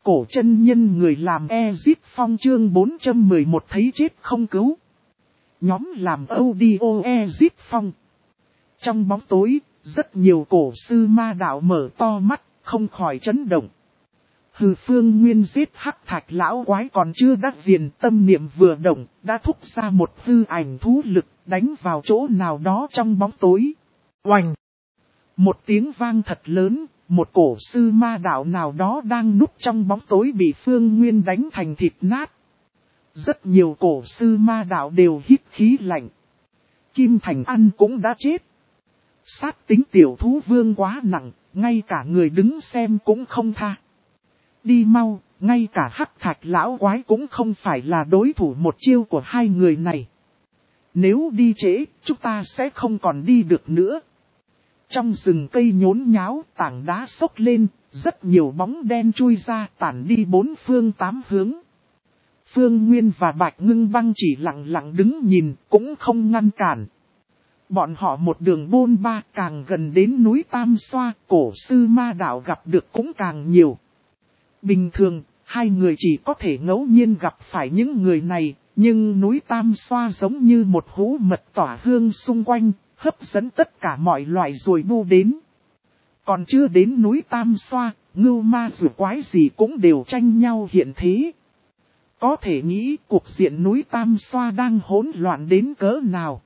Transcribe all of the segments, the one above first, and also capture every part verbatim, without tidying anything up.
cổ chân nhân người làm Ezip Phong chương bốn trăm mười một thấy chết không cứu. Nhóm làm audio Ezip Phong. Trong bóng tối, rất nhiều cổ sư ma đạo mở to mắt, không khỏi chấn động. Hừ, Phương Nguyên giết hắc thạch lão quái còn chưa đắc diền, tâm niệm vừa động, đã thúc ra một hư ảnh thú lực, đánh vào chỗ nào đó trong bóng tối. Oành! Một tiếng vang thật lớn, một cổ sư ma đạo nào đó đang núp trong bóng tối bị Phương Nguyên đánh thành thịt nát. Rất nhiều cổ sư ma đạo đều hít khí lạnh. Kim Thành An cũng đã chết. Sát tính tiểu thú vương quá nặng, ngay cả người đứng xem cũng không tha. Đi mau, ngay cả hắc thạch lão quái cũng không phải là đối thủ một chiêu của hai người này. Nếu đi trễ, chúng ta sẽ không còn đi được nữa. Trong rừng cây nhốn nháo, tảng đá xốc lên, rất nhiều bóng đen chui ra tản đi bốn phương tám hướng. Phương Nguyên và Bạch Ngưng Băng chỉ lặng lặng đứng nhìn, cũng không ngăn cản. Bọn họ một đường bôn ba, càng gần đến núi Tam Xoa, cổ sư ma đạo gặp được cũng càng nhiều. Bình thường, hai người chỉ có thể ngẫu nhiên gặp phải những người này, nhưng núi Tam Xoa giống như một hũ mật tỏa hương xung quanh, hấp dẫn tất cả mọi loại ruồi bu đến. Còn chưa đến núi Tam Xoa, ngưu ma rùa quái gì cũng đều tranh nhau hiện thế. Có thể nghĩ cuộc diện núi Tam Xoa đang hỗn loạn đến cỡ nào.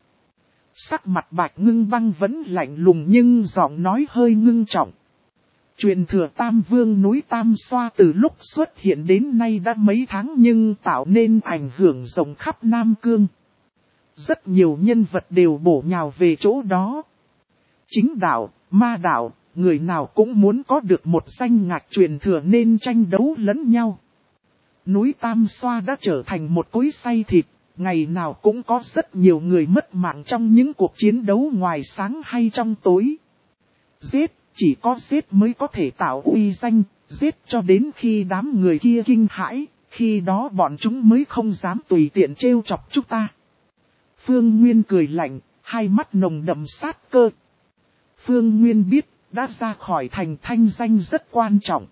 Sắc mặt Bạch Ngưng Băng vẫn lạnh lùng nhưng giọng nói hơi ngưng trọng. Truyền thừa Tam Vương núi Tam Xoa từ lúc xuất hiện đến nay đã mấy tháng nhưng tạo nên ảnh hưởng rộng khắp Nam Cương. Rất nhiều nhân vật đều bổ nhào về chỗ đó. Chính đạo, ma đạo, người nào cũng muốn có được một danh ngạch truyền thừa nên tranh đấu lẫn nhau. Núi Tam Xoa đã trở thành một cối xay thịt, ngày nào cũng có rất nhiều người mất mạng trong những cuộc chiến đấu ngoài sáng hay trong tối. Giết, chỉ có giết mới có thể tạo uy danh, giết cho đến khi đám người kia kinh hãi, khi đó bọn chúng mới không dám tùy tiện trêu chọc chúng ta. Phương Nguyên cười lạnh, hai mắt nồng đậm sát cơ. Phương Nguyên biết, đã ra khỏi thành thanh danh rất quan trọng.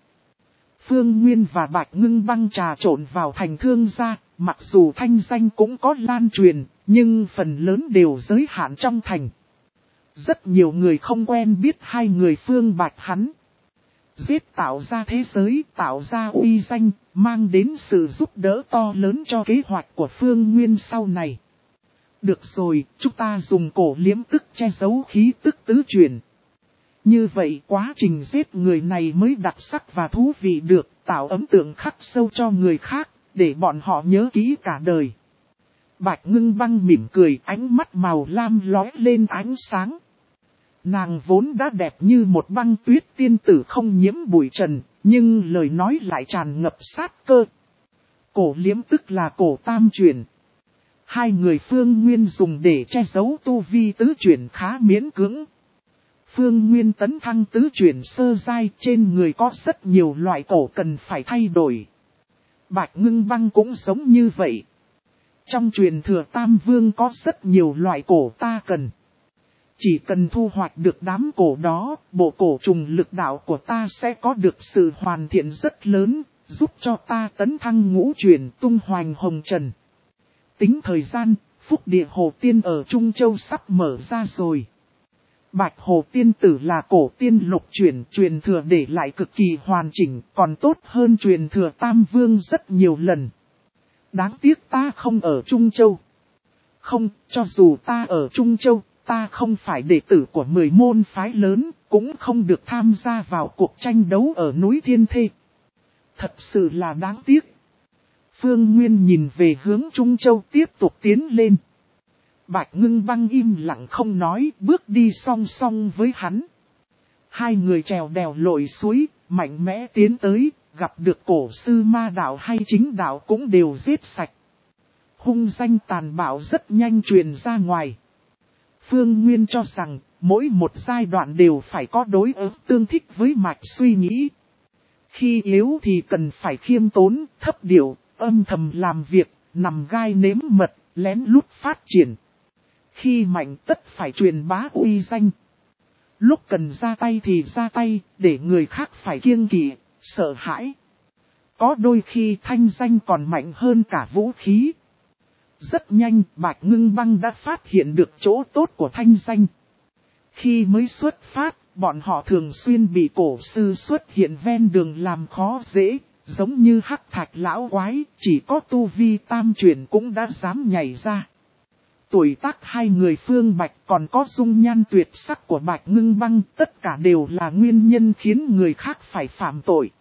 Phương Nguyên và Bạch Ngưng Băng trà trộn vào thành thương gia, mặc dù thanh danh cũng có lan truyền, nhưng phần lớn đều giới hạn trong thành. Rất nhiều người không quen biết hai người Phương Bạch hắn. Giết tạo ra thế giới, tạo ra uy danh, mang đến sự giúp đỡ to lớn cho kế hoạch của Phương Nguyên sau này. Được rồi, chúng ta dùng cổ liếm tức che giấu khí tức tứ truyền. Như vậy quá trình giết người này mới đặc sắc và thú vị được, tạo ấn tượng khắc sâu cho người khác, để bọn họ nhớ kỹ cả đời. Bạch Ngưng Băng mỉm cười, ánh mắt màu lam lóe lên ánh sáng. Nàng vốn đã đẹp như một băng tuyết tiên tử không nhiễm bụi trần, nhưng lời nói lại tràn ngập sát cơ. Cổ liếm tức là cổ tam truyền. Hai người Phương Nguyên dùng để che giấu tu vi tứ truyền khá miễn cưỡng. Phương Nguyên tấn thăng tứ truyền sơ giai, trên người có rất nhiều loại cổ cần phải thay đổi. Bạch Ngưng Băng cũng giống như vậy. Trong truyền thừa Tam Vương có rất nhiều loại cổ ta cần. Chỉ cần thu hoạch được đám cổ đó, bộ cổ trùng lực đạo của ta sẽ có được sự hoàn thiện rất lớn, giúp cho ta tấn thăng ngũ truyền tung hoành hồng trần. Tính thời gian, Phúc Địa Hồ Tiên ở Trung Châu sắp mở ra rồi. Bạch Hồ Tiên Tử là cổ tiên lục truyền, truyền thừa để lại cực kỳ hoàn chỉnh, còn tốt hơn truyền thừa Tam Vương rất nhiều lần. Đáng tiếc ta không ở Trung Châu. Không, cho dù ta ở Trung Châu, ta không phải đệ tử của mười môn phái lớn, cũng không được tham gia vào cuộc tranh đấu ở núi Thiên Thê. Thật sự là đáng tiếc. Phương Nguyên nhìn về hướng Trung Châu tiếp tục tiến lên. Bạch Ngưng Băng im lặng không nói, bước đi song song với hắn. Hai người trèo đèo lội suối, mạnh mẽ tiến tới, gặp được cổ sư ma đạo hay chính đạo cũng đều giết sạch. Hung danh tàn bạo rất nhanh truyền ra ngoài. Phương Nguyên cho rằng, mỗi một giai đoạn đều phải có đối ứng tương thích với mạch suy nghĩ. Khi yếu thì cần phải khiêm tốn, thấp điệu, âm thầm làm việc, nằm gai nếm mật, lén lút phát triển. Khi mạnh tất phải truyền bá uy danh. Lúc cần ra tay thì ra tay, để người khác phải kiêng kỵ, sợ hãi. Có đôi khi thanh danh còn mạnh hơn cả vũ khí. Rất nhanh, Bạch Ngưng Băng đã phát hiện được chỗ tốt của thanh danh. Khi mới xuất phát, bọn họ thường xuyên bị cổ sư xuất hiện ven đường làm khó dễ, giống như hắc thạch lão quái, chỉ có tu vi tam chuyển cũng đã dám nhảy ra. Tuổi tác hai người Phương Bạch còn có dung nhan tuyệt sắc của Bạch Ngưng Băng, tất cả đều là nguyên nhân khiến người khác phải phạm tội.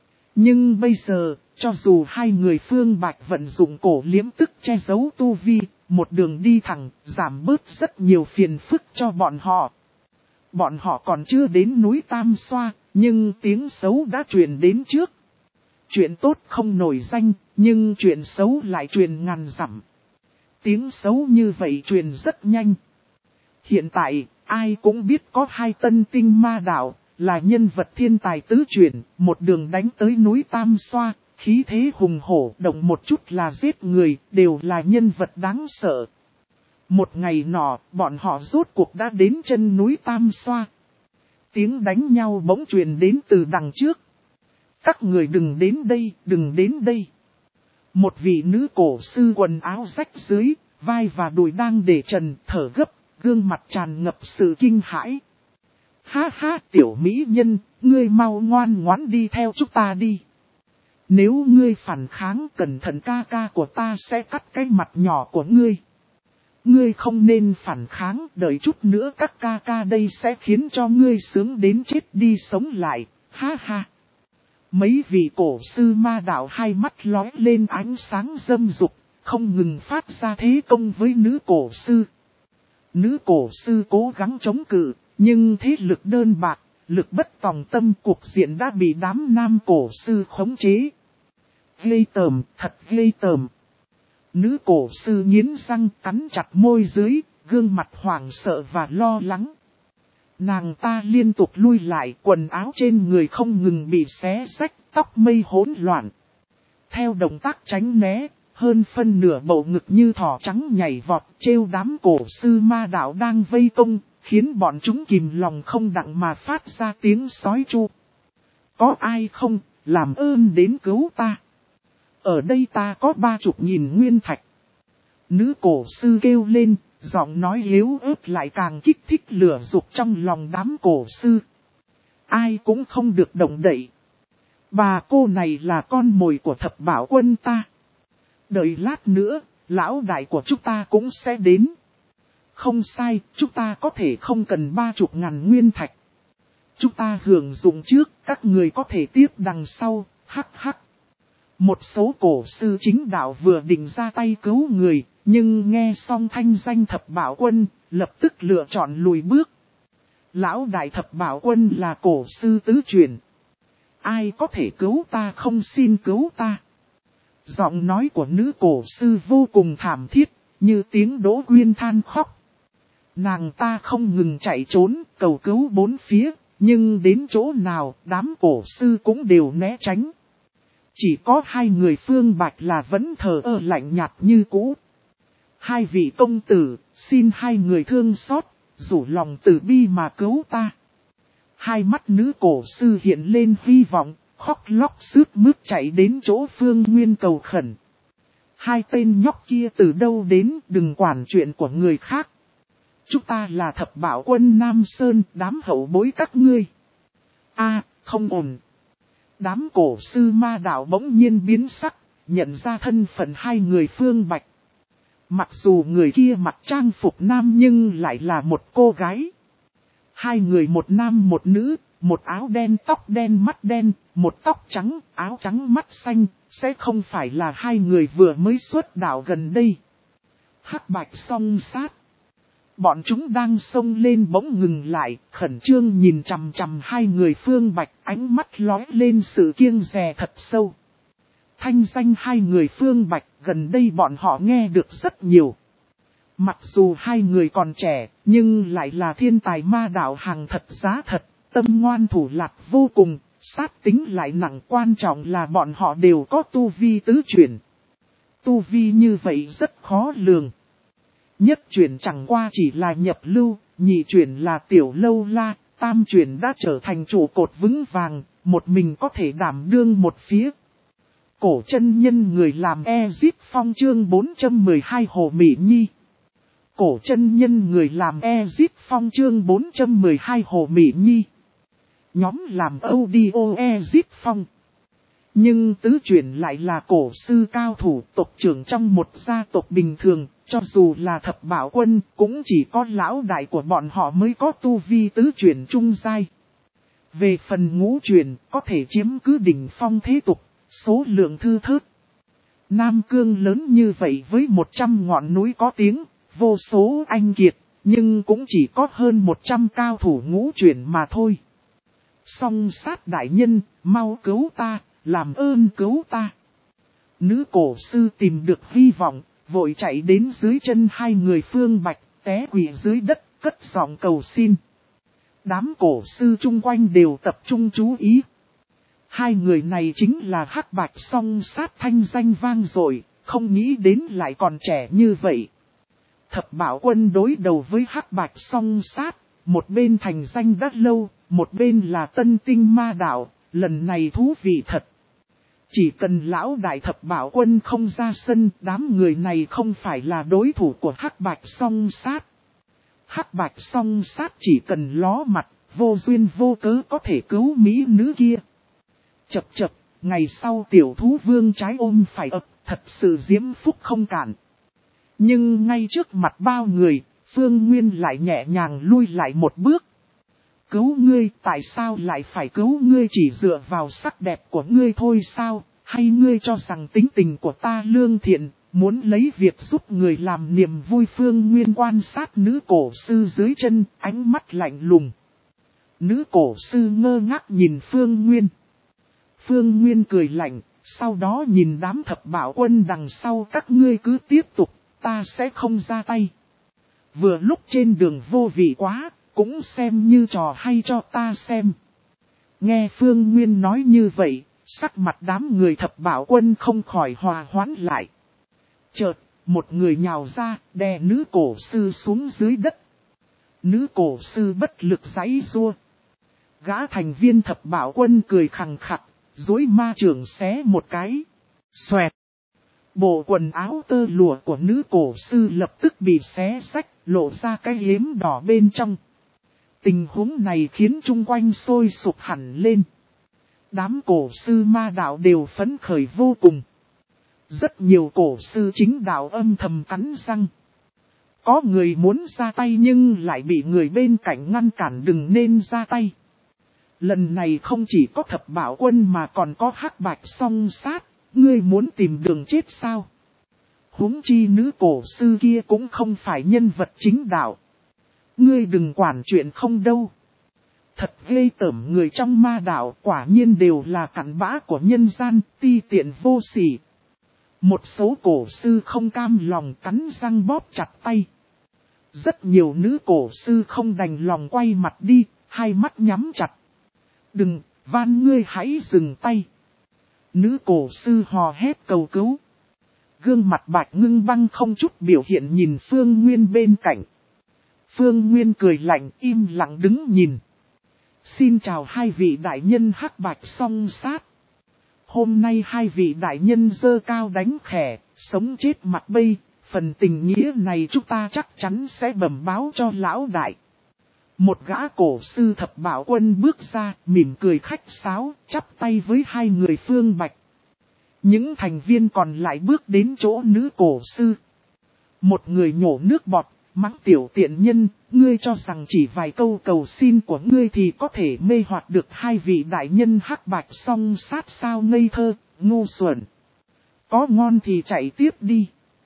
Nhưng bây giờ, cho dù hai người Phương Bạch vận dụng cổ liếm tức che giấu tu vi, một đường đi thẳng, giảm bớt rất nhiều phiền phức cho bọn họ. Bọn họ còn chưa đến núi Tam Xoa, nhưng tiếng xấu đã truyền đến trước. Chuyện tốt không nổi danh, nhưng chuyện xấu lại truyền ngàn dặm. Tiếng xấu như vậy truyền rất nhanh. Hiện tại, ai cũng biết có hai tân tinh ma đạo, là nhân vật thiên tài tứ chuyển, một đường đánh tới núi Tam Xoa, khí thế hùng hổ, động một chút là giết người, đều là nhân vật đáng sợ. Một ngày nọ, bọn họ rốt cuộc đã đến chân núi Tam Xoa. Tiếng đánh nhau bỗng truyền đến từ đằng trước. Các người đừng đến đây, đừng đến đây. Một vị nữ cổ sư quần áo rách dưới, vai và đùi đang để trần, thở gấp, gương mặt tràn ngập sự kinh hãi. Ha ha, tiểu mỹ nhân, ngươi mau ngoan ngoãn đi theo chúng ta đi. Nếu ngươi phản kháng, cẩn thận ca ca của ta sẽ cắt cái mặt nhỏ của ngươi. Ngươi không nên phản kháng, đợi chút nữa các ca ca đây sẽ khiến cho ngươi sướng đến chết đi sống lại, ha ha. Mấy vị cổ sư ma đạo hai mắt lóe lên ánh sáng dâm dục, không ngừng phát ra thế công với nữ cổ sư. Nữ cổ sư cố gắng chống cự, nhưng thế lực đơn bạc, lực bất tòng tâm, cuộc diện đã bị đám nam cổ sư khống chế. Ghê tởm, thật ghê tởm. Nữ cổ sư nghiến răng cắn chặt môi dưới, gương mặt hoảng sợ và lo lắng. Nàng ta liên tục lui lại, quần áo trên người không ngừng bị xé rách, tóc mây hỗn loạn. Theo động tác tránh né, hơn phân nửa bầu ngực như thỏ trắng nhảy vọt trêu đám cổ sư ma đạo đang vây công, khiến bọn chúng kìm lòng không đặng mà phát ra tiếng sói chu. Có ai không, làm ơn đến cứu ta. Ở đây ta có ba chục nghìn nguyên thạch. Nữ cổ sư kêu lên, giọng nói yếu ớt lại càng kích thích lửa dục trong lòng đám cổ sư. Ai cũng không được động đậy. Bà cô này là con mồi của thập bảo quân ta. Đợi lát nữa, lão đại của chúng ta cũng sẽ đến. Không sai, chúng ta có thể không cần ba chục ngàn nguyên thạch. Chúng ta hưởng dụng trước, các người có thể tiếp đằng sau, hắc hắc. Một số cổ sư chính đạo vừa định ra tay cứu người, nhưng nghe xong thanh danh thập bảo quân, lập tức lựa chọn lùi bước. Lão đại thập bảo quân là cổ sư tứ truyền. Ai có thể cứu ta không xin cứu ta. Giọng nói của nữ cổ sư vô cùng thảm thiết, như tiếng Đỗ Quyên than khóc. Nàng ta không ngừng chạy trốn, cầu cứu bốn phía, nhưng đến chỗ nào đám cổ sư cũng đều né tránh. Chỉ có hai người Phương Bạch là vẫn thờ ơ lạnh nhạt như cũ. Hai vị công tử, xin hai người thương xót, rủ lòng từ bi mà cứu ta. Hai mắt nữ cổ sư hiện lên hy vọng, khóc lóc sướt mướt chạy đến chỗ Phương Nguyên cầu khẩn. Hai tên nhóc kia từ đâu đến, đừng quản chuyện của người khác. Chúng ta là thập bảo quân Nam Sơn, đám hậu bối các ngươi. A, không ổn. Đám cổ sư ma đạo bỗng nhiên biến sắc, nhận ra thân phận hai người Phương Bạch. Mặc dù người kia mặc trang phục nam nhưng lại là một cô gái. Hai người một nam một nữ, một áo đen tóc đen mắt đen, một tóc trắng, áo trắng mắt xanh, sẽ không phải là hai người vừa mới xuất đạo gần đây. Hắc Bạch song sát. Bọn chúng đang xông lên bỗng ngừng lại, khẩn trương nhìn chằm chằm hai người Phương Bạch, ánh mắt lóe lên sự kiêng dè thật sâu. Thanh danh hai người Phương Bạch, gần đây bọn họ nghe được rất nhiều. Mặc dù hai người còn trẻ, nhưng lại là thiên tài ma đạo hàng thật giá thật, tâm ngoan thủ lạt vô cùng, sát tính lại nặng, quan trọng là bọn họ đều có tu vi tứ chuyển. Tu vi như vậy rất khó lường. Nhất chuyển chẳng qua chỉ là nhập lưu, nhị chuyển là tiểu lâu la, tam chuyển đã trở thành trụ cột vững vàng, một mình có thể đảm đương một phía. Cổ chân nhân người làm Ezip Phong chương bốn trăm mười hai Hồ Mỹ Nhi. Cổ chân nhân người làm Ezip Phong chương bốn trăm mười hai Hồ Mỹ Nhi. Nhóm làm audio Ezip Phong. Nhưng tứ chuyển lại là cổ sư cao thủ tộc trưởng trong một gia tộc bình thường, cho dù là thập bảo quân cũng chỉ có lão đại của bọn họ mới có tu vi tứ chuyển trung giai. Về phần ngũ chuyển có thể chiếm cứ đỉnh phong thế tục, số lượng thư thớt. Nam Cương lớn như vậy với một trăm ngọn núi có tiếng, vô số anh kiệt, nhưng cũng chỉ có hơn một trăm cao thủ ngũ chuyển mà thôi. Song sát đại nhân, mau cứu ta, làm ơn cứu ta. Nữ cổ sư tìm được hy vọng, vội chạy đến dưới chân hai người Phương Bạch, té quỵ dưới đất, cất giọng cầu xin. Đám cổ sư chung quanh đều tập trung chú ý. Hai người này chính là Hắc Bạch Song Sát thanh danh vang dội, không nghĩ đến lại còn trẻ như vậy. Thập bảo quân đối đầu với Hắc Bạch Song Sát, một bên thành danh đã lâu, một bên là tân tinh ma đạo, lần này thú vị thật. Chỉ cần lão đại thập bảo quân không ra sân, đám người này không phải là đối thủ của Hắc Bạch Song Sát. Hắc Bạch Song Sát chỉ cần ló mặt, vô duyên vô cớ có thể cứu mỹ nữ kia. Chập chập, ngày sau tiểu thú vương trái ôm phải ập, thật sự diễm phúc không cản. Nhưng ngay trước mặt bao người, Phương Nguyên lại nhẹ nhàng lui lại một bước. Cứu ngươi, tại sao lại phải cứu ngươi chỉ dựa vào sắc đẹp của ngươi thôi sao? Hay ngươi cho rằng tính tình của ta lương thiện, muốn lấy việc giúp người làm niềm vui? Phương Nguyên quan sát nữ cổ sư dưới chân, ánh mắt lạnh lùng. Nữ cổ sư ngơ ngác nhìn Phương Nguyên. Phương Nguyên cười lạnh, sau đó nhìn đám thập bảo quân đằng sau, các ngươi cứ tiếp tục, ta sẽ không ra tay. Vừa lúc trên đường vô vị quá, cũng xem như trò hay cho ta xem. Nghe Phương Nguyên nói như vậy, sắc mặt đám người thập bảo quân không khỏi hòa hoãn lại. Chợt, một người nhào ra, đè nữ cổ sư xuống dưới đất. Nữ cổ sư bất lực giãy giụa. Gã thành viên thập bảo quân cười khằng khặc, duỗi ma chưởng xé một cái. Xoẹt. Bộ quần áo tơ lụa của nữ cổ sư lập tức bị xé xách, lộ ra cái yếm đỏ bên trong. Tình huống này khiến chung quanh sôi sục hẳn lên. Đám cổ sư ma đạo đều phấn khởi vô cùng. Rất nhiều cổ sư chính đạo âm thầm cắn răng. Có người muốn ra tay nhưng lại bị người bên cạnh ngăn cản đừng nên ra tay. Lần này không chỉ có thập bảo quân mà còn có Hắc Bạch Song Sát, ngươi muốn tìm đường chết sao? Huống chi nữ cổ sư kia cũng không phải nhân vật chính đạo. Ngươi đừng quản chuyện không đâu. Thật ghê tởm, người trong ma đạo quả nhiên đều là cặn bã của nhân gian, ti tiện vô sỉ. Một số cổ sư không cam lòng cắn răng bóp chặt tay. Rất nhiều nữ cổ sư không đành lòng quay mặt đi, hai mắt nhắm chặt. Đừng, van ngươi hãy dừng tay. Nữ cổ sư hò hét cầu cứu. Gương mặt Bạch Ngưng Băng không chút biểu hiện nhìn Phương Nguyên bên cạnh. Phương Nguyên cười lạnh im lặng đứng nhìn. Xin chào hai vị đại nhân Hắc Bạch Song Sát. Hôm nay hai vị đại nhân dơ cao đánh khẽ, sống chết mặt bay, phần tình nghĩa này chúng ta chắc chắn sẽ bẩm báo cho lão đại. Một gã cổ sư thập bảo quân bước ra, mỉm cười khách sáo, chắp tay với hai người Phương Bạch. Những thành viên còn lại bước đến chỗ nữ cổ sư. Một người nhổ nước bọt, mắng tiểu tiện nhân, ngươi cho rằng chỉ vài câu cầu xin của ngươi thì có thể mê hoặc được hai vị đại nhân Hắc Bạch Song Sát sao? Ngây thơ, ngu xuẩn. Có ngon thì chạy tiếp đi.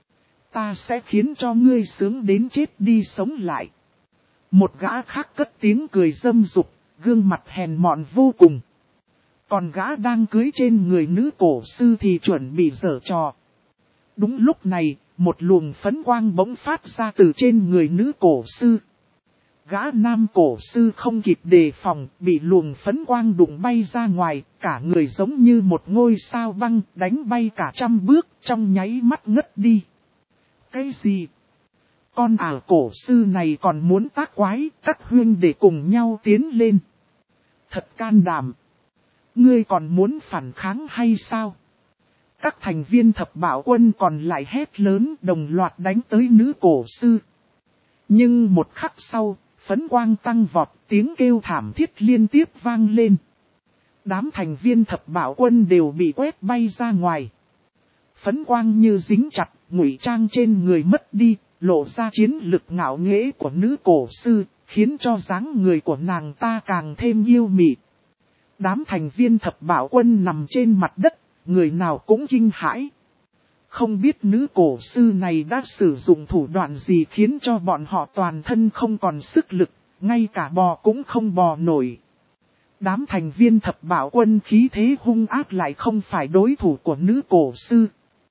Ta sẽ khiến cho ngươi sướng đến chết đi sống lại. Một gã khác cất tiếng cười dâm dục, gương mặt hèn mọn vô cùng. Còn gã đang cưới trên người nữ cổ sư thì chuẩn bị giở trò. Đúng lúc này, một luồng phấn quang bỗng phát ra từ trên người nữ cổ sư. Gã nam cổ sư không kịp đề phòng, bị luồng phấn quang đụng bay ra ngoài, cả người giống như một ngôi sao băng, đánh bay cả trăm bước, trong nháy mắt ngất đi. Cái gì? Con ả cổ sư này còn muốn tác quái, các huynh để cùng nhau tiến lên. Thật can đảm. Ngươi còn muốn phản kháng hay sao? Các thành viên thập bảo quân còn lại hét lớn đồng loạt đánh tới nữ cổ sư. Nhưng một khắc sau, phấn quang tăng vọt, tiếng kêu thảm thiết liên tiếp vang lên. Đám thành viên thập bảo quân đều bị quét bay ra ngoài. Phấn quang như dính chặt, ngụy trang trên người mất đi, lộ ra chiến lực ngạo nghễ của nữ cổ sư, khiến cho dáng người của nàng ta càng thêm yêu mị. Đám thành viên thập bảo quân nằm trên mặt đất, người nào cũng kinh hãi. Không biết nữ cổ sư này đã sử dụng thủ đoạn gì khiến cho bọn họ toàn thân không còn sức lực, ngay cả bò cũng không bò nổi. Đám thành viên thập bảo quân khí thế hung ác lại không phải đối thủ của nữ cổ sư.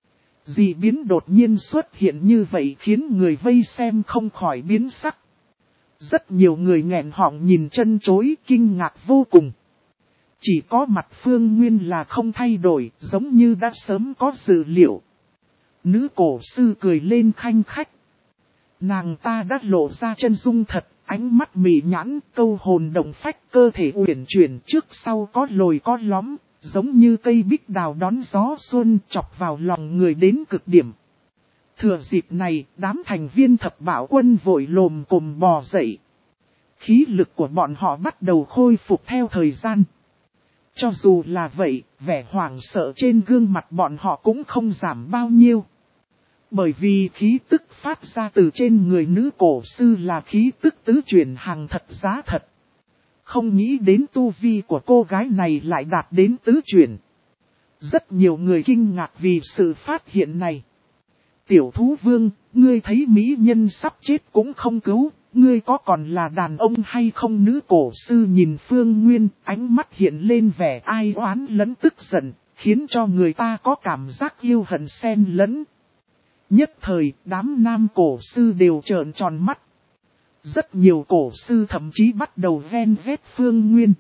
Dị biến đột nhiên xuất hiện như vậy khiến người vây xem không khỏi biến sắc. Rất nhiều người nghẹn họng nhìn chân chối kinh ngạc vô cùng. Chỉ có mặt Phương Nguyên là không thay đổi, giống như đã sớm có dự liệu. Nữ cổ sư cười lên khanh khách. Nàng ta đã lộ ra chân dung thật, ánh mắt mị nhãn, câu hồn động phách, cơ thể uyển chuyển trước sau có lồi có lõm, giống như cây bích đào đón gió xuân chọc vào lòng người đến cực điểm. Thừa dịp này, đám thành viên thập bảo quân vội lồm cồm bò dậy. Khí lực của bọn họ bắt đầu khôi phục theo thời gian. Cho dù là vậy, vẻ hoảng sợ trên gương mặt bọn họ cũng không giảm bao nhiêu. Bởi vì khí tức phát ra từ trên người nữ cổ sư là khí tức tứ chuyển hàng thật giá thật. Không nghĩ đến tu vi của cô gái này lại đạt đến tứ chuyển. Rất nhiều người kinh ngạc vì sự phát hiện này. Tiểu thú vương, ngươi thấy mỹ nhân sắp chết cũng không cứu, ngươi có còn là đàn ông hay không? Nữ cổ sư nhìn Phương Nguyên, ánh mắt hiện lên vẻ ai oán lẫn tức giận, khiến cho người ta có cảm giác yêu hận xen lẫn. Nhất thời, đám nam cổ sư đều trợn tròn mắt. Rất nhiều cổ sư thậm chí bắt đầu ven vét Phương Nguyên.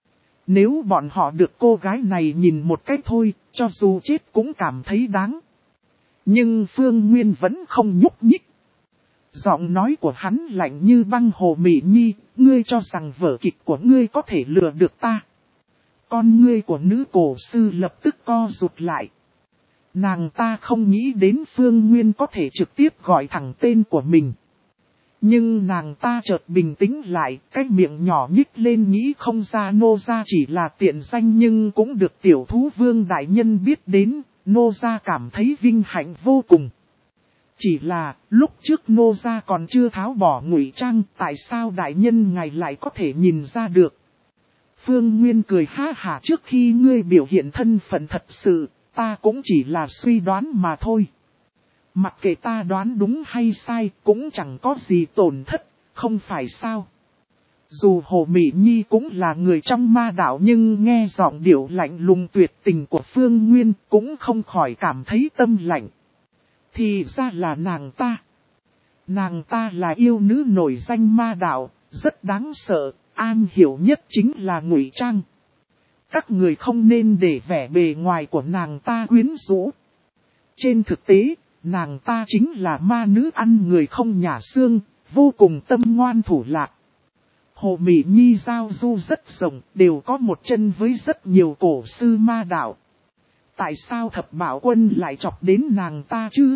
Nếu bọn họ được cô gái này nhìn một cách thôi, cho dù chết cũng cảm thấy đáng. Nhưng Phương Nguyên vẫn không nhúc nhích. Giọng nói của hắn lạnh như băng. Hồ Mị Nhi, ngươi cho rằng vở kịch của ngươi có thể lừa được ta. Con ngươi của nữ cổ sư lập tức co rụt lại. Nàng ta không nghĩ đến Phương Nguyên có thể trực tiếp gọi thẳng tên của mình. Nhưng nàng ta chợt bình tĩnh lại, cái miệng nhỏ nhích lên nghĩ không ra nô gia chỉ là tiện danh nhưng cũng được tiểu thú vương đại nhân biết đến, nô gia cảm thấy vinh hạnh vô cùng. Chỉ là, lúc trước nô gia còn chưa tháo bỏ ngụy trang, tại sao đại nhân ngài lại có thể nhìn ra được? Phương Nguyên cười ha hả, trước khi ngươi biểu hiện thân phận thật sự, ta cũng chỉ là suy đoán mà thôi. Mặc kệ ta đoán đúng hay sai, cũng chẳng có gì tổn thất, không phải sao? Dù Hồ Mị Nhi cũng là người trong ma đạo nhưng nghe giọng điệu lạnh lùng tuyệt tình của Phương Nguyên cũng không khỏi cảm thấy tâm lạnh. Thì ra là nàng ta. Nàng ta là yêu nữ nổi danh ma đạo, rất đáng sợ, an hiểu nhất chính là ngụy trang. Các người không nên để vẻ bề ngoài của nàng ta quyến rũ. Trên thực tế, nàng ta chính là ma nữ ăn người không nhả xương, vô cùng tâm ngoan thủ lạc. Hồ Mị Nhi giao du rất rộng, đều có một chân với rất nhiều cổ sư ma đạo. Tại sao thập bảo quân lại chọc đến nàng ta chứ?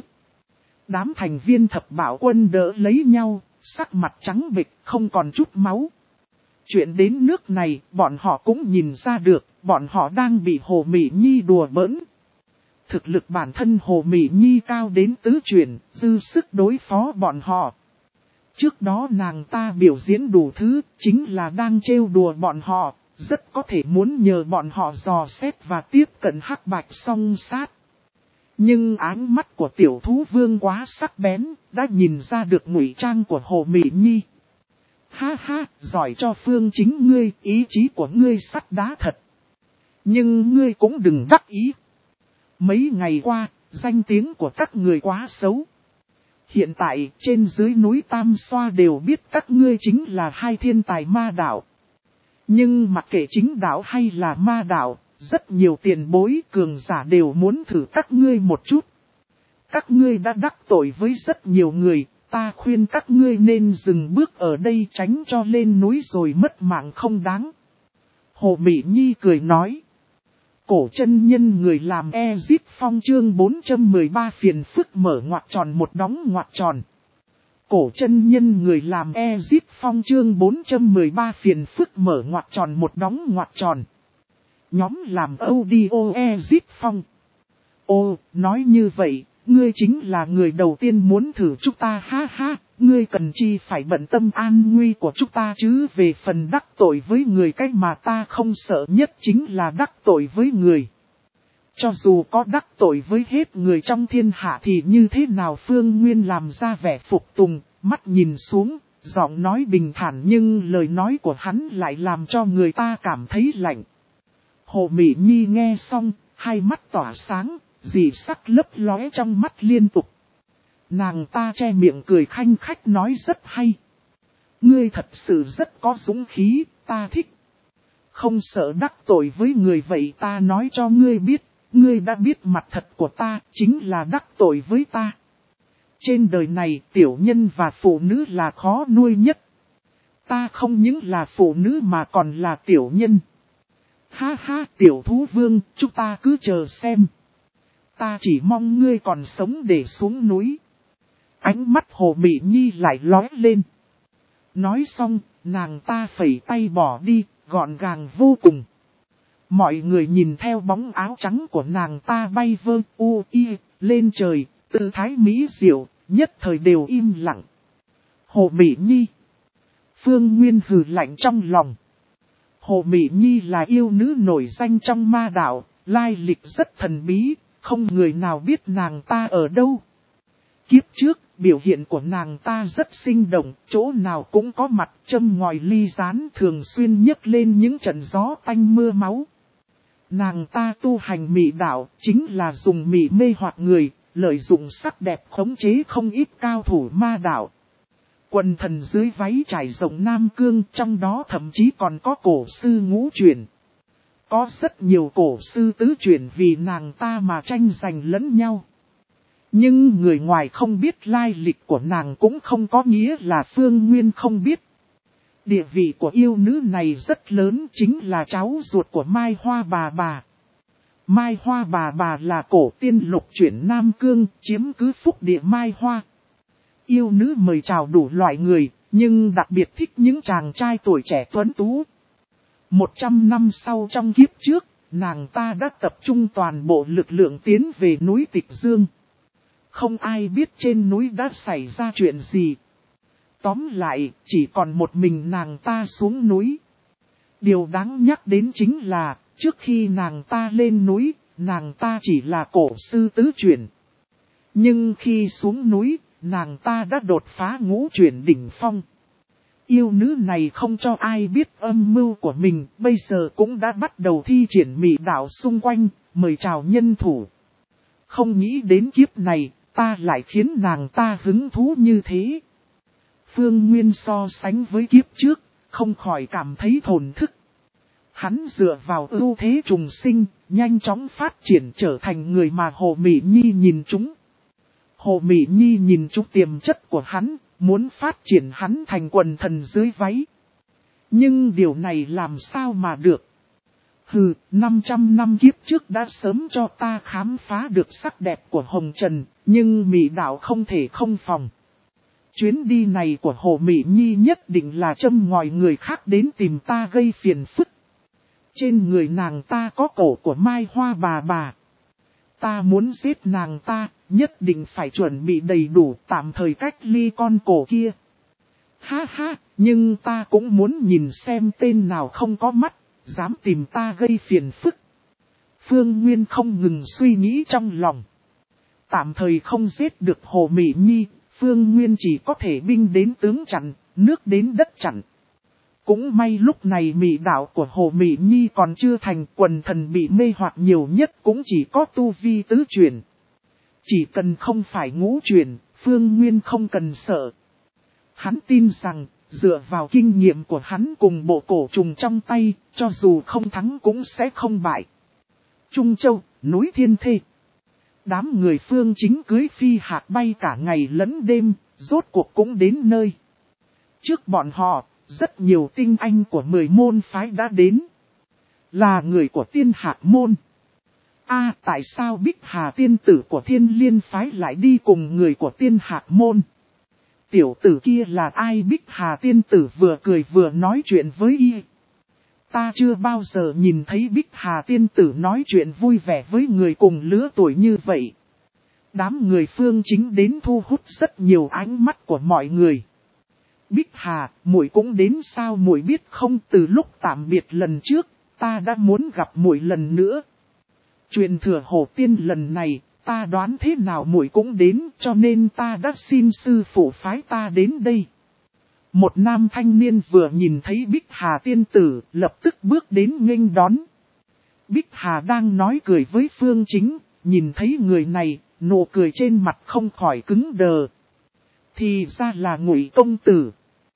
Đám thành viên thập bảo quân đỡ lấy nhau, sắc mặt trắng bệch, không còn chút máu. Chuyện đến nước này, bọn họ cũng nhìn ra được, bọn họ đang bị Hồ Mị Nhi đùa bỡn. Thực lực bản thân Hồ Mị Nhi cao đến tứ chuyển, dư sức đối phó bọn họ. Trước đó nàng ta biểu diễn đủ thứ, chính là đang trêu đùa bọn họ, rất có thể muốn nhờ bọn họ dò xét và tiếp cận hắc bạch song sát. Nhưng ánh mắt của tiểu thú vương quá sắc bén, đã nhìn ra được ngụy trang của Hồ Mị Nhi. Ha ha, giỏi cho Phương chính ngươi, ý chí của ngươi sắt đá thật. Nhưng ngươi cũng đừng đắc ý. Mấy ngày qua, danh tiếng của các người quá xấu. Hiện tại, trên dưới núi Tam Xoa đều biết các ngươi chính là hai thiên tài ma đạo. Nhưng mặc kệ chính đạo hay là ma đạo, rất nhiều tiền bối cường giả đều muốn thử các ngươi một chút. Các ngươi đã đắc tội với rất nhiều người, ta khuyên các ngươi nên dừng bước ở đây tránh cho lên núi rồi mất mạng không đáng. Hồ Mị Nhi cười nói. Cổ chân nhân người làm Ezip Phong chương bốn trăm mười ba phiền phức mở ngoặc tròn một đóng ngoặc tròn. Cổ chân nhân người làm Ezip Phong chương bốn trăm mười ba phiền phức mở ngoặc tròn một đóng ngoặc tròn. Nhóm làm audio Ezip Phong. Ô, nói như vậy, ngươi chính là người đầu tiên muốn thử chúng ta ha ha, ngươi cần chi phải bận tâm an nguy của chúng ta chứ về phần đắc tội với người cách mà ta không sợ nhất chính là đắc tội với người. Cho dù có đắc tội với hết người trong thiên hạ thì như thế nào Phương Nguyên làm ra vẻ phục tùng, mắt nhìn xuống, giọng nói bình thản nhưng lời nói của hắn lại làm cho người ta cảm thấy lạnh. Hồ Mỹ Nhi nghe xong, hai mắt tỏa sáng, dị sắc lấp lóe trong mắt liên tục. Nàng ta che miệng cười khanh khách nói rất hay. Ngươi thật sự rất có dũng khí, ta thích. Không sợ đắc tội với người vậy ta nói cho ngươi biết, ngươi đã biết mặt thật của ta, chính là đắc tội với ta. Trên đời này tiểu nhân và phụ nữ là khó nuôi nhất. Ta không những là phụ nữ mà còn là tiểu nhân. Ha ha tiểu thú vương, chúng ta cứ chờ xem. Ta chỉ mong ngươi còn sống để xuống núi. Ánh mắt Hồ Mỹ Nhi lại lóe lên. Nói xong, nàng ta phẩy tay bỏ đi, gọn gàng vô cùng. Mọi người nhìn theo bóng áo trắng của nàng ta bay vơ u y lên trời, tư thái mỹ diệu, nhất thời đều im lặng. Hồ Mỹ Nhi. Phương Nguyên hừ lạnh trong lòng. Hồ Mỹ Nhi là yêu nữ nổi danh trong ma đạo, lai lịch rất thần bí, không người nào biết nàng ta ở đâu. Kiếp trước, biểu hiện của nàng ta rất sinh động, chỗ nào cũng có mặt châm ngòi ly gián thường xuyên nhấc lên những trận gió tanh mưa máu. Nàng ta tu hành mị đạo, chính là dùng mị mê hoặc người, lợi dụng sắc đẹp khống chế không ít cao thủ ma đạo. Quần thần dưới váy trải rộng Nam Cương, trong đó thậm chí còn có cổ sư ngũ truyền. Có rất nhiều cổ sư tứ truyền vì nàng ta mà tranh giành lẫn nhau. Nhưng người ngoài không biết lai lịch của nàng cũng không có nghĩa là Phương Nguyên không biết. Địa vị của yêu nữ này rất lớn, chính là cháu ruột của Mai Hoa Bà Bà. Mai Hoa Bà Bà là cổ tiên lục chuyển Nam Cương, chiếm cứ phúc địa Mai Hoa. Yêu nữ mời chào đủ loại người, nhưng đặc biệt thích những chàng trai tuổi trẻ tuấn tú. Một trăm năm sau trong kiếp trước, nàng ta đã tập trung toàn bộ lực lượng tiến về núi Tịch Dương. Không ai biết trên núi đã xảy ra chuyện gì. Tóm lại, chỉ còn một mình nàng ta xuống núi. Điều đáng nhắc đến chính là, trước khi nàng ta lên núi, nàng ta chỉ là cổ sư tứ chuyển. Nhưng khi xuống núi, nàng ta đã đột phá ngũ chuyển đỉnh phong. Yêu nữ này không cho ai biết âm mưu của mình, bây giờ cũng đã bắt đầu thi triển mị đạo xung quanh, mời chào nhân thủ. Không nghĩ đến kiếp này, ta lại khiến nàng ta hứng thú như thế. Phương Nguyên so sánh với kiếp trước, không khỏi cảm thấy thổn thức. Hắn dựa vào ưu thế trùng sinh, nhanh chóng phát triển trở thành người mà Hồ Mỹ Nhi nhìn chúng. Hồ Mỹ Nhi nhìn trúng tiềm chất của hắn, muốn phát triển hắn thành quần thần dưới váy. Nhưng điều này làm sao mà được? Hừ, năm trăm năm kiếp trước đã sớm cho ta khám phá được sắc đẹp của Hồng Trần, nhưng Mỹ đạo không thể không phòng. Chuyến đi này của Hồ Mỹ Nhi nhất định là châm ngòi người khác đến tìm ta gây phiền phức. Trên người nàng ta có cổ của Mai Hoa Bà Bà. Ta muốn giết nàng ta, nhất định phải chuẩn bị đầy đủ tạm thời cách ly con cổ kia. Ha ha, nhưng ta cũng muốn nhìn xem tên nào không có mắt, dám tìm ta gây phiền phức. Phương Nguyên không ngừng suy nghĩ trong lòng. Tạm thời không giết được Hồ Mỹ Nhi, Phương Nguyên chỉ có thể binh đến tướng chặn, nước đến đất chặn. Cũng may lúc này mị đạo của Hồ Mỹ Nhi còn chưa thành, quần thần bị mê hoặc nhiều nhất cũng chỉ có tu vi tứ chuyển. Chỉ cần không phải ngũ chuyển, Phương Nguyên không cần sợ. Hắn tin rằng, dựa vào kinh nghiệm của hắn cùng bộ cổ trùng trong tay, cho dù không thắng cũng sẽ không bại. Trung Châu, núi Thiên Thê. Đám người Phương Chính cưới phi hạc bay cả ngày lẫn đêm, rốt cuộc cũng đến nơi. Trước bọn họ, rất nhiều tinh anh của mười môn phái đã đến. Là người của Tiên Hạc Môn, a tại sao Bích Hà tiên tử của Thiên Liên phái lại đi cùng người của Tiên Hạc môn? Tiểu tử kia là ai? Bích Hà tiên tử vừa cười vừa nói chuyện với y. Ta chưa bao giờ nhìn thấy Bích Hà tiên tử nói chuyện vui vẻ với người cùng lứa tuổi như vậy. Đám người Phương Chính đến thu hút rất nhiều ánh mắt của mọi người. Bích Hà, muội cũng đến sao? Muội biết không, từ lúc tạm biệt lần trước, ta đã muốn gặp muội lần nữa. Truyền thừa Hổ Tiên lần này, ta đoán thế nào muội cũng đến, cho nên ta đã xin sư phụ phái ta đến đây. Một nam thanh niên vừa nhìn thấy Bích Hà tiên tử, lập tức bước đến nghênh đón. Bích Hà đang nói cười với Phương Chính, nhìn thấy người này, nụ cười trên mặt không khỏi cứng đờ. Thì ra là Ngụy công tử.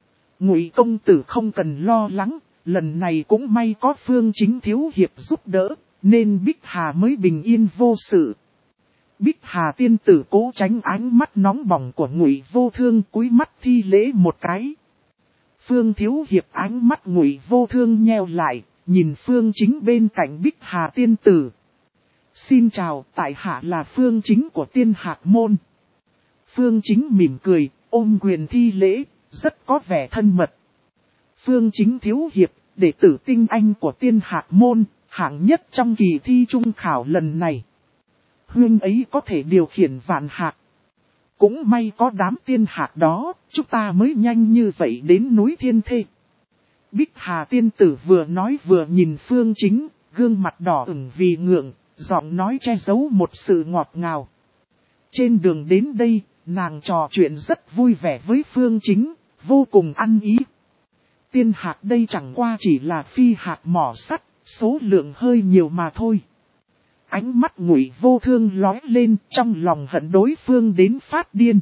Ngụy công tử không cần lo lắng, lần này cũng may có Phương Chính thiếu hiệp giúp đỡ, nên Bích Hà mới bình yên vô sự. Bích Hà tiên tử cố tránh ánh mắt nóng bỏng của Ngụy Vô Thương, cúi mắt thi lễ một cái. Phương thiếu hiệp, ánh mắt Ngụy Vô Thương nheo lại, nhìn Phương Chính bên cạnh Bích Hà tiên tử. Xin chào, tại hạ là Phương Chính của Tiên Hạc môn. Phương Chính mỉm cười, ôm quyền thi lễ, rất có vẻ thân mật. Phương Chính thiếu hiệp, đệ tử tinh anh của Tiên Hạc môn, hạng nhất trong kỳ thi trung khảo lần này. Huynh ấy có thể điều khiển vạn hạc. Cũng may có đám tiên hạc đó, chúng ta mới nhanh như vậy đến núi Thiên Thê. Bích Hà tiên tử vừa nói vừa nhìn Phương Chính, gương mặt đỏ ửng vì ngượng, giọng nói che giấu một sự ngọt ngào. Trên đường đến đây, nàng trò chuyện rất vui vẻ với Phương Chính, vô cùng ăn ý. Tiên hạc đây chẳng qua chỉ là phi hạc mỏ sắt, số lượng hơi nhiều mà thôi. Ánh mắt Ngụy Vô Thương lóe lên, trong lòng hận đối phương đến phát điên.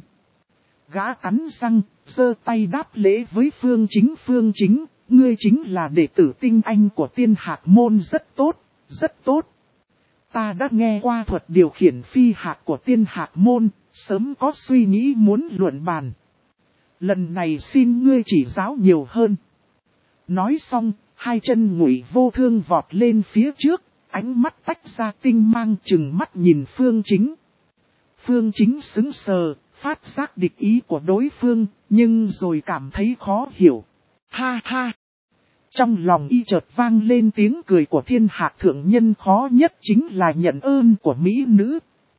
Gã cắn răng, giơ tay đáp lễ với Phương Chính. Phương Chính, ngươi chính là đệ tử tinh anh của Tiên Hạc môn, rất tốt, rất tốt. Ta đã nghe qua thuật điều khiển phi hạc của Tiên Hạc môn, sớm có suy nghĩ muốn luận bàn. Lần này xin ngươi chỉ giáo nhiều hơn. Nói xong, hai chân Ngụy Vô Thương vọt lên phía trước, ánh mắt tách ra tinh mang, chừng mắt nhìn Phương Chính. Phương Chính sững sờ, phát giác địch ý của đối phương, nhưng rồi cảm thấy khó hiểu. Ha ha! Trong lòng y chợt vang lên tiếng cười của Thiên Hạc thượng nhân, khó nhất chính là nhận ơn của mỹ nữ.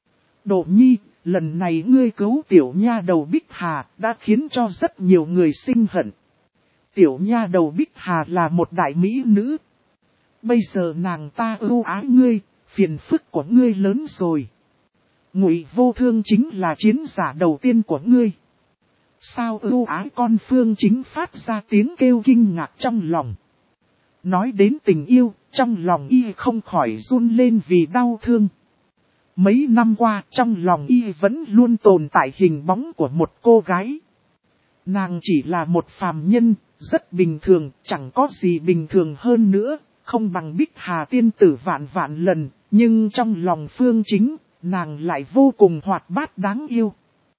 Đỗ Nhi, lần này ngươi cứu tiểu nha đầu Bích Hà đã khiến cho rất nhiều người sinh hận. Tiểu nha đầu Bích Hà là một đại mỹ nữ. Bây giờ nàng ta ưu ái ngươi, phiền phức của ngươi lớn rồi. Ngụy Vô Thương chính là chiến giả đầu tiên của ngươi. Sao ưu ái con? Phương Chính phát ra tiếng kêu kinh ngạc trong lòng. Nói đến tình yêu, trong lòng y không khỏi run lên vì đau thương. Mấy năm qua, trong lòng y vẫn luôn tồn tại hình bóng của một cô gái. Nàng chỉ là một phàm nhân, rất bình thường, chẳng có gì bình thường hơn nữa, không bằng Bích Hà tiên tử vạn vạn lần, nhưng trong lòng Phương Chính, nàng lại vô cùng hoạt bát đáng yêu.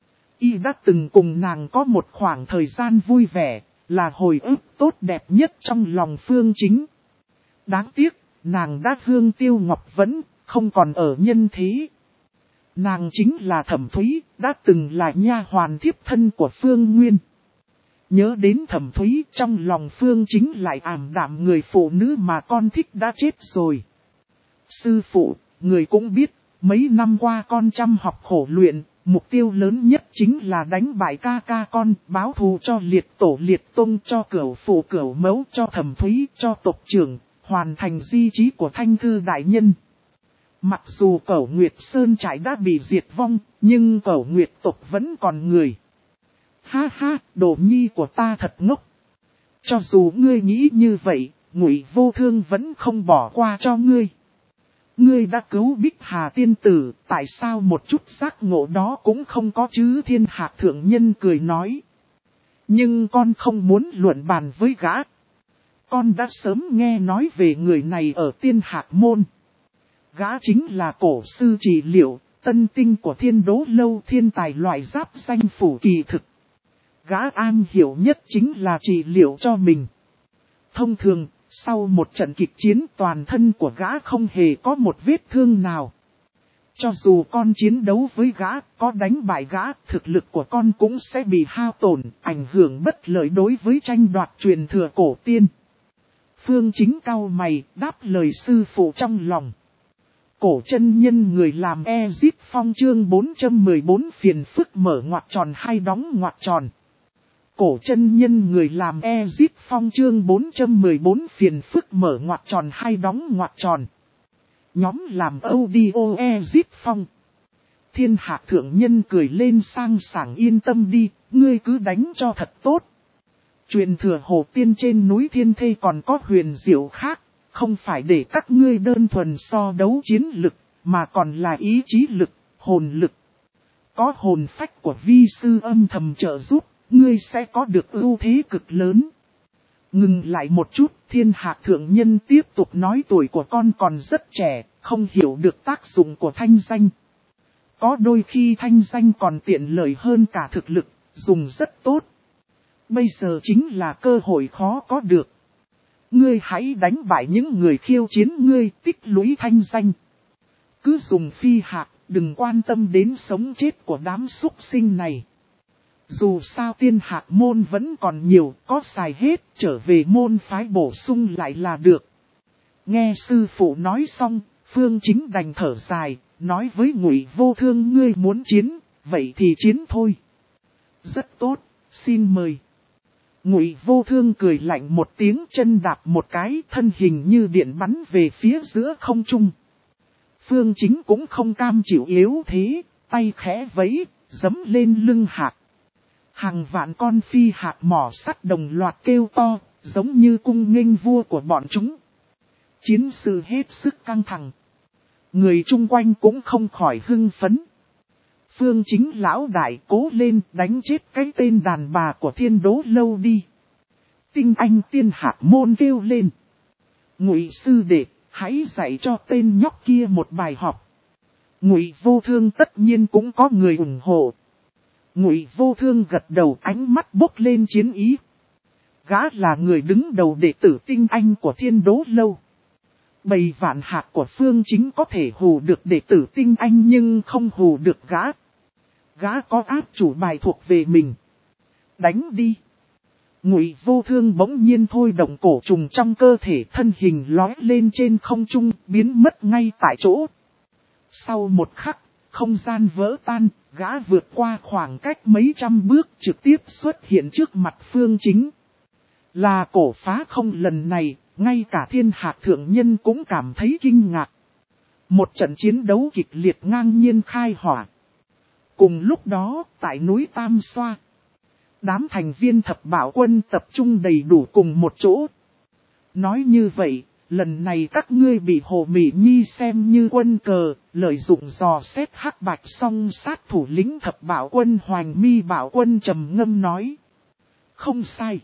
Y đã từng cùng nàng có một khoảng thời gian vui vẻ, là hồi ức tốt đẹp nhất trong lòng Phương Chính. Đáng tiếc, nàng đã hương tiêu ngọc vẫn, không còn ở nhân thế. Nàng chính là Thẩm Thúy, đã từng là nha hoàn thiếp thân của Phương Nguyên. Nhớ đến Thẩm Thúy, trong lòng Phương Chính lại ảm đạm, người phụ nữ mà con thích đã chết rồi. Sư phụ, người cũng biết, mấy năm qua con chăm học khổ luyện, mục tiêu lớn nhất chính là đánh bại ca ca con, báo thù cho liệt tổ liệt tông, cho cửu phụ cửu mẫu, cho Thẩm Thúy, cho tộc trưởng, hoàn thành di chí của Thanh Thư đại nhân. Mặc dù Cẩu Nguyệt Sơn trại đã bị diệt vong, nhưng Cẩu Nguyệt tộc vẫn còn người. Ha ha, Đỗ Nhi của ta thật ngốc. Cho dù ngươi nghĩ như vậy, Ngụy Vô Thương vẫn không bỏ qua cho ngươi. Ngươi đã cứu Bích Hà tiên tử, tại sao một chút giác ngộ đó cũng không có chứ? Thiên Hạc thượng nhân cười nói. Nhưng con không muốn luận bàn với gã. Con đã sớm nghe nói về người này ở Tiên Hạc môn. Gã chính là cổ sư trị liệu, tân tinh của Thiên Đố Lâu, thiên tài loại giáp danh phủ kỳ thực. Gã an hiểu nhất chính là trị liệu cho mình. Thông thường, sau một trận kịch chiến, toàn thân của gã không hề có một vết thương nào. Cho dù con chiến đấu với gã, có đánh bại gã, thực lực của con cũng sẽ bị hao tổn, ảnh hưởng bất lợi đối với tranh đoạt truyền thừa cổ tiên. Phương Chính cau mày, đáp lời sư phụ trong lòng. Cổ chân nhân người làm Ezip Phong chương bốn trăm mười bốn phiền phức mở ngoặc tròn hay đóng ngoặc tròn. Cổ chân nhân người làm Ezip Phong chương bốn trăm mười bốn phiền phức mở ngoặc tròn hay đóng ngoặc tròn. Nhóm làm audio Ezip Phong. Thiên Hạ thượng nhân cười lên sang sảng, yên tâm đi, ngươi cứ đánh cho thật tốt. Truyền thừa hồ tiên trên núi Thiên Thê còn có huyền diệu khác, không phải để các ngươi đơn thuần so đấu chiến lực, mà còn là ý chí lực, hồn lực. Có hồn phách của vi sư âm thầm trợ giúp, ngươi sẽ có được ưu thế cực lớn. Ngừng lại một chút, Thiên Hạ thượng nhân tiếp tục nói tuổi của con còn rất trẻ, không hiểu được tác dụng của thanh danh. Có đôi khi thanh danh còn tiện lợi hơn cả thực lực, dùng rất tốt. Bây giờ chính là cơ hội khó có được. Ngươi hãy đánh bại những người khiêu chiến ngươi, tích lũy thanh danh. Cứ dùng phi hạt, đừng quan tâm đến sống chết của đám súc sinh này. Dù sao tiên hạt môn vẫn còn nhiều, có xài hết, trở về môn phái bổ sung lại là được. Nghe sư phụ nói xong, Phương Chính đành thở dài, nói với Ngụy Vô Thương, ngươi muốn chiến, vậy thì chiến thôi. Rất tốt, xin mời. Ngụy Vô Thương cười lạnh một tiếng, chân đạp một cái, thân hình như điện bắn về phía giữa không trung. Phương Chính cũng không cam chịu yếu thế, tay khẽ vẫy, giẫm lên lưng hạt. Hàng vạn con phi hạt mỏ sắt đồng loạt kêu to, giống như cung nghênh vua của bọn chúng. Chiến sự hết sức căng thẳng. Người chung quanh cũng không khỏi hưng phấn. Phương Chính lão đại, cố lên, đánh chết cái tên đàn bà của Thiên Đố Lâu đi. Tinh anh tiên hạt môn kêu lên. Ngụy sư đệ, hãy dạy cho tên nhóc kia một bài học. Ngụy Vô Thương tất nhiên cũng có người ủng hộ. Ngụy Vô Thương gật đầu, ánh mắt bốc lên chiến ý. Gã là người đứng đầu đệ tử tinh anh của Thiên Đố Lâu. Bầy vạn hạt của Phương Chính có thể hù được đệ tử tinh anh nhưng không hù được gã. Gã có áp chủ bài thuộc về mình. Đánh đi. Ngụy Vô Thương bỗng nhiên thôi động cổ trùng trong cơ thể, thân hình lói lên trên không trung, biến mất ngay tại chỗ. Sau một khắc, không gian vỡ tan, gã vượt qua khoảng cách mấy trăm bước, trực tiếp xuất hiện trước mặt Phương Chính. Là cổ phá không lần này, ngay cả Thiên Hạ thượng nhân cũng cảm thấy kinh ngạc. Một trận chiến đấu kịch liệt ngang nhiên khai hỏa. Cùng lúc đó, tại núi Tam Xoa, đám thành viên thập bảo quân tập trung đầy đủ cùng một chỗ. Nói như vậy, lần này các ngươi bị Hồ Mỹ Nhi xem như quân cờ, lợi dụng dò xét hắc bạch song sát thủ lĩnh thập bảo quân Hoành Mi Bảo Quân trầm ngâm nói. Không sai.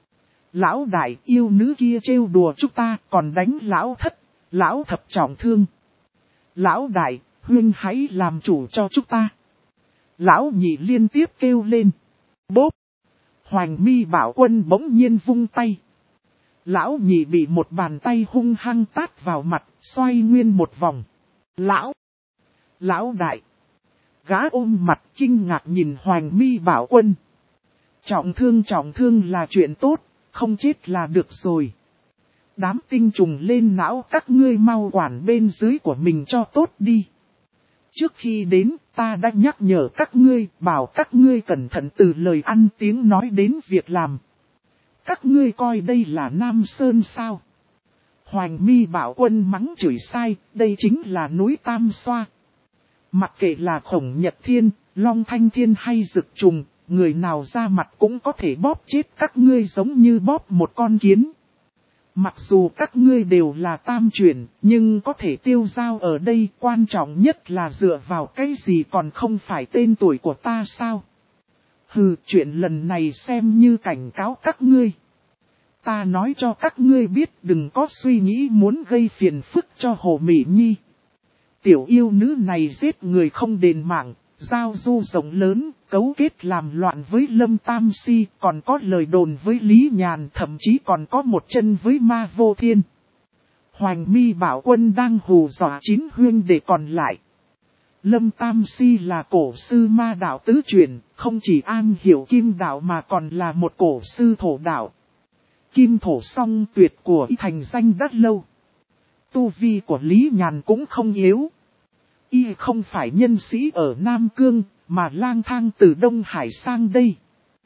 Lão đại yêu nữ kia trêu đùa chúng ta, còn đánh lão thất, lão thập trọng thương. Lão đại, huynh hãy làm chủ cho chúng ta. Lão nhị liên tiếp kêu lên. Bốp. Hoành Mi Bảo Quân bỗng nhiên vung tay. Lão nhị bị một bàn tay hung hăng tát vào mặt, xoay nguyên một vòng. Lão. Lão đại. Gã ôm mặt kinh ngạc nhìn Hoành Mi Bảo Quân. Trọng thương trọng thương là chuyện tốt, không chết là được rồi. Đám tinh trùng lên não, các ngươi mau quản bên dưới của mình cho tốt đi. Trước khi đến, ta đã nhắc nhở các ngươi, bảo các ngươi cẩn thận từ lời ăn tiếng nói đến việc làm. Các ngươi coi đây là Nam Sơn sao? Hoành Mi Bảo Quân mắng chửi sai, đây chính là núi Tam Xoa. Mặc kệ là Khổng Nhật Thiên, Long Thanh Thiên hay Dực Trùng, người nào ra mặt cũng có thể bóp chết các ngươi giống như bóp một con kiến. Mặc dù các ngươi đều là tam chuyển, nhưng có thể tiêu dao ở đây, quan trọng nhất là dựa vào cái gì còn không phải tên tuổi của ta sao? Hừ, chuyện lần này xem như cảnh cáo các ngươi. Ta nói cho các ngươi biết, đừng có suy nghĩ muốn gây phiền phức cho Hồ Mỹ Nhi. Tiểu yêu nữ này giết người không đền mạng, giao du rộng lớn, cấu kết làm loạn với Lâm Tam Si, còn có lời đồn với Lý Nhàn, thậm chí còn có một chân với Ma Vô Thiên. Hoành Mi Bảo Quân đang hù dọa chín huynh đệ còn lại. Lâm Tam Si là cổ sư ma đạo tứ truyền, không chỉ am hiểu kim đạo mà còn là một cổ sư thổ đạo. Kim thổ song tuyệt của y thành danh đất lâu. Tu vi của Lý Nhàn cũng không yếu. Y không phải nhân sĩ ở Nam Cương, mà lang thang từ Đông Hải sang đây.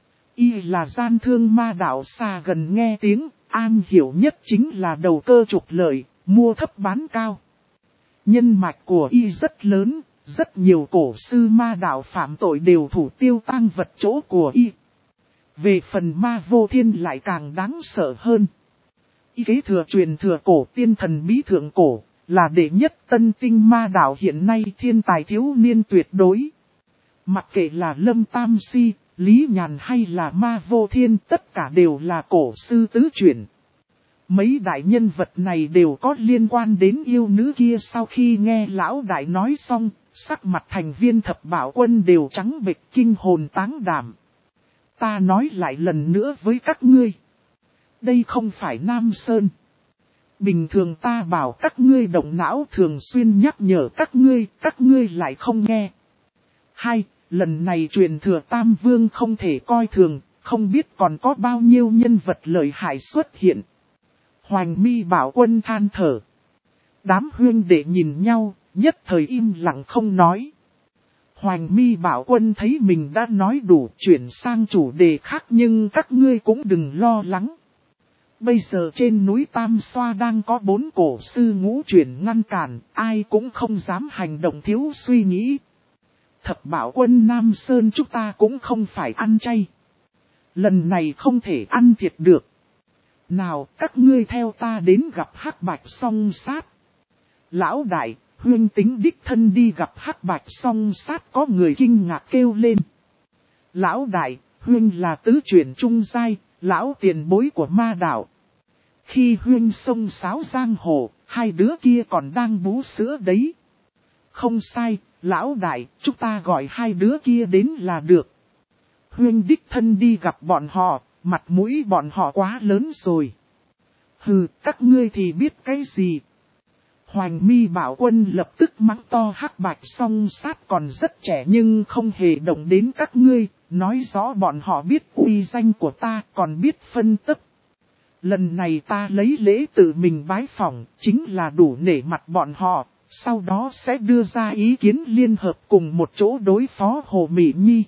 Y là gian thương ma đạo xa gần nghe tiếng, am hiểu nhất chính là đầu cơ trục lợi, mua thấp bán cao. Nhân mạch của Y rất lớn, rất nhiều cổ sư ma đạo phạm tội đều thủ tiêu tang vật chỗ của Y. Về phần ma vô thiên lại càng đáng sợ hơn. Y kế thừa truyền thừa cổ tiên thần bí thượng cổ, là đệ nhất tân tinh ma đạo hiện nay thiên tài thiếu niên tuyệt đối. Mặc kệ là Lâm Tam Si, Lý Nhàn hay là ma vô thiên, tất cả đều là cổ sư tứ chuyển. Mấy đại nhân vật này đều có liên quan đến yêu nữ kia. Sau khi nghe lão đại nói xong, sắc mặt thành viên thập bảo quân đều trắng bệch kinh hồn táng đảm. Ta nói lại lần nữa với các ngươi. Đây không phải Nam Sơn. Bình thường ta bảo các ngươi động não, thường xuyên nhắc nhở các ngươi, các ngươi lại không nghe. Hai, lần này truyền thừa Tam Vương không thể coi thường, không biết còn có bao nhiêu nhân vật lợi hại xuất hiện. Hoành Mi Bảo Quân than thở. Đám huynh đệ nhìn nhau, nhất thời im lặng không nói. Hoành Mi Bảo Quân thấy mình đã nói đủ, chuyển sang chủ đề khác, nhưng các ngươi cũng đừng lo lắng. Bây giờ trên núi Tam Xoa đang có bốn cổ sư ngũ chuyển ngăn cản, ai cũng không dám hành động thiếu suy nghĩ. Thập Bảo Quân Nam Sơn chúng ta cũng không phải ăn chay. Lần này không thể ăn thiệt được. Nào, các ngươi theo ta đến gặp Hắc Bạch Song Sát. Lão đại, huynh tính đích thân đi gặp Hắc Bạch Song Sát, có người kinh ngạc kêu lên. Lão đại, huynh là tứ chuyển trung giai, lão tiền bối của ma đạo. Khi huynh sông sáo giang hồ, hai đứa kia còn đang bú sữa đấy. Không sai, lão đại, chúng ta gọi hai đứa kia đến là được. Huynh đích thân đi gặp bọn họ, mặt mũi bọn họ quá lớn rồi. Hừ, các ngươi thì biết cái gì? Hoành Mi Bảo Quân lập tức mắng to Hắc Bạch Song Sát còn rất trẻ nhưng không hề động đến các ngươi, nói rõ bọn họ biết uy danh của ta, còn biết phân tích. Lần này ta lấy lễ tự mình bái phỏng, chính là đủ nể mặt bọn họ, sau đó sẽ đưa ra ý kiến liên hợp cùng một chỗ đối phó Hồ Mỹ Nhi.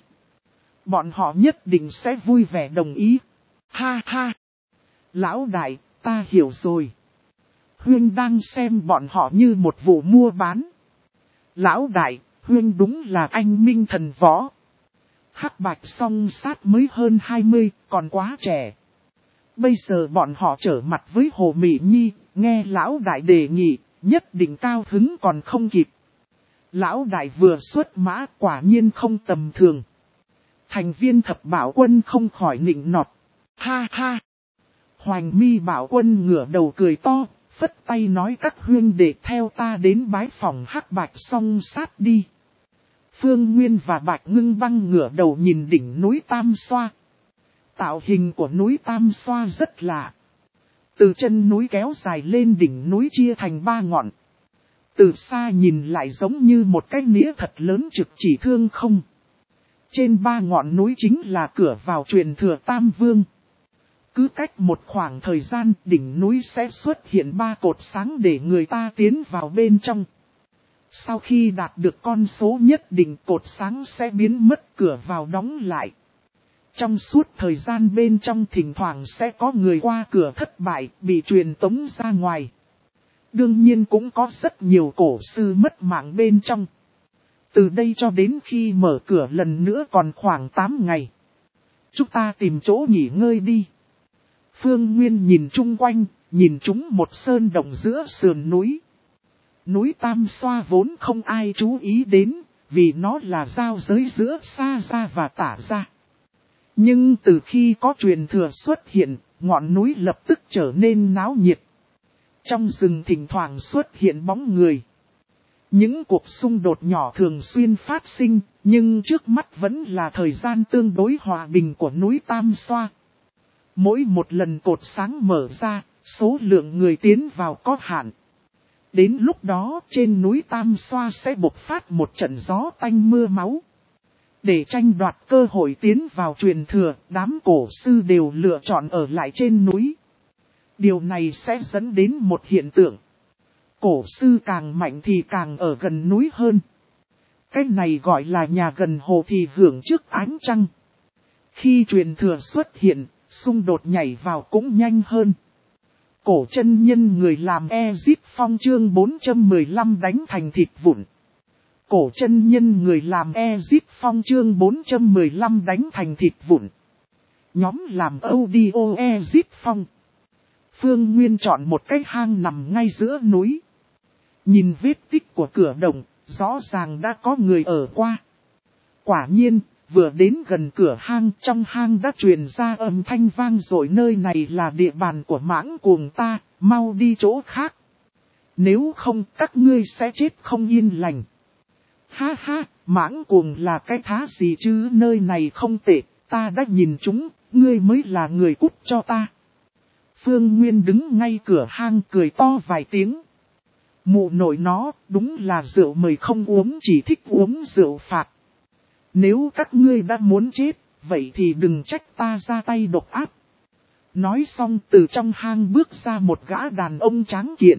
Bọn họ nhất định sẽ vui vẻ đồng ý. Ha ha! Lão đại, ta hiểu rồi. Huynh đang xem bọn họ như một vụ mua bán. Lão đại, Huynh đúng là anh minh thần võ. Hắc Bạch Song Sát mới hơn hai mươi, còn quá trẻ. Bây giờ bọn họ trở mặt với Hồ Mỹ Nhi, nghe lão đại đề nghị, nhất định cao hứng còn không kịp. Lão đại vừa xuất mã quả nhiên không tầm thường. Thành viên Thập Bảo Quân không khỏi nịnh nọt. Ha ha! Hoành Mi Bảo Quân ngửa đầu cười to, phất tay nói các huynh đệ theo ta đến bái phòng Hắc Bạch Song Sát đi. Phương Nguyên và Bạch Ngưng Băng ngửa đầu nhìn đỉnh núi Tam Xoa. Tạo hình của núi Tam Xoa rất lạ. Từ chân núi kéo dài lên đỉnh núi chia thành ba ngọn. Từ xa nhìn lại giống như một cái nĩa thật lớn trực chỉ thương không. Trên ba ngọn núi chính là cửa vào truyền thừa Tam Vương. Cứ cách một khoảng thời gian đỉnh núi sẽ xuất hiện ba cột sáng để người ta tiến vào bên trong. Sau khi đạt được con số nhất định cột sáng sẽ biến mất, cửa vào đóng lại. Trong suốt thời gian bên trong thỉnh thoảng sẽ có người qua cửa thất bại bị truyền tống ra ngoài. Đương nhiên cũng có rất nhiều cổ sư mất mạng bên trong. Từ đây cho đến khi mở cửa lần nữa còn khoảng tám ngày. Chúng ta tìm chỗ nghỉ ngơi đi. Phương Nguyên nhìn chung quanh, nhìn chúng một sơn động giữa sườn núi. Núi Tam Xoa vốn không ai chú ý đến, vì nó là giao giới giữa Sa Gia và Tả Gia. Nhưng từ khi có truyền thừa xuất hiện, ngọn núi lập tức trở nên náo nhiệt. Trong rừng thỉnh thoảng xuất hiện bóng người. Những cuộc xung đột nhỏ thường xuyên phát sinh, nhưng trước mắt vẫn là thời gian tương đối hòa bình của núi Tam Xoa. Mỗi một lần cột sáng mở ra, số lượng người tiến vào có hạn. Đến lúc đó trên núi Tam Xoa sẽ bộc phát một trận gió tanh mưa máu. Để tranh đoạt cơ hội tiến vào truyền thừa, đám cổ sư đều lựa chọn ở lại trên núi. Điều này sẽ dẫn đến một hiện tượng. Cổ sư càng mạnh thì càng ở gần núi hơn. Cái này gọi là nhà gần hồ thì hưởng trước ánh trăng. Khi truyền thừa xuất hiện, xung đột nhảy vào cũng nhanh hơn. Cổ chân nhân người làm Ezip Phong chương bốn trăm mười lăm đánh thành thịt vụn. Cổ chân nhân người làm Ezip Phong chương bốn trăm mười lăm đánh thành thịt vụn. Nhóm làm audio Ezip Phong. Phương Nguyên chọn một cái hang nằm ngay giữa núi. Nhìn vết tích của cửa động, rõ ràng đã có người ở qua. Quả nhiên, vừa đến gần cửa hang, trong hang đã truyền ra âm thanh vang rồi, nơi này là địa bàn của mãng cuồng ta, mau đi chỗ khác. Nếu không các ngươi sẽ chết không yên lành. Ha ha, mãng cuồng là cái thá gì chứ, nơi này không tệ, ta đã nhìn chúng, ngươi mới là người cút cho ta. Phương Nguyên đứng ngay cửa hang cười to vài tiếng. Mụ nội nó, đúng là rượu mời không uống, chỉ thích uống rượu phạt. Nếu các ngươi đã muốn chết, vậy thì đừng trách ta ra tay độc ác. Nói xong từ trong hang bước ra một gã đàn ông tráng kiện.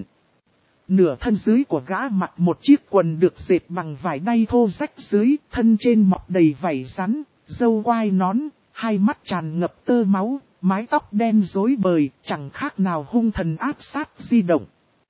Nửa thân dưới của gã mặc một chiếc quần được dệt bằng vải đay thô rách dưới, thân trên mọc đầy vảy rắn, râu quai nón, hai mắt tràn ngập tơ máu, mái tóc đen rối bời, chẳng khác nào hung thần áp sát di động.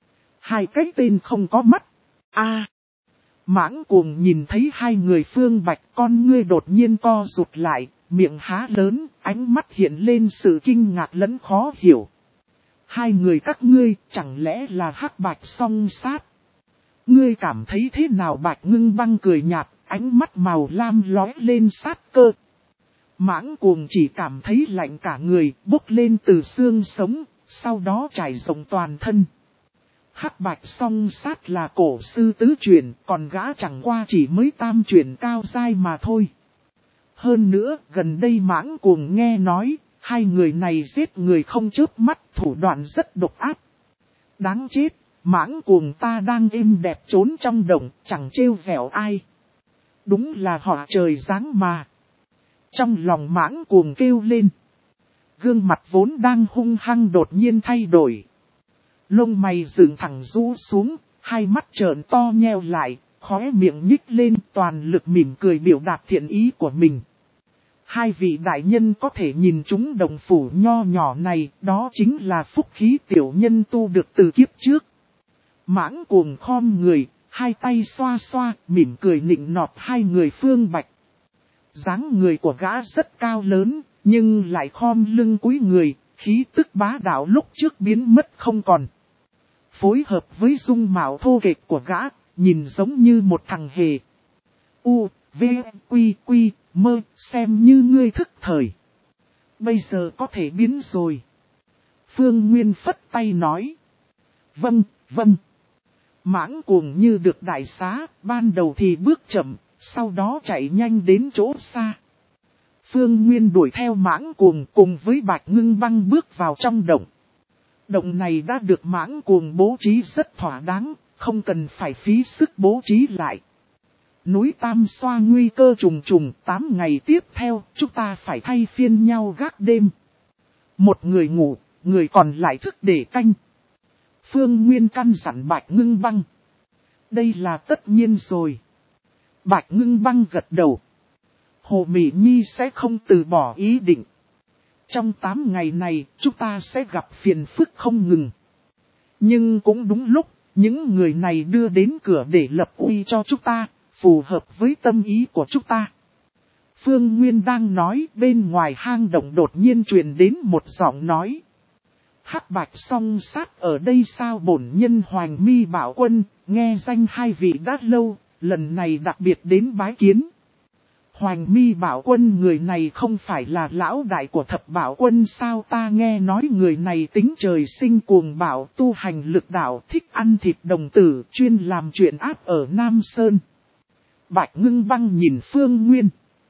Hai cái tên không có mắt. A. Mãng cuồng nhìn thấy hai người Phương Bạch, con ngươi đột nhiên co rụt lại, miệng há lớn, ánh mắt hiện lên sự kinh ngạc lẫn khó hiểu. Hai người các ngươi chẳng lẽ là Hắc Bạch song sát? Ngươi cảm thấy thế nào? Bạch Ngưng Băng cười nhạt, ánh mắt màu lam lóe lên sát cơ. Mãng cuồng chỉ cảm thấy lạnh cả người, bốc lên từ xương sống, sau đó trải rộng toàn thân. Hắc Bạch song sát là cổ sư tứ truyền, còn gã chẳng qua chỉ mới tam truyền cao giai mà thôi. Hơn nữa, gần đây mãng cuồng nghe nói, hai người này giết người không chớp mắt, thủ đoạn rất độc ác. Đáng chết, mãng cuồng ta đang êm đẹp trốn trong động, chẳng trêu vẻo ai. Đúng là họ trời giáng mà. Trong lòng mãng cuồng kêu lên. Gương mặt vốn đang hung hăng đột nhiên thay đổi. Lông mày dựng thẳng rũ xuống, hai mắt trợn to nheo lại, khóe miệng nhích lên, toàn lực mỉm cười biểu đạt thiện ý của mình. Hai vị đại nhân có thể nhìn chúng đồng phủ nho nhỏ này, đó chính là phúc khí tiểu nhân tu được từ kiếp trước. Mãng cuồng khom người, hai tay xoa xoa, mỉm cười nịnh nọt hai người Phương Bạch. Dáng người của gã rất cao lớn, nhưng lại khom lưng cúi người, khí tức bá đạo lúc trước biến mất không còn. Phối hợp với dung mạo thô kệch của gã, nhìn giống như một thằng hề. U, V, Quy, Quy, mơ, xem như ngươi thức thời. Bây giờ có thể biến rồi. Phương Nguyên phất tay nói. Vâng, vâng. Mãng cuồng như được đại xá, ban đầu thì bước chậm, sau đó chạy nhanh đến chỗ xa. Phương Nguyên đuổi theo mãng cuồng cùng với Bạch Ngưng Băng bước vào trong động. Động này đã được mãng cuồng bố trí rất thỏa đáng, không cần phải phí sức bố trí lại. Núi Tam Xoa nguy cơ trùng trùng, tám ngày tiếp theo, chúng ta phải thay phiên nhau gác đêm. Một người ngủ, người còn lại thức để canh. Phương Nguyên căn dặn Bạch Ngưng Băng. Đây là tất nhiên rồi. Bạch Ngưng Băng gật đầu. Hồ Mỹ Nhi sẽ không từ bỏ ý định. Trong tám ngày này, chúng ta sẽ gặp phiền phức không ngừng. Nhưng cũng đúng lúc, những người này đưa đến cửa để lập uy cho chúng ta, phù hợp với tâm ý của chúng ta. Phương Nguyên đang nói, bên ngoài hang động đột nhiên truyền đến một giọng nói. Hắc Bạch song sát ở đây sao? Bổn nhân Hoành Mi Bảo Quân, nghe danh hai vị đã lâu, lần này đặc biệt đến bái kiến. Hoành Mi Bảo Quân người này không phải là lão đại của Thập Bảo Quân sao? Ta nghe nói người này tính trời sinh cuồng bạo, tu hành lực đạo, thích ăn thịt đồng tử, chuyên làm chuyện ác ở Nam Sơn. Bạch Ngưng Băng nhìn Phương Nguyên.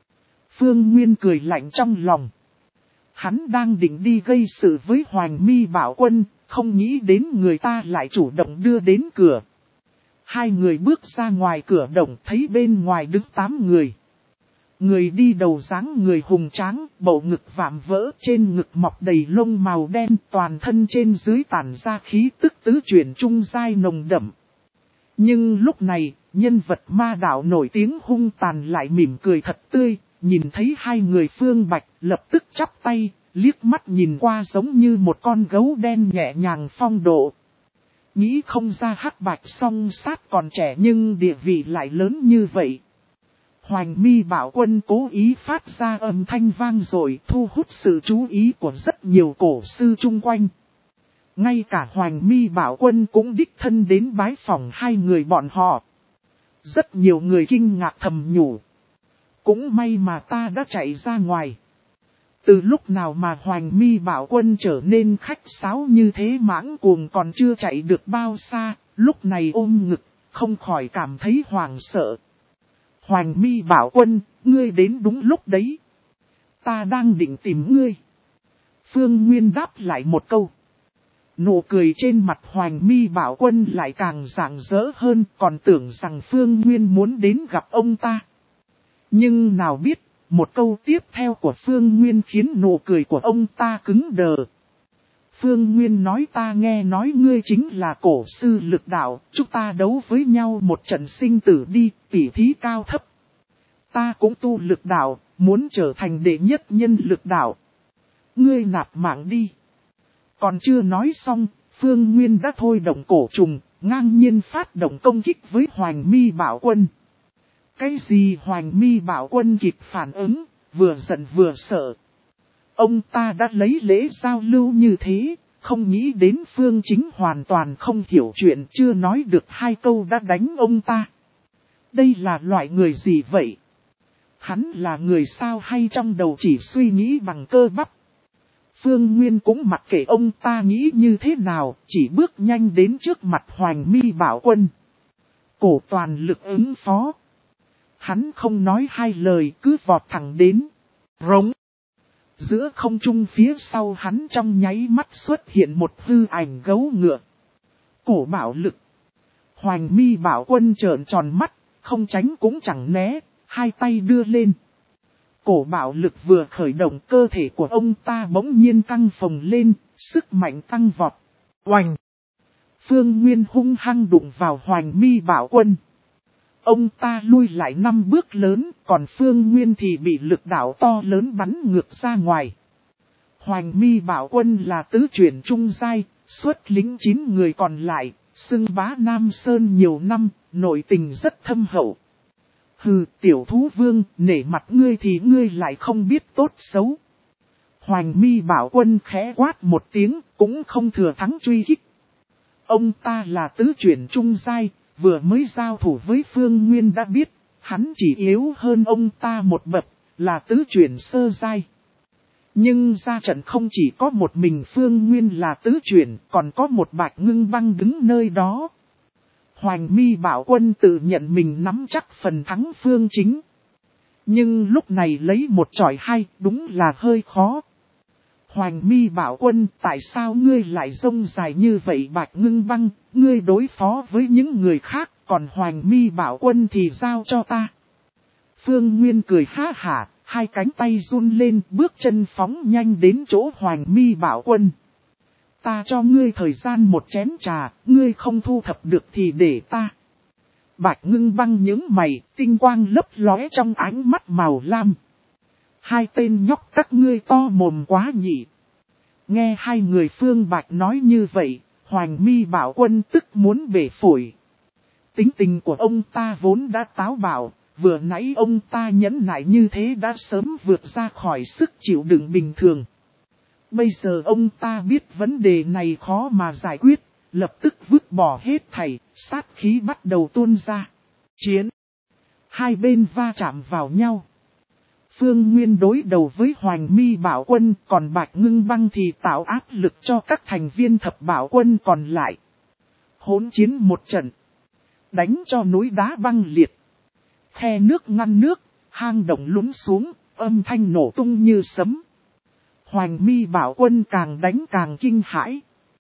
Phương Nguyên cười lạnh trong lòng. Hắn đang định đi gây sự với Hoành Mi Bảo Quân, không nghĩ đến người ta lại chủ động đưa đến cửa. Hai người bước ra ngoài cửa động thấy bên ngoài đứng tám người. Người đi đầu dáng người hùng tráng, bầu ngực vạm vỡ, trên ngực mọc đầy lông màu đen, toàn thân trên dưới tản ra khí tức tứ chuyển trung giai nồng đậm. Nhưng lúc này, nhân vật ma đạo nổi tiếng hung tàn lại mỉm cười thật tươi, nhìn thấy hai người Phương Bạch lập tức chắp tay, liếc mắt nhìn qua giống như một con gấu đen nhẹ nhàng phong độ. Nghĩ không ra Hắc Bạch song sát còn trẻ nhưng địa vị lại lớn như vậy. Hoành Mi Bảo Quân cố ý phát ra âm thanh vang dội thu hút sự chú ý của rất nhiều cổ sư chung quanh. Ngay cả Hoành Mi Bảo Quân cũng đích thân đến bái phỏng hai người bọn họ. Rất nhiều người kinh ngạc thầm nhủ. Cũng may mà ta đã chạy ra ngoài. Từ lúc nào mà Hoành Mi Bảo Quân trở nên khách sáo như thế, mãng cuồng còn chưa chạy được bao xa, lúc này ôm ngực, không khỏi cảm thấy hoảng sợ. Hoành Mi Bảo Quân, ngươi đến đúng lúc đấy. Ta đang định tìm ngươi. Phương Nguyên đáp lại một câu. Nụ cười trên mặt Hoành Mi Bảo Quân lại càng rạng rỡ hơn, còn tưởng rằng Phương Nguyên muốn đến gặp ông ta. Nhưng nào biết, một câu tiếp theo của Phương Nguyên khiến nụ cười của ông ta cứng đờ. Phương Nguyên nói, ta nghe nói ngươi chính là cổ sư lực đạo, chúng ta đấu với nhau một trận sinh tử đi, tỉ thí cao thấp. Ta cũng tu lực đạo, muốn trở thành đệ nhất nhân lực đạo. Ngươi nạp mạng đi. Còn chưa nói xong, Phương Nguyên đã thôi động cổ trùng, ngang nhiên phát động công kích với Hoành Mi Bảo Quân. Cái gì? Hoành Mi Bảo Quân kịp phản ứng, vừa giận vừa sợ. Ông ta đã lấy lễ giao lưu như thế, không nghĩ đến Phương Chính hoàn toàn không hiểu chuyện, chưa nói được hai câu đã đánh ông ta. Đây là loại người gì vậy? Hắn là người sao hay trong đầu chỉ suy nghĩ bằng cơ bắp? Phương Nguyên cũng mặc kệ ông ta nghĩ như thế nào, chỉ bước nhanh đến trước mặt Hoành Mi Bảo Quân. Cổ toàn lực ứng phó. Hắn không nói hai lời cứ vọt thẳng đến. Rống. Giữa không trung phía sau hắn trong nháy mắt xuất hiện một hư ảnh gấu ngựa. Cổ bảo lực. Hoành Mi Bảo Quân trợn tròn mắt, không tránh cũng chẳng né, hai tay đưa lên. Cổ bảo lực vừa khởi động, cơ thể của ông ta bỗng nhiên căng phồng lên, sức mạnh tăng vọt. Oành! Phương Nguyên hung hăng đụng vào Hoành Mi Bảo Quân. Ông ta lui lại năm bước lớn, còn Phương Nguyên thì bị lực đạo to lớn bắn ngược ra ngoài. Hoành Mi Bảo Quân là tứ chuyển trung giai, xuất lính chín người còn lại, xưng bá Nam Sơn nhiều năm, nội tình rất thâm hậu. Hừ, tiểu thú vương, nể mặt ngươi thì ngươi lại không biết tốt xấu. Hoành Mi Bảo Quân khẽ quát một tiếng, cũng không thừa thắng truy kích. Ông ta là tứ chuyển trung giai, vừa mới giao thủ với Phương Nguyên đã biết, hắn chỉ yếu hơn ông ta một bậc, là tứ chuyển sơ giai. Nhưng ra trận không chỉ có một mình Phương Nguyên là tứ chuyển, còn có một Bạch Ngưng Băng đứng nơi đó. Hoành Mi Bảo Quân tự nhận mình nắm chắc phần thắng Phương Chính. Nhưng lúc này lấy một chọi hai đúng là hơi khó. Hoành Mi Bảo Quân, tại sao ngươi lại rông dài như vậy? Bạch Ngưng Băng, ngươi đối phó với những người khác, còn Hoành Mi Bảo Quân thì giao cho ta. Phương Nguyên cười ha hả, hai cánh tay run lên, bước chân phóng nhanh đến chỗ Hoành Mi Bảo Quân. Ta cho ngươi thời gian một chén trà, ngươi không thu thập được thì để ta. Bạch Ngưng Băng những mày, tinh quang lấp lóe trong ánh mắt màu lam. Hai tên nhóc các ngươi to mồm quá nhỉ. Nghe hai người Phương Bạch nói như vậy, Hoành Mi Bảo Quân tức muốn bể phổi. Tính tình của ông ta vốn đã táo bạo, vừa nãy ông ta nhẫn nại như thế đã sớm vượt ra khỏi sức chịu đựng bình thường. Bây giờ ông ta biết vấn đề này khó mà giải quyết, lập tức vứt bỏ hết thảy, sát khí bắt đầu tuôn ra. Chiến! Hai bên va chạm vào nhau. Phương Nguyên đối đầu với Hoành Mi Bảo Quân, còn Bạch Ngưng Băng thì tạo áp lực cho các thành viên thập bảo quân còn lại. Hỗn chiến một trận. Đánh cho núi đá băng liệt. Khe nước ngăn nước, hang động lún xuống, âm thanh nổ tung như sấm. Hoành Mi Bảo Quân càng đánh càng kinh hãi.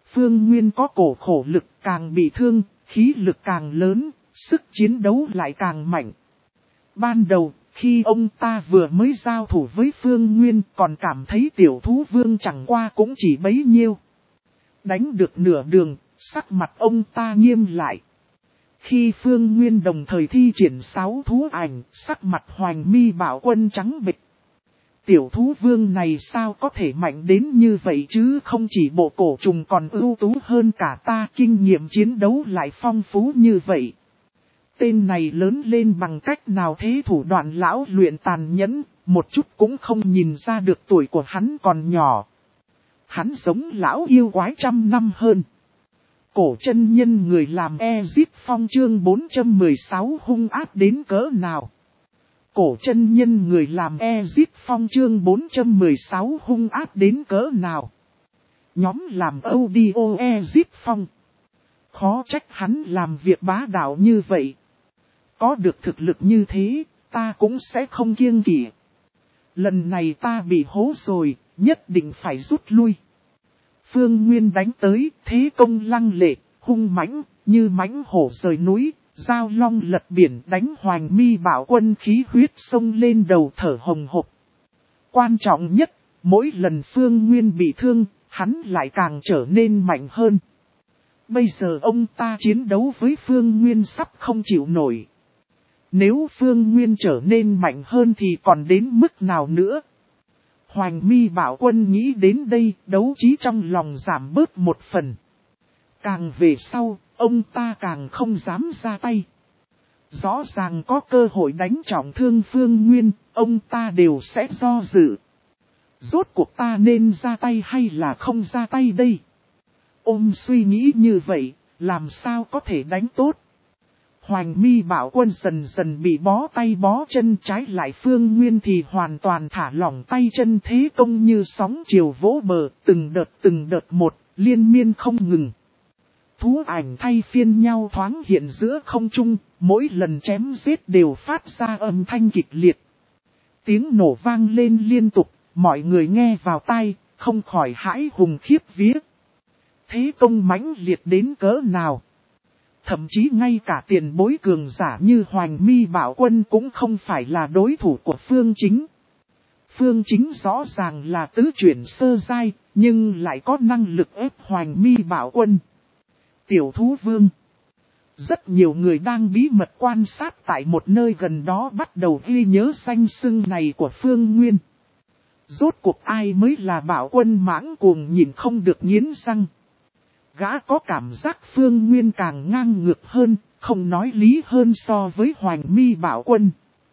Phương Nguyên có cổ khổ lực càng bị thương, khí lực càng lớn, sức chiến đấu lại càng mạnh. Ban đầu, khi ông ta vừa mới giao thủ với Phương Nguyên còn cảm thấy tiểu thú vương chẳng qua cũng chỉ bấy nhiêu. Đánh được nửa đường, sắc mặt ông ta nghiêm lại. Khi Phương Nguyên đồng thời thi triển sáu thú ảnh, sắc mặt Hoành Mi Bảo Quân trắng bệch. Tiểu thú vương này sao có thể mạnh đến như vậy chứ, không chỉ bộ cổ trùng còn ưu tú hơn cả ta, kinh nghiệm chiến đấu lại phong phú như vậy. Tên này lớn lên bằng cách nào thế, thủ đoạn lão luyện tàn nhẫn, một chút cũng không nhìn ra được tuổi của hắn còn nhỏ. Hắn giống lão yêu quái trăm năm hơn. Cổ chân nhân người làm Ezip Phong chương bốn trăm mười sáu hung ác đến cỡ nào. Cổ chân nhân người làm Ezip Phong chương bốn trăm mười sáu hung ác đến cỡ nào. Nhóm làm audio Ezip Phong. Khó trách hắn làm việc bá đạo như vậy. Có được thực lực như thế, ta cũng sẽ không kiêng kỵ. Lần này ta bị hố rồi, nhất định phải rút lui. Phương Nguyên đánh tới, thế công lăng lệ, hung mãnh, như mãnh hổ rời núi, giao long lật biển, đánh Hoành Mi Bảo Quân khí huyết sông lên đầu thở hồng hộc. Quan trọng nhất, mỗi lần Phương Nguyên bị thương, hắn lại càng trở nên mạnh hơn. Bây giờ ông ta chiến đấu với Phương Nguyên sắp không chịu nổi. Nếu Phương Nguyên trở nên mạnh hơn thì còn đến mức nào nữa? Hoành Mi Bảo Quân nghĩ đến đây, đấu trí trong lòng giảm bớt một phần. Càng về sau, ông ta càng không dám ra tay. Rõ ràng có cơ hội đánh trọng thương Phương Nguyên, ông ta đều sẽ do dự. Rốt cuộc ta nên ra tay hay là không ra tay đây? Ôm suy nghĩ như vậy, làm sao có thể đánh tốt? Hoành Mi Bảo Quân dần dần bị bó tay bó chân, trái lại Phương Nguyên thì hoàn toàn thả lỏng tay chân, thế công như sóng chiều vỗ bờ, từng đợt từng đợt một, liên miên không ngừng. Thú ảnh thay phiên nhau thoáng hiện giữa không trung, mỗi lần chém giết đều phát ra âm thanh kịch liệt. Tiếng nổ vang lên liên tục, mọi người nghe vào tai, không khỏi hãi hùng khiếp vía. Thế công mãnh liệt đến cỡ nào? Thậm chí ngay cả tiền bối cường giả như Hoành Mi Bảo Quân cũng không phải là đối thủ của Phương Chính. Phương Chính rõ ràng là tứ chuyển sơ giai, nhưng lại có năng lực ép Hoành Mi Bảo Quân. Tiểu thú vương. Rất nhiều người đang bí mật quan sát tại một nơi gần đó bắt đầu ghi nhớ danh xưng này của Phương Nguyên. Rốt cuộc ai mới là Bảo Quân mãng cuồng nhìn không được nghiến răng. Gã có cảm giác Phương Nguyên càng ngang ngược hơn, không nói lý hơn so với Hoành Mi Bảo Quân.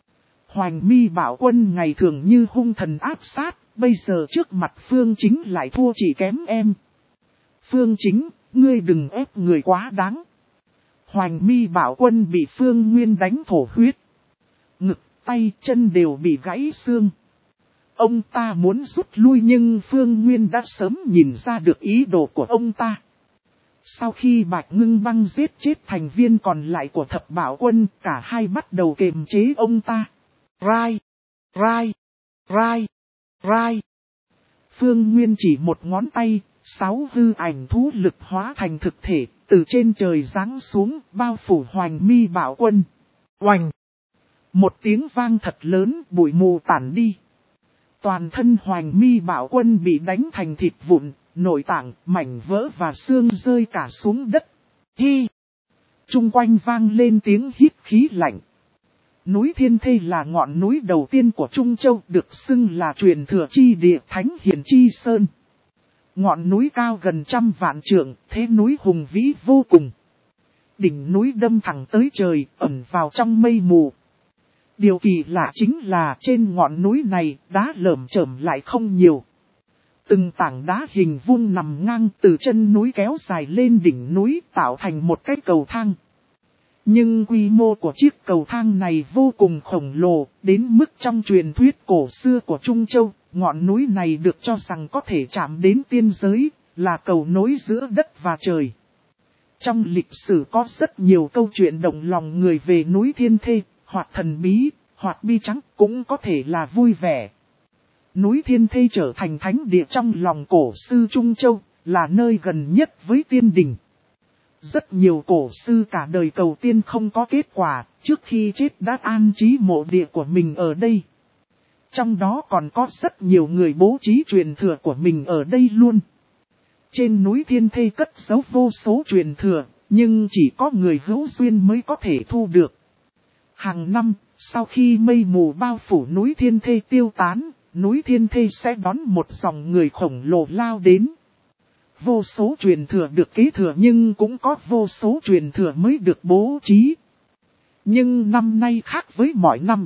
Hoành Mi Bảo Quân ngày thường như hung thần áp sát, bây giờ trước mặt Phương Chính lại thua chỉ kém em. Phương Chính, ngươi đừng ép người quá đáng. Hoành Mi Bảo Quân bị Phương Nguyên đánh thổ huyết. Ngực, tay, chân đều bị gãy xương. Ông ta muốn rút lui nhưng Phương Nguyên đã sớm nhìn ra được ý đồ của ông ta. Sau khi Bạch Ngưng Băng giết chết thành viên còn lại của Thập Bảo Quân, cả hai bắt đầu kiềm chế ông ta. Rai, rai, rai, rai. Phương Nguyên chỉ một ngón tay, sáu hư ảnh thú lực hóa thành thực thể, từ trên trời giáng xuống, bao phủ Hoành Mi Bảo Quân. Oành! Một tiếng vang thật lớn, bụi mù tản đi. Toàn thân Hoành Mi Bảo Quân bị đánh thành thịt vụn, nội tạng, mảnh vỡ và xương rơi cả xuống đất. Hi! Trung quanh vang lên tiếng hít khí lạnh. Núi Thiên Thê là ngọn núi đầu tiên của Trung Châu, được xưng là truyền thừa chi địa Thánh Hiền Chi Sơn. Ngọn núi cao gần trăm vạn trượng, thế núi hùng vĩ vô cùng. Đỉnh núi đâm thẳng tới trời, ẩn vào trong mây mù. Điều kỳ lạ chính là trên ngọn núi này, đá lởm chởm lại không nhiều. Từng tảng đá hình vuông nằm ngang từ chân núi kéo dài lên đỉnh núi, tạo thành một cái cầu thang. Nhưng quy mô của chiếc cầu thang này vô cùng khổng lồ, đến mức trong truyền thuyết cổ xưa của Trung Châu, ngọn núi này được cho rằng có thể chạm đến tiên giới, là cầu nối giữa đất và trời. Trong lịch sử có rất nhiều câu chuyện động lòng người về núi Thiên Thê, hoặc thần bí, hoặc bi trắng, cũng có thể là vui vẻ. Núi Thiên Thê trở thành thánh địa trong lòng cổ sư Trung Châu, là nơi gần nhất với tiên đình. Rất nhiều cổ sư cả đời cầu tiên không có kết quả, trước khi chết đã an trí mộ địa của mình ở đây. Trong đó còn có rất nhiều người bố trí truyền thừa của mình ở đây luôn. Trên núi Thiên Thê cất giấu vô số truyền thừa, nhưng chỉ có người hữu duyên mới có thể thu được. Hàng năm, sau khi mây mù bao phủ núi Thiên Thê tiêu tán, núi Thiên Thê sẽ đón một dòng người khổng lồ lao đến. Vô số truyền thừa được kế thừa nhưng cũng có vô số truyền thừa mới được bố trí. Nhưng năm nay khác với mọi năm.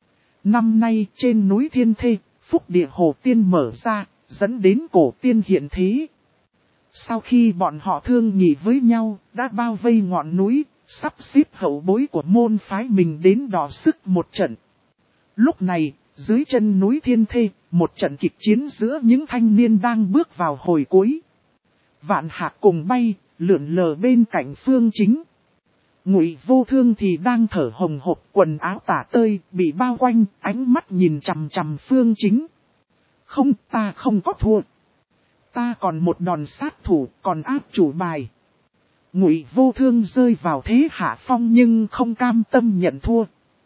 Năm nay trên núi Thiên Thê, phúc địa hồ tiên mở ra, dẫn đến cổ tiên hiện thế. Sau khi bọn họ thương nghị với nhau, đã bao vây ngọn núi, sắp xếp hậu bối của môn phái mình đến đọ sức một trận. Lúc này, dưới chân núi Thiên Thê, một trận kịch chiến giữa những thanh niên đang bước vào hồi cuối. Vạn Hạc cùng bay, lượn lờ bên cạnh Phương Chính. Ngụy Vô Thương thì đang thở hồng hộc, quần áo tả tơi, bị bao quanh, ánh mắt nhìn chằm chằm Phương Chính. Không, ta không có thua. Ta còn một đòn sát thủ, còn áp chủ bài. Ngụy Vô Thương rơi vào thế hạ phong nhưng không cam tâm nhận thua.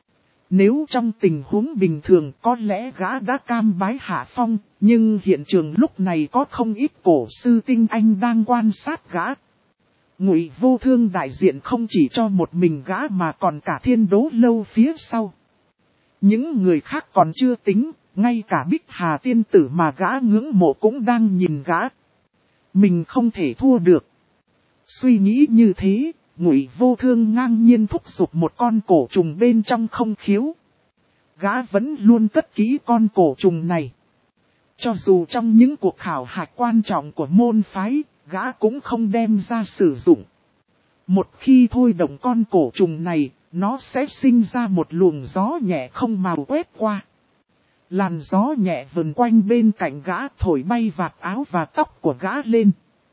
Nếu trong tình huống bình thường có lẽ gã đã cam bái hạ phong, nhưng hiện trường lúc này có không ít cổ sư tinh anh đang quan sát gã. Ngụy Vô Thương đại diện không chỉ cho một mình gã mà còn cả Thiên Đố Lâu phía sau. Những người khác còn chưa tính, ngay cả Bích Hà tiên tử mà gã ngưỡng mộ cũng đang nhìn gã. Mình không thể thua được. Suy nghĩ như thế, Ngụy Vô Thương ngang nhiên thúc giục một con cổ trùng bên trong không khiếu. Gã vẫn luôn cất kỹ con cổ trùng này. Cho dù trong những cuộc khảo hạch quan trọng của môn phái, gã cũng không đem ra sử dụng. Một khi thôi động con cổ trùng này, nó sẽ sinh ra một luồng gió nhẹ không màu quét qua. Làn gió nhẹ vần quanh bên cạnh gã thổi bay vạt áo và tóc của gã lên.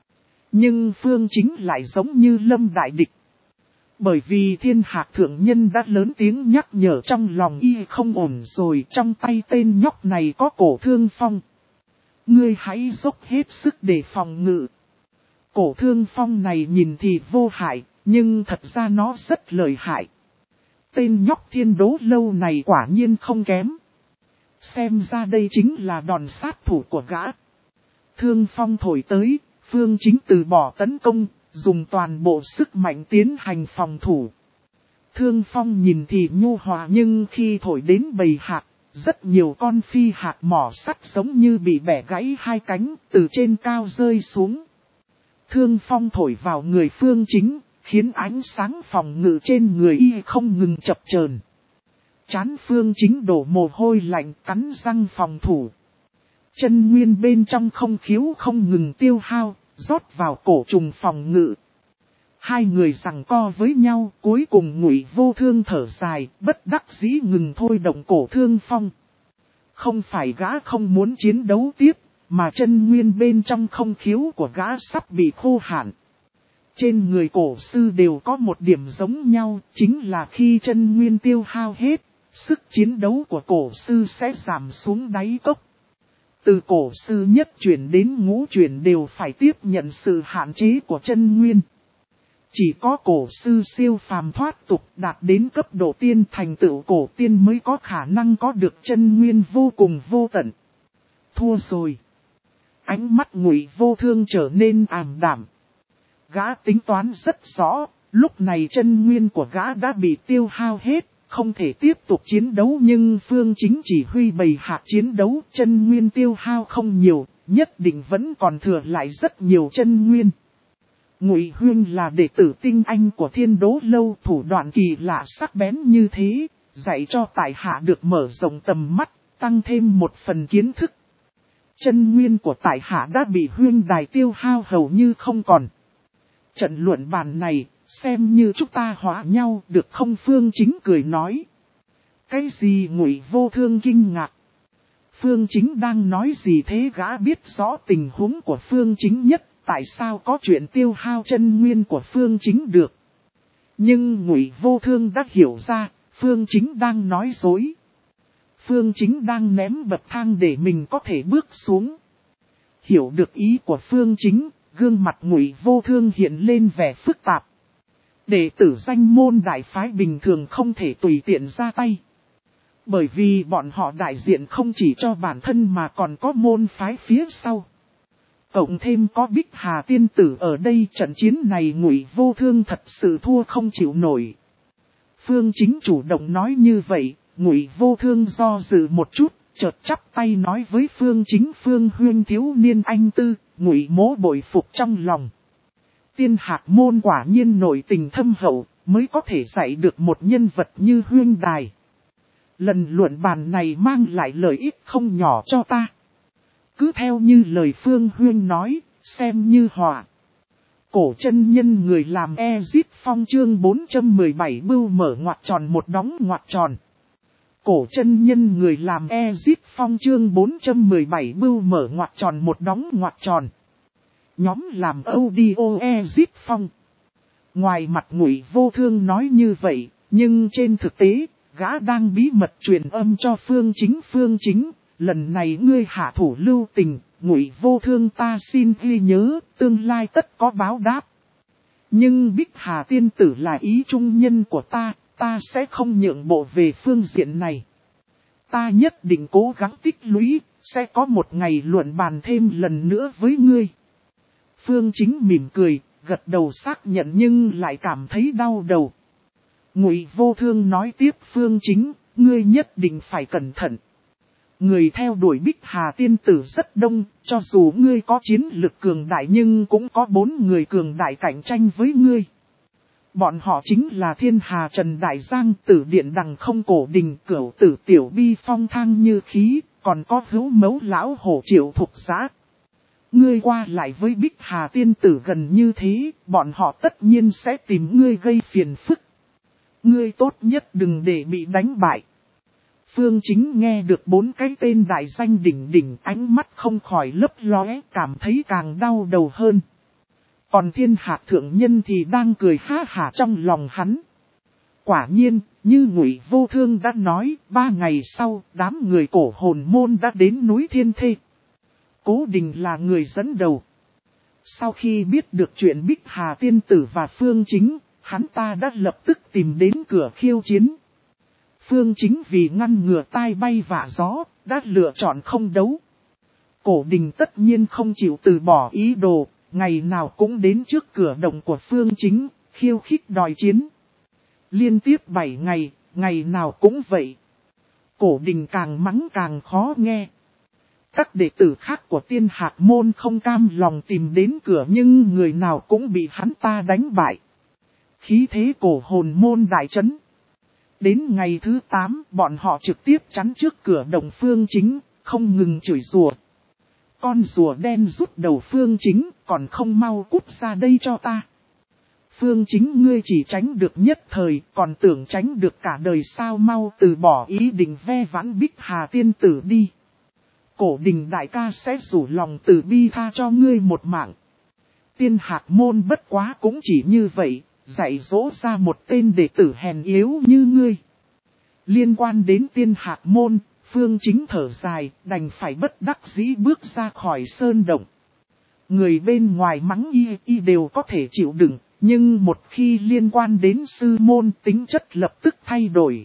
Nhưng Phương Chính lại giống như lâm đại địch. Bởi vì Thiên Hạc thượng nhân đã lớn tiếng nhắc nhở trong lòng y không ổn rồi, trong tay tên nhóc này có cổ thương phong. Ngươi hãy dốc hết sức để phòng ngự. Cổ thương phong này nhìn thì vô hại, nhưng thật ra nó rất lợi hại. Tên nhóc Thiên Đố Lâu này quả nhiên không kém. Xem ra đây chính là đòn sát thủ của gã. Thương phong thổi tới, Phương Chính từ bỏ tấn công, dùng toàn bộ sức mạnh tiến hành phòng thủ. Thương phong nhìn thì nhu hòa nhưng khi thổi đến bầy hạc, rất nhiều con phi hạc mỏ sắt giống như bị bẻ gãy hai cánh, từ trên cao rơi xuống. Thương phong thổi vào người Phương Chính, khiến ánh sáng phòng ngự trên người y không ngừng chập chờn. Trán Phương Chính đổ mồ hôi lạnh, cắn răng phòng thủ. Chân nguyên bên trong không khiếu không ngừng tiêu hao, rót vào cổ trùng phòng ngự. Hai người giằng co với nhau, cuối cùng Ngụy Vô Thương thở dài, bất đắc dĩ ngừng thôi động cổ thương phong. Không phải gã không muốn chiến đấu tiếp, mà chân nguyên bên trong không khiếu của gã sắp bị khô hạn. Trên người cổ sư đều có một điểm giống nhau, chính là khi chân nguyên tiêu hao hết, sức chiến đấu của cổ sư sẽ giảm xuống đáy cốc. Từ cổ sư nhất chuyển đến ngũ chuyển đều phải tiếp nhận sự hạn chế của chân nguyên. Chỉ có cổ sư siêu phàm thoát tục đạt đến cấp độ tiên thành tựu cổ tiên mới có khả năng có được chân nguyên vô cùng vô tận. Thua rồi. Ánh mắt Ngụy Vô Thương trở nên ảm đạm. Gã tính toán rất rõ, lúc này chân nguyên của gã đã bị tiêu hao hết, không thể tiếp tục chiến đấu nhưng Phương Chính chỉ huy bầy hạc chiến đấu, chân nguyên tiêu hao không nhiều, nhất định vẫn còn thừa lại rất nhiều chân nguyên. Ngụy Huyên là đệ tử tinh anh của Thiên Đố Lâu, thủ đoạn kỳ lạ sắc bén như thế, dạy cho tại hạ được mở rộng tầm mắt, tăng thêm một phần kiến thức. Chân nguyên của tại hạ đã bị Huyên đài tiêu hao hầu như không còn. Trận luận bàn này, xem như chúng ta hóa nhau được không? Phương Chính cười nói. Cái gì? Ngụy Vô Thương kinh ngạc. Phương Chính đang nói gì thế? Gã biết rõ tình huống của Phương Chính nhất, tại sao có chuyện tiêu hao chân nguyên của Phương Chính được. Nhưng Ngụy Vô Thương đã hiểu ra, Phương Chính đang nói dối. Phương Chính đang ném bậc thang để mình có thể bước xuống. Hiểu được ý của Phương Chính, gương mặt Ngụy Vô Thương hiện lên vẻ phức tạp. Đệ tử danh môn đại phái bình thường không thể tùy tiện ra tay. Bởi vì bọn họ đại diện không chỉ cho bản thân mà còn có môn phái phía sau. Cộng thêm có Bích Hà tiên tử ở đây, trận chiến này Ngụy Vô Thương thật sự thua không chịu nổi. Phương Chính chủ động nói như vậy, Ngụy Vô Thương do dự một chút, chợt chắp tay nói với Phương Chính: Phương huynh thiếu niên anh tư, Ngụy mỗ bội phục trong lòng. Tiên Hạc môn quả nhiên nội tình thâm hậu, mới có thể dạy được một nhân vật như huynh đài. Lần luận bàn này mang lại lợi ích không nhỏ cho ta. Cứ theo như lời Phương huynh nói, xem như hòa. Cổ chân nhân người làm Exit Phong chương bốn trăm mười bảy bưu mở ngoặc tròn một đóng ngoặc tròn. Cổ chân nhân người làm Exit Phong chương bốn trăm mười bảy bưu mở ngoặc tròn một đóng ngoặc tròn. Nhóm làm audio Exit Phong. Ngoài mặt Ngụy Vô Thương nói như vậy, nhưng trên thực tế, gã đang bí mật truyền âm cho Phương Chính. Phương Chính, lần này ngươi hạ thủ lưu tình, Ngụy Vô Thương ta xin ghi nhớ, tương lai tất có báo đáp. Nhưng Bích Hà tiên tử là ý trung nhân của ta, ta sẽ không nhượng bộ về phương diện này. Ta nhất định cố gắng tích lũy, sẽ có một ngày luận bàn thêm lần nữa với ngươi. Phương Chính mỉm cười, gật đầu xác nhận nhưng lại cảm thấy đau đầu. Ngụy Vô Thương nói tiếp: Phương Chính, ngươi nhất định phải cẩn thận. Người theo đuổi Bích Hà tiên tử rất đông, cho dù ngươi có chiến lực cường đại nhưng cũng có bốn người cường đại cạnh tranh với ngươi. Bọn họ chính là Thiên Hà Trần Đại Giang, Tử Điện Đằng Không Cổ Đình, Cửu Tử Tiểu Bi Phong Thang Như Khí, còn có Hữu Mấu Lão Hổ Triệu Thục Giá. Ngươi qua lại với Bích Hà tiên tử gần như thế, bọn họ tất nhiên sẽ tìm ngươi gây phiền phức. Ngươi tốt nhất đừng để bị đánh bại. Phương Chính nghe được bốn cái tên đại danh đỉnh đỉnh, ánh mắt không khỏi lấp lóe, cảm thấy càng đau đầu hơn. Còn Thiên Hạc thượng nhân thì đang cười ha hả trong lòng hắn. Quả nhiên, như Ngụy Vô Thương đã nói, ba ngày sau, đám người cổ hồn môn đã đến núi Thiên Thê. Cố Đình là người dẫn đầu. Sau khi biết được chuyện Bích Hà tiên tử và Phương Chính, hắn ta đã lập tức tìm đến cửa khiêu chiến. Phương Chính vì ngăn ngừa tai bay vạ gió, đã lựa chọn không đấu. Cổ Đình tất nhiên không chịu từ bỏ ý đồ, ngày nào cũng đến trước cửa động của Phương Chính, khiêu khích đòi chiến. Liên tiếp bảy ngày, ngày nào cũng vậy. Cổ Đình càng mắng càng khó nghe. Các đệ tử khác của Tiên Hạc môn không cam lòng tìm đến cửa nhưng người nào cũng bị hắn ta đánh bại. Khí thế cổ hồn môn đại chấn. Đến ngày thứ tám, bọn họ trực tiếp chắn trước cửa động Phương Chính, không ngừng chửi rủa. Con rùa đen rút đầu Phương Chính, còn không mau cút ra đây cho ta. Phương Chính ngươi chỉ tránh được nhất thời, còn tưởng tránh được cả đời sao, mau từ bỏ ý định ve vãn Bích Hà tiên tử đi. Cổ Đình đại ca sẽ rủ lòng từ bi tha cho ngươi một mạng. Tiên Hạc môn bất quá cũng chỉ như vậy, dạy dỗ ra một tên đệ tử hèn yếu như ngươi. Liên quan đến Tiên Hạc môn, Phương Chính thở dài, đành phải bất đắc dĩ bước ra khỏi sơn động. Người bên ngoài mắng y y đều có thể chịu đựng, nhưng một khi liên quan đến sư môn tính chất lập tức thay đổi.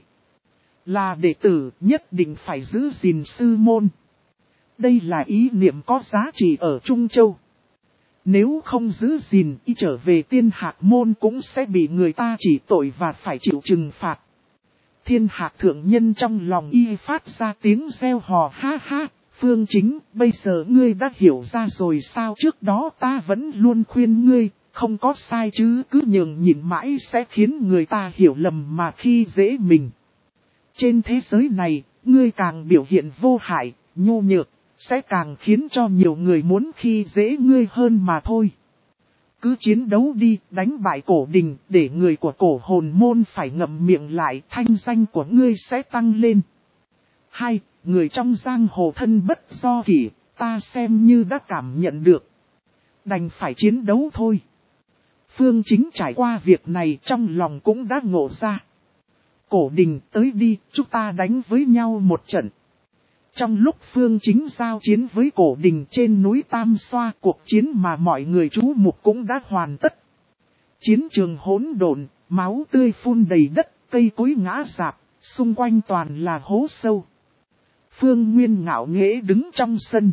Là đệ tử nhất định phải giữ gìn sư môn. Đây là ý niệm có giá trị ở Trung Châu. Nếu không giữ gìn, y trở về Tiên Hạc môn cũng sẽ bị người ta chỉ tội và phải chịu trừng phạt. Thiên Hạc thượng nhân trong lòng y phát ra tiếng reo hò: ha ha, Phương Chính, bây giờ ngươi đã hiểu ra rồi sao? Trước đó ta vẫn luôn khuyên ngươi, không có sai chứ, cứ nhường nhịn mãi sẽ khiến người ta hiểu lầm mà khi dễ mình. Trên thế giới này, ngươi càng biểu hiện vô hại, nhu nhược, sẽ càng khiến cho nhiều người muốn khi dễ ngươi hơn mà thôi. Cứ chiến đấu đi, đánh bại Cổ Đình, để người của cổ hồn môn phải ngậm miệng lại, thanh danh của ngươi sẽ tăng lên. Hai, người trong giang hồ thân bất do kỷ, ta xem như đã cảm nhận được. Đành phải chiến đấu thôi. Phương Chính trải qua việc này trong lòng cũng đã ngộ ra. Cổ Đình tới đi, chúng ta đánh với nhau một trận. Trong lúc Phương Chính giao chiến với Cổ Đình trên núi Tam Xoa, cuộc chiến mà mọi người chú mục cũng đã hoàn tất. Chiến trường hỗn độn, máu tươi phun đầy đất, cây cối ngã rạp, xung quanh toàn là hố sâu. Phương Nguyên ngạo nghễ đứng trong sân.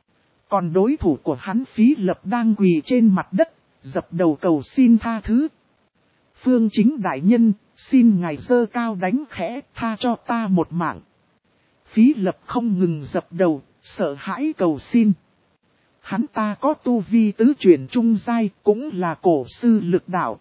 Còn đối thủ của hắn Phí Lập đang quỳ trên mặt đất, dập đầu cầu xin tha thứ. Phương Chính đại nhân, xin ngài giơ cao đánh khẽ, tha cho ta một mạng. Phí Lập không ngừng dập đầu, sợ hãi cầu xin. Hắn ta có tu vi tứ chuyển trung giai, cũng là cổ sư lực đạo.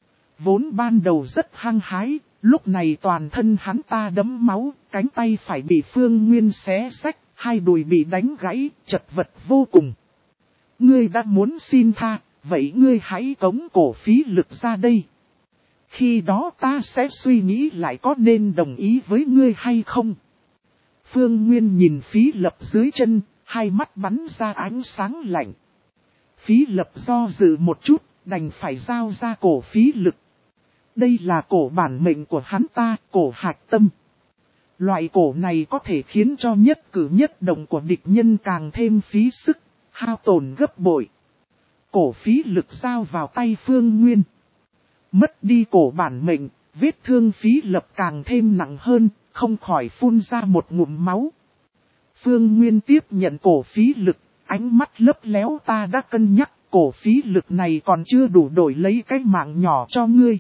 Vốn ban đầu rất hăng hái, lúc này toàn thân hắn ta đẫm máu, cánh tay phải bị Phương Nguyên xé xách, hai đùi bị đánh gãy, chật vật vô cùng. Ngươi đã muốn xin tha, vậy ngươi hãy cống cổ Phí Lực ra đây. Khi đó ta sẽ suy nghĩ lại có nên đồng ý với ngươi hay không. Phương Nguyên nhìn Phí Lập dưới chân, hai mắt bắn ra ánh sáng lạnh. Phí Lập do dự một chút, đành phải giao ra cổ Phí Lực. Đây là cổ bản mệnh của hắn ta, cổ hạch tâm. Loại cổ này có thể khiến cho nhất cử nhất động của địch nhân càng thêm phí sức, hao tổn gấp bội. Cổ Phí Lực giao vào tay Phương Nguyên. Mất đi cổ bản mệnh, vết thương Phí Lập càng thêm nặng hơn, không khỏi phun ra một ngụm máu. Phương Nguyên tiếp nhận cổ Phí Lực, ánh mắt lấp léo, ta đã cân nhắc, cổ Phí Lực này còn chưa đủ đổi lấy cái mạng nhỏ cho ngươi.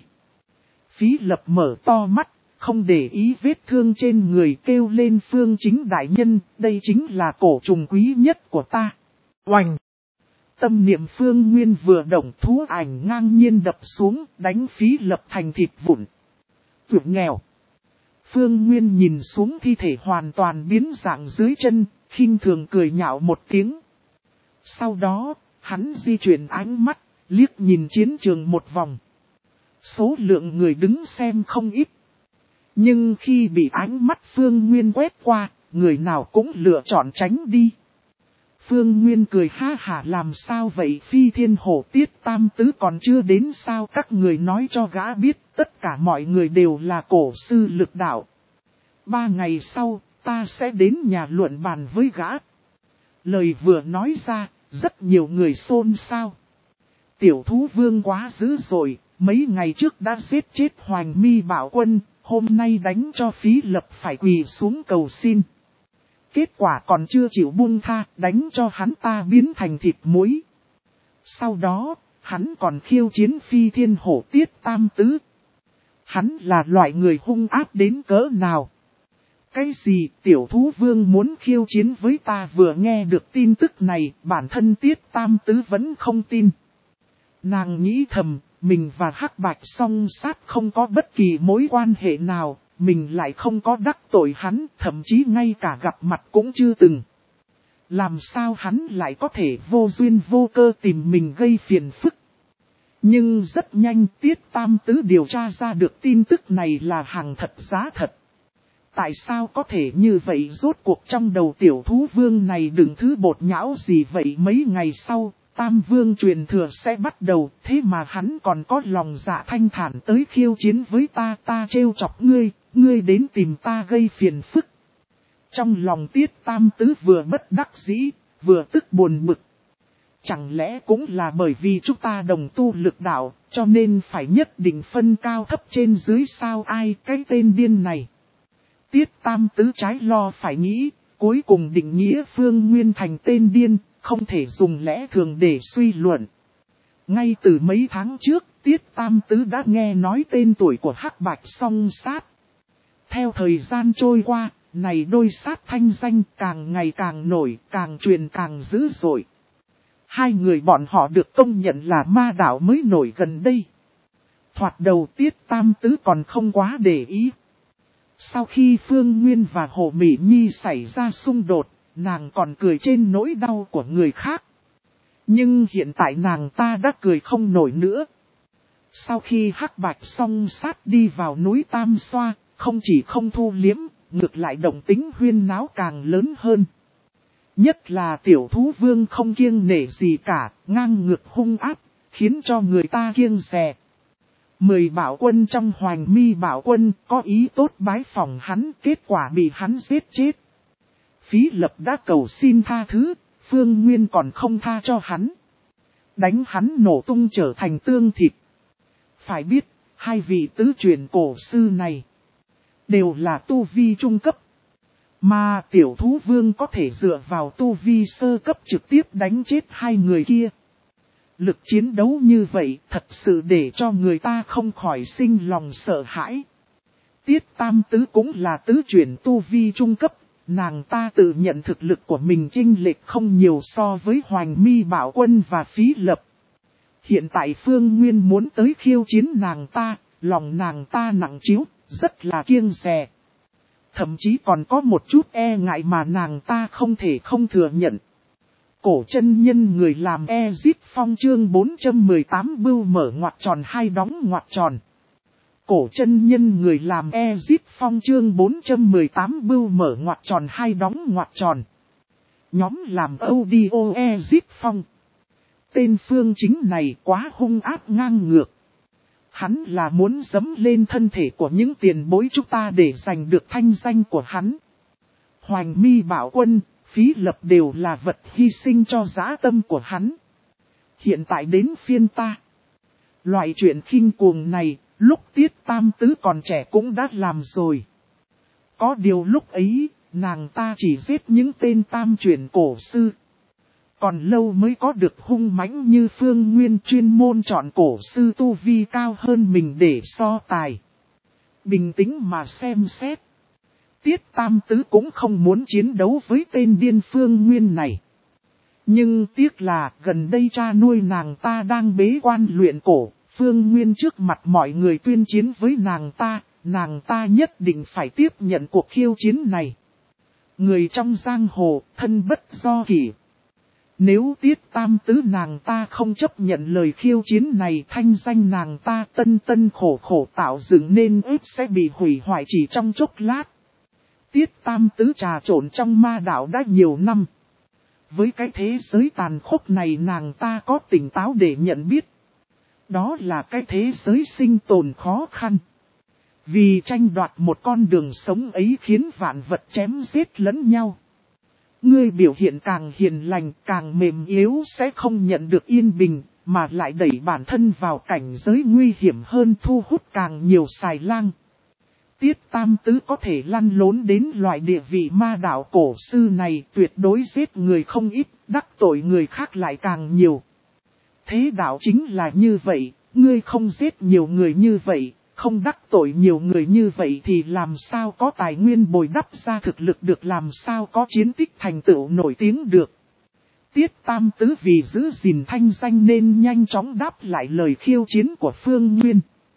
Phí Lập mở to mắt, không để ý vết thương trên người, kêu lên Phương Chính đại nhân, đây chính là cổ trùng quý nhất của ta. Oành! Tâm niệm Phương Nguyên vừa động, thú ảnh ngang nhiên đập xuống, đánh Phí Lập thành thịt vụn. Vượt nghèo! Phương Nguyên nhìn xuống thi thể hoàn toàn biến dạng dưới chân, khinh thường cười nhạo một tiếng. Sau đó, hắn di chuyển ánh mắt, liếc nhìn chiến trường một vòng. Số lượng người đứng xem không ít. Nhưng khi bị ánh mắt Phương Nguyên quét qua, người nào cũng lựa chọn tránh đi. Phương Nguyên cười ha hả, làm sao vậy, Phi Thiên Hổ Tiết Tam Tứ còn chưa đến sao, các người nói cho gã biết, tất cả mọi người đều là cổ sư lực đạo. Ba ngày sau, ta sẽ đến nhà luận bàn với gã. Lời vừa nói ra, rất nhiều người xôn xao. Tiểu Thú Vương quá dữ dội, mấy ngày trước đã giết chết Hoành Mi Bảo Quân, hôm nay đánh cho Phí Lập phải quỳ xuống cầu xin. Kết quả còn chưa chịu buông tha, đánh cho hắn ta biến thành thịt muối. Sau đó, hắn còn khiêu chiến Phi Thiên Hổ Tiết Tam Tứ. Hắn là loại người hung ác đến cỡ nào? Cái gì, Tiểu Thú Vương muốn khiêu chiến với ta? Vừa nghe được tin tức này, bản thân Tiết Tam Tứ vẫn không tin. Nàng nghĩ thầm, mình và Hắc Bạch Song Sát không có bất kỳ mối quan hệ nào, mình lại không có đắc tội hắn, thậm chí ngay cả gặp mặt cũng chưa từng. Làm sao hắn lại có thể vô duyên vô cơ tìm mình gây phiền phức? Nhưng rất nhanh Tiết Tam Tứ điều tra ra được tin tức này là hàng thật giá thật. Tại sao có thể như vậy? Rốt cuộc trong đầu Tiểu Thú Vương này đừng thứ bột nhão gì vậy? Mấy ngày sau, Tam Vương truyền thừa sẽ bắt đầu, thế mà hắn còn có lòng dạ thanh thản tới khiêu chiến với ta, ta trêu chọc ngươi, ngươi đến tìm ta gây phiền phức. Trong lòng Tiết Tam Tứ vừa bất đắc dĩ, vừa tức buồn bực. Chẳng lẽ cũng là bởi vì chúng ta đồng tu lực đạo, cho nên phải nhất định phân cao thấp trên dưới sao? Ai cái tên điên này? Tiết Tam Tứ trái lo phải nghĩ, cuối cùng định nghĩa Phương Nguyên thành tên điên, không thể dùng lẽ thường để suy luận. Ngay từ mấy tháng trước, Tiết Tam Tứ đã nghe nói tên tuổi của Hắc Bạch Song Sát. Theo thời gian trôi qua, này đôi sát thanh danh càng ngày càng nổi, càng truyền càng dữ dội. Hai người bọn họ được công nhận là ma đạo mới nổi gần đây. Thoạt đầu Tiết Tam Tứ còn không quá để ý. Sau khi Phương Nguyên và Hồ Mỹ Nhi xảy ra xung đột, nàng còn cười trên nỗi đau của người khác. Nhưng hiện tại nàng ta đã cười không nổi nữa. Sau khi Hắc Bạch Song Sát đi vào núi Tam Xoa, không chỉ không thu liếm, ngược lại động tính huyên náo càng lớn hơn. Nhất là Tiểu Thú Vương không kiêng nể gì cả, ngang ngược hung ác, khiến cho người ta kiêng dè. Mười bảo quân trong Hoành Mi Bảo Quân có ý tốt bái phỏng hắn, kết quả bị hắn giết chết. Phí Lập đã cầu xin tha thứ, Phương Nguyên còn không tha cho hắn. Đánh hắn nổ tung trở thành tương thịt. Phải biết, hai vị tứ truyền cổ sư này đều là tu vi trung cấp. Mà tiểu thú vương có thể dựa vào tu vi sơ cấp trực tiếp đánh chết hai người kia. Lực chiến đấu như vậy thật sự để cho người ta không khỏi sinh lòng sợ hãi. Tiết Tam Tứ cũng là tứ truyền tu vi trung cấp, nàng ta tự nhận thực lực của mình chênh lệch không nhiều so với Hoành Mi Bảo Quân và Phí Lập. Hiện tại Phương Nguyên muốn tới khiêu chiến nàng ta, lòng nàng ta nặng trĩu, rất là kiêng dè. Thậm chí còn có một chút e ngại mà nàng ta không thể không thừa nhận. Cổ chân nhân người làm Ezip Phong chương bốn trăm mười tám bưu mở ngoặc tròn hai đóng ngoặc tròn. Cổ chân nhân người làm Ezip Phong chương bốn trăm mười tám bưu mở ngoặc tròn hai đóng ngoặc tròn. Nhóm làm audio Ezip Phong. Tên Phương Chính này quá hung ác ngang ngược. Hắn là muốn dẫm lên thân thể của những tiền bối chúng ta để giành được thanh danh của hắn. Hoành Mi Bảo Quân, Phí Lập đều là vật hy sinh cho dã tâm của hắn. Hiện tại đến phiên ta. Loại chuyện khinh cuồng này, lúc Tiết Tam Tứ còn trẻ cũng đã làm rồi. Có điều lúc ấy, nàng ta chỉ giết những tên tam truyền cổ sư. Còn lâu mới có được hung mãnh như Phương Nguyên chuyên môn chọn cổ sư tu vi cao hơn mình để so tài. Bình tĩnh mà xem xét. Tiết Tam Tứ cũng không muốn chiến đấu với tên điên Phương Nguyên này. Nhưng tiếc là gần đây cha nuôi nàng ta đang bế quan luyện cổ. Phương Nguyên trước mặt mọi người tuyên chiến với nàng ta, nàng ta nhất định phải tiếp nhận cuộc khiêu chiến này. Người trong giang hồ, thân bất do kỷ. Nếu Tiết Tam Tứ nàng ta không chấp nhận lời khiêu chiến này, thanh danh nàng ta tân tân khổ khổ tạo dựng nên ếp sẽ bị hủy hoại chỉ trong chốc lát. Tiết Tam Tứ trà trộn trong ma đạo đã nhiều năm. Với cái thế giới tàn khốc này nàng ta có tỉnh táo để nhận biết. Đó là cái thế giới sinh tồn khó khăn. Vì tranh đoạt một con đường sống ấy khiến vạn vật chém giết lẫn nhau. Ngươi biểu hiện càng hiền lành, càng mềm yếu sẽ không nhận được yên bình, mà lại đẩy bản thân vào cảnh giới nguy hiểm hơn, thu hút càng nhiều xài lang. Tiết Tam Tứ có thể lăn lốn đến loại địa vị ma đạo cổ sư này, tuyệt đối giết người không ít, đắc tội người khác lại càng nhiều. Thế đạo chính là như vậy, ngươi không giết nhiều người như vậy, không đắc tội nhiều người như vậy thì làm sao có tài nguyên bồi đắp ra thực lực được, làm sao có chiến tích thành tựu nổi tiếng được. Tiết Tam Tứ vì giữ gìn thanh danh nên nhanh chóng đáp lại lời khiêu chiến của Phương Nguyên.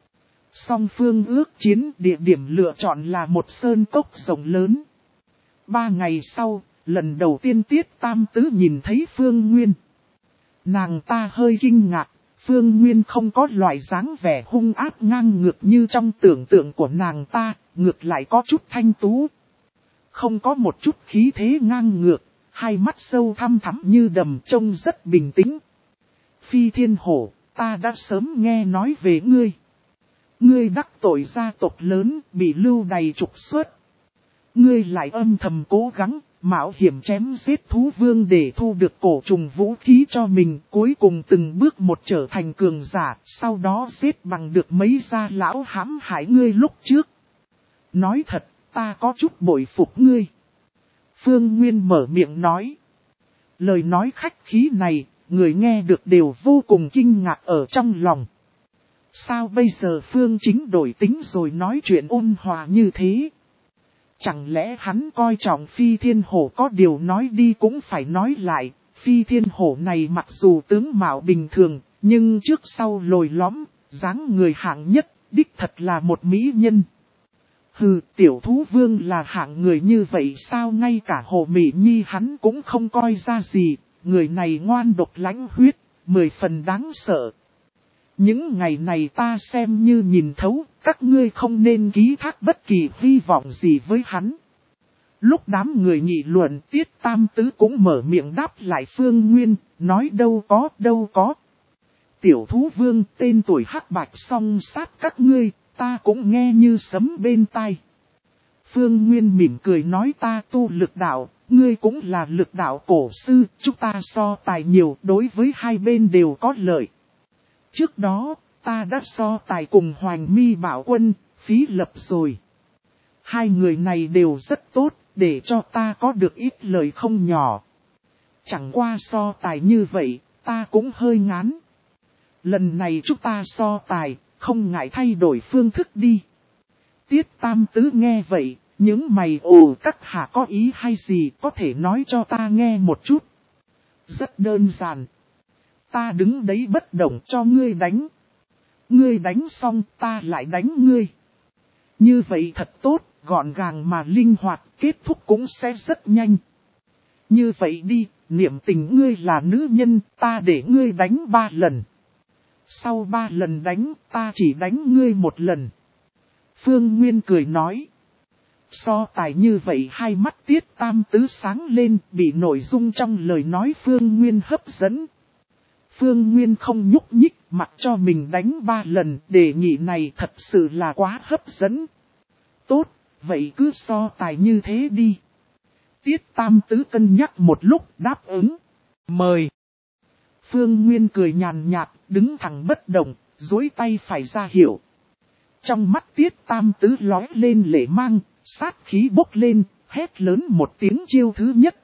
Song phương ước chiến, địa điểm lựa chọn là một sơn cốc rộng lớn. Ba ngày sau, lần đầu tiên Tiết Tam Tứ nhìn thấy Phương Nguyên. Nàng ta hơi kinh ngạc, Phương Nguyên không có loại dáng vẻ hung ác ngang ngược như trong tưởng tượng của nàng ta, ngược lại có chút thanh tú. Không có một chút khí thế ngang ngược, hai mắt sâu thăm thẳm như đầm, trông rất bình tĩnh. Phi Thiên Hổ, ta đã sớm nghe nói về ngươi. Ngươi đắc tội gia tộc lớn, bị lưu đày trục xuất. Ngươi lại âm thầm cố gắng, mạo hiểm chém giết thú vương để thu được cổ trùng vũ khí cho mình, cuối cùng từng bước một trở thành cường giả, sau đó giết bằng được mấy gia lão hãm hại ngươi lúc trước. Nói thật, ta có chút bội phục ngươi. Phương Nguyên mở miệng nói. Lời nói khách khí này, người nghe được đều vô cùng kinh ngạc ở trong lòng. Sao bây giờ Phương Chính đổi tính rồi nói chuyện ôn hòa như thế? Chẳng lẽ hắn coi trọng Phi Thiên Hổ, có điều nói đi cũng phải nói lại. Phi Thiên Hổ này mặc dù tướng mạo bình thường, nhưng trước sau lồi lõm, dáng người hạng nhất, đích thật là một mỹ nhân. Hừ, tiểu thú vương là hạng người như vậy sao, ngay cả Hồ Mỹ Nhi hắn cũng không coi ra gì. Người này ngoan độc lãnh huyết, mười phần đáng sợ. Những ngày này ta xem như nhìn thấu, các ngươi không nên ký thác bất kỳ hy vọng gì với hắn. Lúc đám người nghị luận, Tiết Tam Tứ cũng mở miệng đáp lại Phương Nguyên, nói đâu có, đâu có. Tiểu thú vương, tên tuổi hắc bạch song sát các ngươi, ta cũng nghe như sấm bên tai. Phương Nguyên mỉm cười nói ta tu lực đạo, ngươi cũng là lực đạo cổ sư, chúng ta so tài nhiều đối với hai bên đều có lợi. Trước đó, ta đã so tài cùng Hoành Mi Bảo Quân, Phí Lập rồi. Hai người này đều rất tốt, để cho ta có được ít lời không nhỏ. Chẳng qua so tài như vậy, ta cũng hơi ngán. Lần này chúng ta so tài, không ngại thay đổi phương thức đi. Tiết Tam Tứ nghe vậy, những mày ồ các hạ có ý hay gì có thể nói cho ta nghe một chút. Rất đơn giản. Ta đứng đấy bất động cho ngươi đánh. Ngươi đánh xong ta lại đánh ngươi. Như vậy thật tốt, gọn gàng mà linh hoạt, kết thúc cũng sẽ rất nhanh. Như vậy đi, niệm tình ngươi là nữ nhân, ta để ngươi đánh ba lần. Sau ba lần đánh, ta chỉ đánh ngươi một lần. Phương Nguyên cười nói. So tài như vậy hai mắt Tiết Tam Tứ sáng lên, bị nội dung trong lời nói Phương Nguyên hấp dẫn. Phương Nguyên không nhúc nhích, mặc cho mình đánh ba lần, đề nghị này thật sự là quá hấp dẫn. Tốt, vậy cứ so tài như thế đi. Tiết Tam Tứ cân nhắc một lúc đáp ứng. Mời. Phương Nguyên cười nhàn nhạt, đứng thẳng bất động, duỗi tay phải ra hiệu. Trong mắt Tiết Tam Tứ lóe lên lệ mang, sát khí bốc lên, hét lớn một tiếng chiêu thứ nhất.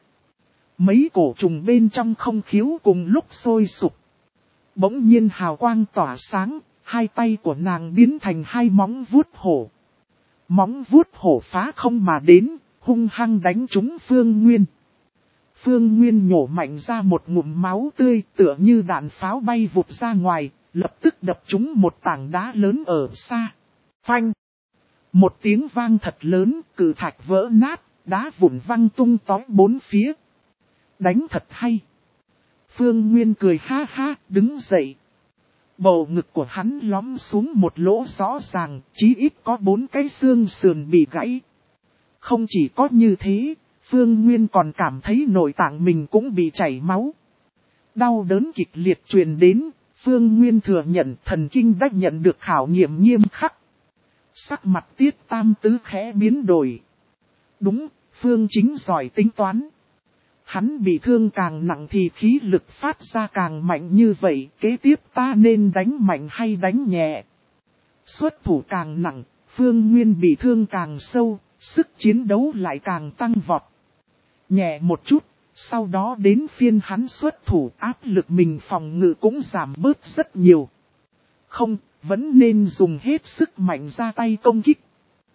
Mấy cổ trùng bên trong không khiếu cùng lúc sôi sục. Bỗng nhiên hào quang tỏa sáng, hai tay của nàng biến thành hai móng vuốt hổ. Móng vuốt hổ phá không mà đến, hung hăng đánh trúng Phương Nguyên. Phương Nguyên nhổ mạnh ra một ngụm máu tươi tựa như đạn pháo bay vụt ra ngoài, lập tức đập trúng một tảng đá lớn ở xa. Phanh! Một tiếng vang thật lớn, cự thạch vỡ nát, đá vụn văng tung tói bốn phía. Đánh thật hay! Phương Nguyên cười ha ha, đứng dậy. Bầu ngực của hắn lõm xuống một lỗ rõ ràng, chí ít có bốn cái xương sườn bị gãy. Không chỉ có như thế, Phương Nguyên còn cảm thấy nội tạng mình cũng bị chảy máu. Đau đớn kịch liệt truyền đến, Phương Nguyên thừa nhận thần kinh đã nhận được khảo nghiệm nghiêm khắc. Sắc mặt Tiết Tam Tứ khẽ biến đổi. Đúng, Phương Chính giỏi tính toán. Hắn bị thương càng nặng thì khí lực phát ra càng mạnh như vậy, kế tiếp ta nên đánh mạnh hay đánh nhẹ. Xuất thủ càng nặng, Phương Nguyên bị thương càng sâu, sức chiến đấu lại càng tăng vọt. Nhẹ một chút, sau đó đến phiên hắn xuất thủ, áp lực mình phòng ngự cũng giảm bớt rất nhiều. Không, vẫn nên dùng hết sức mạnh ra tay công kích.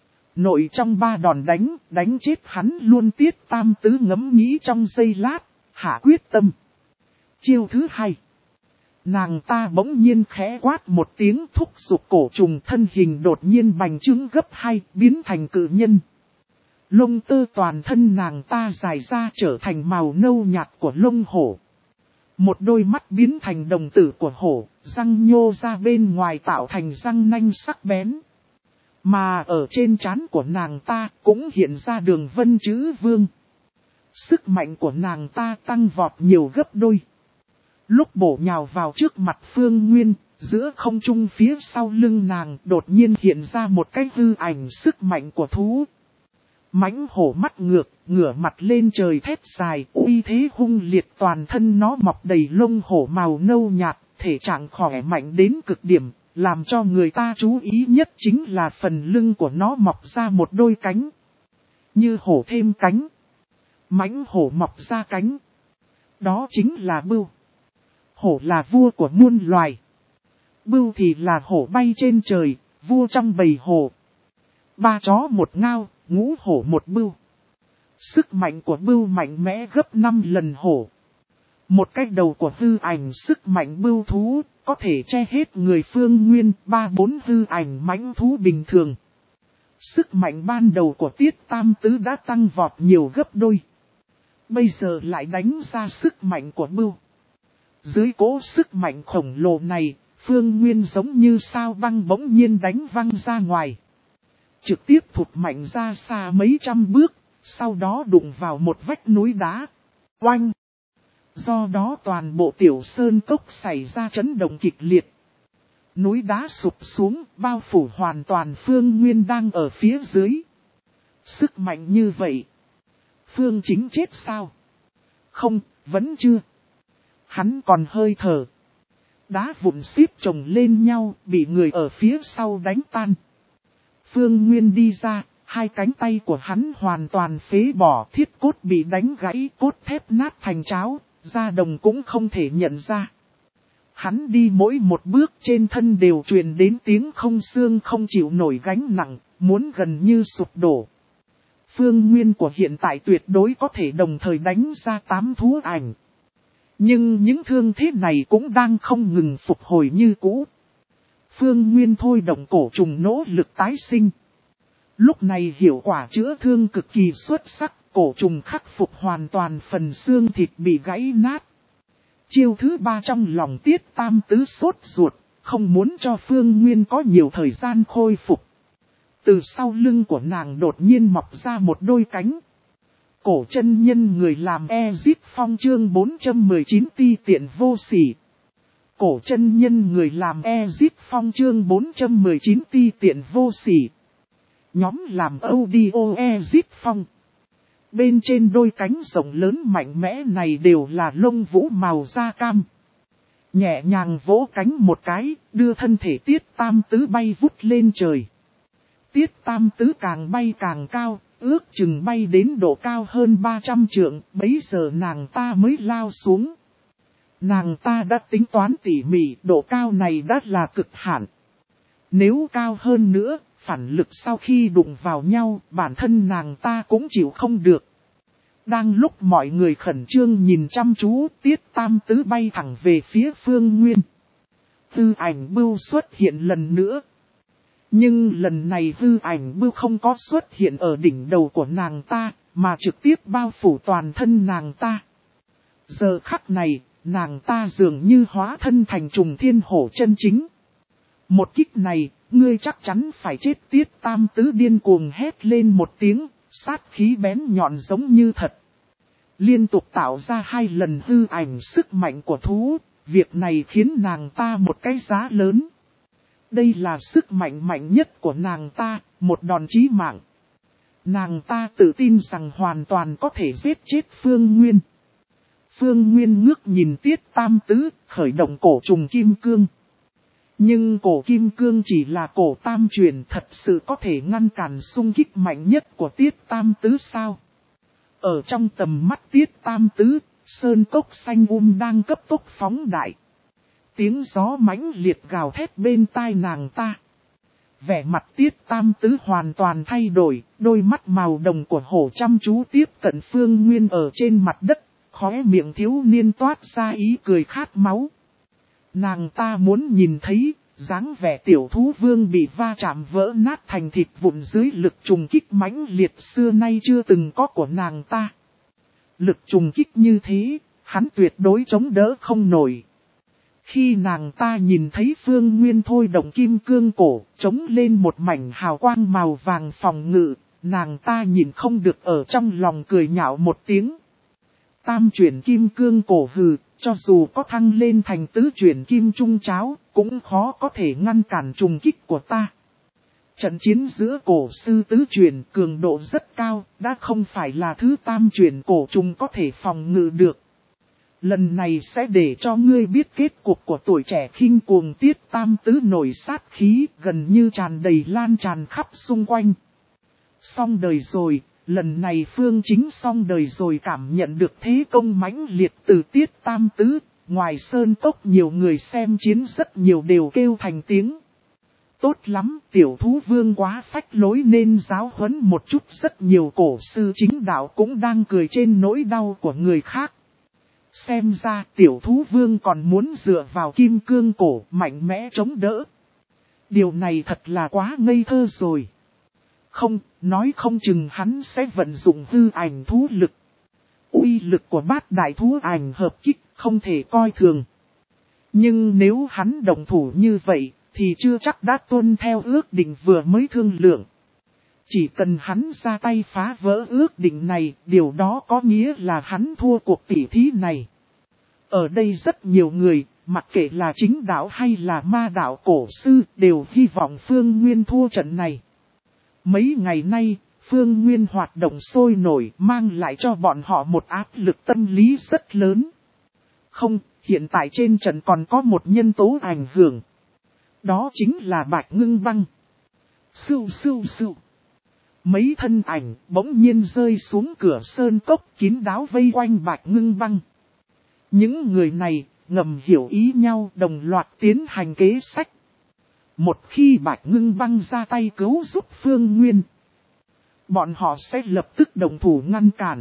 Nội trong ba đòn đánh, đánh chết hắn luôn. Tiết Tam Tứ ngẫm nghĩ trong giây lát, hạ quyết tâm. Chiêu thứ hai. Nàng ta bỗng nhiên khẽ quát một tiếng, thúc giục cổ trùng, thân hình đột nhiên bành trướng gấp hai, biến thành cự nhân. Lông tơ toàn thân nàng ta dài ra trở thành màu nâu nhạt của lông hổ. Một đôi mắt biến thành đồng tử của hổ, răng nhô ra bên ngoài tạo thành răng nanh sắc bén. Mà ở trên trán của nàng ta cũng hiện ra đường vân chữ vương. Sức mạnh của nàng ta tăng vọt nhiều gấp đôi. Lúc bổ nhào vào trước mặt Phương Nguyên, giữa không trung phía sau lưng nàng đột nhiên hiện ra một cái hư ảnh sức mạnh của thú. Mãnh hổ mắt ngược, ngửa mặt lên trời thét dài, uy thế hung liệt, toàn thân nó mọc đầy lông hổ màu nâu nhạt, thể trạng khỏe mạnh đến cực điểm, làm cho người ta chú ý nhất chính là phần lưng của nó mọc ra một đôi cánh. Như hổ thêm cánh. Mãnh hổ mọc ra cánh. Đó chính là Bưu. Hổ là vua của muôn loài. Bưu thì là hổ bay trên trời, vua trong bầy hổ. Ba chó một ngao, ngũ hổ một bưu. Sức mạnh của bưu mạnh mẽ gấp năm lần hổ. Một cái đầu của hư ảnh sức mạnh bưu thú, có thể che hết người Phương Nguyên, ba bốn hư ảnh mãnh thú bình thường. Sức mạnh ban đầu của Tiết Tam Tứ đã tăng vọt nhiều gấp đôi. Bây giờ lại đánh ra sức mạnh của bưu. Dưới cỗ sức mạnh khổng lồ này, Phương Nguyên giống như sao băng bỗng nhiên đánh văng ra ngoài. Trực tiếp thụt mạnh ra xa mấy trăm bước, sau đó đụng vào một vách núi đá. Oanh! Do đó toàn bộ tiểu sơn cốc xảy ra chấn động kịch liệt. Núi đá sụp xuống, bao phủ hoàn toàn Phương Nguyên đang ở phía dưới. Sức mạnh như vậy. Phương Chính chết sao? Không, vẫn chưa. Hắn còn hơi thở. Đá vụn xếp chồng lên nhau, bị người ở phía sau đánh tan. Phương Nguyên đi ra, hai cánh tay của hắn hoàn toàn phế bỏ, thiết cốt bị đánh gãy, cốt thép nát thành cháo, da đồng cũng không thể nhận ra. Hắn đi mỗi một bước trên thân đều truyền đến tiếng không xương không chịu nổi gánh nặng, muốn gần như sụp đổ. Phương Nguyên của hiện tại tuyệt đối có thể đồng thời đánh ra tám thú ảnh. Nhưng những thương thế này cũng đang không ngừng phục hồi như cũ. Phương Nguyên thôi động cổ trùng nỗ lực tái sinh. Lúc này hiệu quả chữa thương cực kỳ xuất sắc, cổ trùng khắc phục hoàn toàn phần xương thịt bị gãy nát. Chiêu thứ ba trong lòng Tiết Tam Tứ sốt ruột, không muốn cho Phương Nguyên có nhiều thời gian khôi phục. Từ sau lưng của nàng đột nhiên mọc ra một đôi cánh. Cổ chân nhân người làm Ezip Phong chương bốn trăm mười chín ti tiện vô sỉ. Cổ chân nhân người làm Ezip Phong chương bốn trăm mười chín ti tiện vô sỉ. Nhóm làm audio Ezip Phong. Bên trên đôi cánh rộng lớn mạnh mẽ này đều là lông vũ màu da cam. Nhẹ nhàng vỗ cánh một cái, đưa thân thể Tiết Tam Tứ bay vút lên trời. Tiết Tam Tứ càng bay càng cao, ước chừng bay đến độ cao hơn ba trăm trượng, bấy giờ nàng ta mới lao xuống. Nàng ta đã tính toán tỉ mỉ, độ cao này đã là cực hạn. Nếu cao hơn nữa, phản lực sau khi đụng vào nhau, bản thân nàng ta cũng chịu không được. Đang lúc mọi người khẩn trương nhìn chăm chú, Tiết Tam Tứ bay thẳng về phía Phương Nguyên. Hư ảnh bưu xuất hiện lần nữa. Nhưng lần này hư ảnh bưu không có xuất hiện ở đỉnh đầu của nàng ta, mà trực tiếp bao phủ toàn thân nàng ta. Giờ khắc này, nàng ta dường như hóa thân thành trùng thiên hổ chân chính. Một kích này, ngươi chắc chắn phải chết. Tiết Tam Tứ điên cuồng hét lên một tiếng, sát khí bén nhọn giống như thật. Liên tục tạo ra hai lần hư ảnh sức mạnh của thú, việc này khiến nàng ta một cái giá lớn. Đây là sức mạnh mạnh nhất của nàng ta, một đòn chí mạng. Nàng ta tự tin rằng hoàn toàn có thể giết chết Phương Nguyên. Phương Nguyên ngước nhìn Tiết Tam Tứ, khởi động cổ trùng kim cương. Nhưng cổ kim cương chỉ là cổ tam truyền, thật sự có thể ngăn cản xung kích mạnh nhất của Tiết Tam Tứ sao? Ở trong tầm mắt Tiết Tam Tứ, sơn cốc xanh um đang cấp tốc phóng đại. Tiếng gió mãnh liệt gào thét bên tai nàng ta. Vẻ mặt Tiết Tam Tứ hoàn toàn thay đổi, đôi mắt màu đồng của hổ chăm chú tiếp cận Phương Nguyên ở trên mặt đất, khóe miệng thiếu niên toát ra ý cười khát máu. Nàng ta muốn nhìn thấy, dáng vẻ tiểu thú vương bị va chạm vỡ nát thành thịt vụn dưới lực trùng kích mãnh liệt xưa nay chưa từng có của nàng ta. Lực trùng kích như thế, hắn tuyệt đối chống đỡ không nổi. Khi nàng ta nhìn thấy Phương Nguyên thôi động kim cương cổ, chống lên một mảnh hào quang màu vàng phòng ngự, nàng ta nhìn không được ở trong lòng cười nhạo một tiếng. Tam chuyển kim cương cổ hừ, cho dù có thăng lên thành tứ chuyển kim trung cháo, cũng khó có thể ngăn cản trùng kích của ta. Trận chiến giữa cổ sư tứ chuyển cường độ rất cao, đã không phải là thứ tam chuyển cổ trùng có thể phòng ngự được. Lần này sẽ để cho ngươi biết kết cục của tuổi trẻ khinh cuồng. Tiết Tam Tứ nổi sát khí, gần như tràn đầy lan tràn khắp xung quanh. Xong đời rồi, lần này Phương Chính xong đời rồi. Cảm nhận được thế công mãnh liệt từ Tiết Tam Tứ, ngoài sơn cốc nhiều người xem chiến rất nhiều đều kêu thành tiếng. Tốt lắm, tiểu thú vương quá phách lối nên giáo huấn một chút. Rất nhiều cổ sư chính đạo cũng đang cười trên nỗi đau của người khác. Xem ra tiểu thú vương còn muốn dựa vào kim cương cổ mạnh mẽ chống đỡ. Điều này thật là quá ngây thơ rồi. Không, nói không chừng hắn sẽ vận dụng hư ảnh thú lực. Uy lực của bát đại thú ảnh hợp kích không thể coi thường. Nhưng nếu hắn đồng thủ như vậy, thì chưa chắc đã tuân theo ước định vừa mới thương lượng. Chỉ cần hắn ra tay phá vỡ ước định này, điều đó có nghĩa là hắn thua cuộc tỉ thí này. Ở đây rất nhiều người, mặc kệ là chính đạo hay là ma đạo cổ sư, đều hy vọng Phương Nguyên thua trận này. Mấy ngày nay, Phương Nguyên hoạt động sôi nổi mang lại cho bọn họ một áp lực tâm lý rất lớn. Không, hiện tại trên trận còn có một nhân tố ảnh hưởng. Đó chính là Bạch Ngưng Băng. Sưu sưu sưu. Mấy thân ảnh bỗng nhiên rơi xuống cửa sơn cốc kín đáo vây quanh Bạch Ngưng Băng. Những người này ngầm hiểu ý nhau đồng loạt tiến hành kế sách. Một khi Bạch Ngưng Băng ra tay cứu giúp Phương Nguyên, bọn họ sẽ lập tức đồng thủ ngăn cản.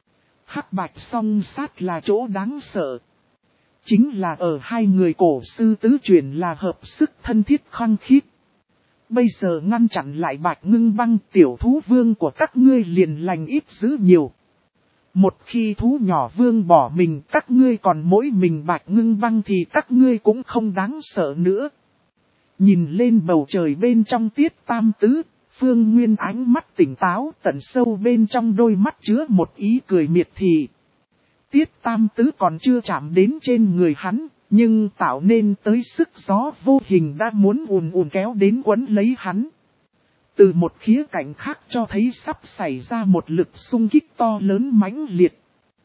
Hắc bạch song sát là chỗ đáng sợ. Chính là ở hai người cổ sư tứ truyền là hợp sức thân thiết khăng khít. Bây giờ ngăn chặn lại Bạch Ngưng Băng, tiểu thú vương của các ngươi liền lành ít dữ nhiều. Một khi thú nhỏ vương bỏ mình, các ngươi còn mỗi mình Bạch Ngưng Băng thì các ngươi cũng không đáng sợ nữa. Nhìn lên bầu trời bên trong Tiết Tam Tứ, Phương Nguyên ánh mắt tỉnh táo, tận sâu bên trong đôi mắt chứa một ý cười miệt thị. Tiết Tam Tứ còn chưa chạm đến trên người hắn, nhưng tạo nên tới sức gió vô hình đã muốn ùn ùn kéo đến quấn lấy hắn. Từ một khía cạnh khác cho thấy sắp xảy ra một lực xung kích to lớn mãnh liệt.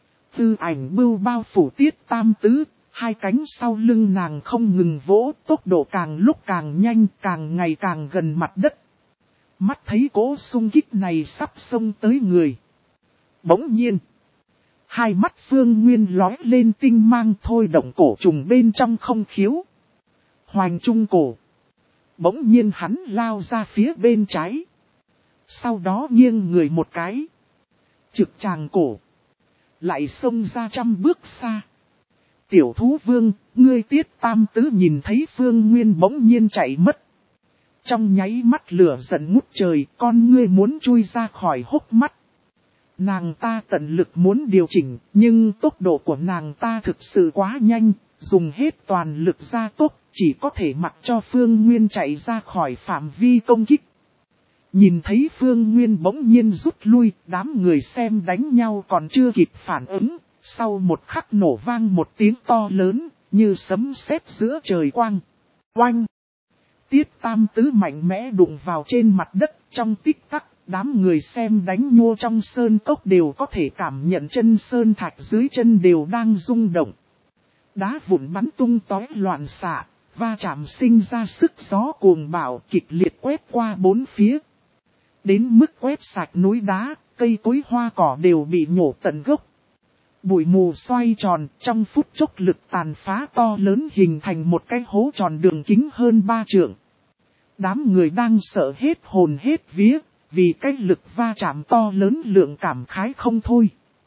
Tư ảnh bưu bao phủ Tiết Tam Tứ, hai cánh sau lưng nàng không ngừng vỗ, tốc độ càng lúc càng nhanh, càng ngày càng gần mặt đất. Mắt thấy cỗ xung kích này sắp xông tới người. Bỗng nhiên, hai mắt Phương Nguyên lói lên tinh mang thôi động cổ trùng bên trong không khiếu. Hoành trung cổ. Bỗng nhiên hắn lao ra phía bên trái. Sau đó nghiêng người một cái. Trực tràng cổ. Lại xông ra trăm bước xa. Tiểu thú vương, ngươi Tiết Tam Tứ nhìn thấy Phương Nguyên bỗng nhiên chạy mất. Trong nháy mắt lửa giận ngút trời, con ngươi muốn chui ra khỏi hốc mắt. Nàng ta tận lực muốn điều chỉnh, nhưng tốc độ của nàng ta thực sự quá nhanh, dùng hết toàn lực ra tốc, chỉ có thể mặc cho Phương Nguyên chạy ra khỏi phạm vi công kích. Nhìn thấy Phương Nguyên bỗng nhiên rút lui, đám người xem đánh nhau còn chưa kịp phản ứng, sau một khắc nổ vang một tiếng to lớn, như sấm sét giữa trời quang. Oanh! Tiết Tam Tứ mạnh mẽ đụng vào trên mặt đất, trong tích tắc, đám người xem đánh nhô trong sơn cốc đều có thể cảm nhận chân sơn thạch dưới chân đều đang rung động. Đá vụn bắn tung tóe loạn xạ, va chạm sinh ra sức gió cuồng bạo kịch liệt quét qua bốn phía. Đến mức quét sạch núi đá, cây cối hoa cỏ đều bị nhổ tận gốc. Bụi mù xoay tròn, trong phút chốc lực tàn phá to lớn hình thành một cái hố tròn đường kính hơn ba trượng. Đám người đang sợ hết hồn hết vía, vì cái lực va chạm to lớn lượng cảm khái không thôi.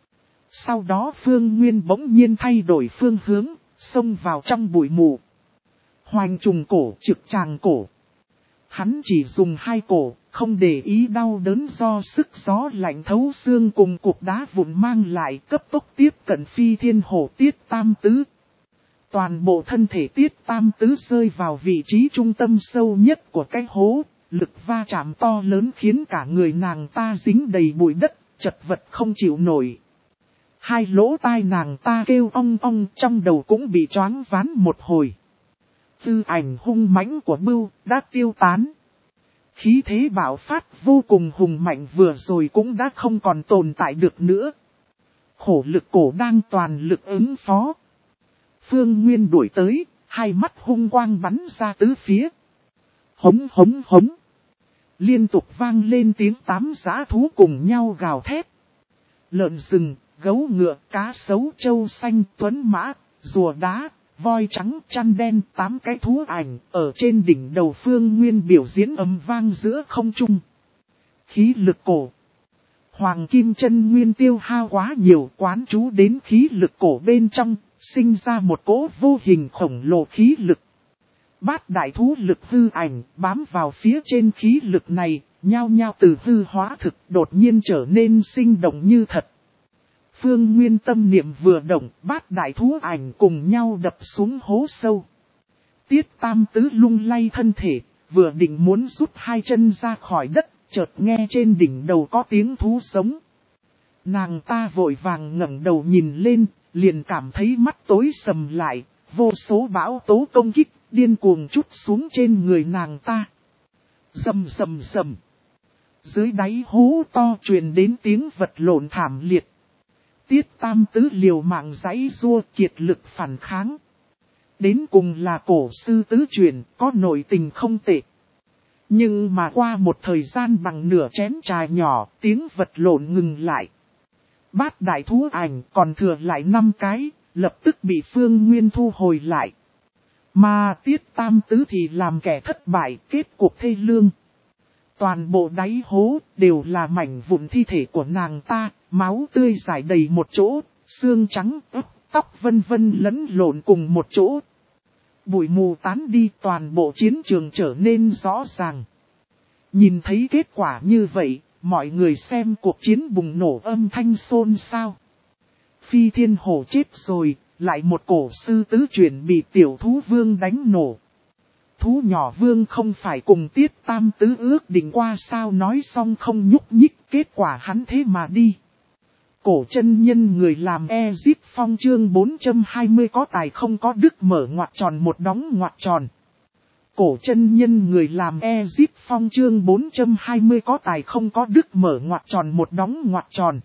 Sau đó Phương Nguyên bỗng nhiên thay đổi phương hướng, xông vào trong bụi mù. Hoành trùng cổ, trực tràng cổ. Hắn chỉ dùng hai cổ, không để ý đau đớn do sức gió lạnh thấu xương cùng cục đá vụn mang lại, cấp tốc tiếp cận Phi Thiên Hổ Tiết Tam Tứ. Toàn bộ thân thể Tiết Tam Tứ rơi vào vị trí trung tâm sâu nhất của cái hố, lực va chạm to lớn khiến cả người nàng ta dính đầy bụi đất, chật vật không chịu nổi. Hai lỗ tai nàng ta kêu ong ong, trong đầu cũng bị choáng váng một hồi. Tư ảnh hung mãnh của Bưu đã tiêu tán. Khí thế bạo phát vô cùng hùng mạnh vừa rồi cũng đã không còn tồn tại được nữa. Khổ lực cổ đang toàn lực ứng phó. Phương Nguyên đuổi tới, hai mắt hung quang bắn ra tứ phía. Hống hống hống. Liên tục vang lên tiếng tám dã thú cùng nhau gào thét. Lợn rừng, gấu ngựa, cá sấu, trâu xanh, tuấn mã, rùa đá, voi trắng, chăn đen, tám cái thú ảnh ở trên đỉnh đầu Phương Nguyên biểu diễn ầm vang giữa không trung. Khí lực cổ. Hoàng kim chân nguyên tiêu hao quá nhiều, quán chú đến khí lực cổ bên trong, sinh ra một cỗ vô hình khổng lồ khí lực. Bát đại thú lực hư ảnh bám vào phía trên khí lực này, nhao nhao từ hư hóa thực đột nhiên trở nên sinh động như thật. Phương Nguyên tâm niệm vừa động, bát đại thú ảnh cùng nhau đập xuống hố sâu. Tiết Tam Tứ lung lay thân thể, vừa định muốn rút hai chân ra khỏi đất, chợt nghe trên đỉnh đầu có tiếng thú sống. Nàng ta vội vàng ngẩng đầu nhìn lên, liền cảm thấy mắt tối sầm lại, vô số bão tố công kích, điên cuồng trút xuống trên người nàng ta. Rầm rầm rầm. dưới đáy hố to truyền đến tiếng vật lộn thảm liệt. Tiết Tam Tứ liều mạng giãy giụa kiệt lực phản kháng. Đến cùng là cổ sư tứ truyền, có nội tình không tệ. Nhưng mà qua một thời gian bằng nửa chén trà nhỏ, tiếng vật lộn ngừng lại. Bát đại thú ảnh còn thừa lại năm cái, lập tức bị Phương Nguyên thu hồi lại. Mà Tiết Tam Tứ thì làm kẻ thất bại, kết cuộc thê lương. Toàn bộ đáy hố đều là mảnh vụn thi thể của nàng ta, máu tươi rải đầy một chỗ, xương trắng, ức, tóc vân vân lẫn lộn cùng một chỗ. Bụi mù tán đi, toàn bộ chiến trường trở nên rõ ràng. Nhìn thấy kết quả như vậy, mọi người xem cuộc chiến bùng nổ âm thanh xôn xao. Phi Thiên Hổ chết rồi, lại một cổ sư tứ truyền bị tiểu thú vương đánh nổ. Thú nhỏ vương không phải cùng Tiết Tam Tứ ước định qua sao, nói xong không nhúc nhích, kết quả hắn thế mà đi. Cổ chân nhân người làm Ezip Phong chương bốn trăm hai mươi có tài không có đức mở ngoặc tròn một đóng ngoặc tròn. Cổ chân nhân người làm Ezip Phong chương bốn trăm hai mươi có tài không có đức mở ngoặc tròn một đóng ngoặc tròn.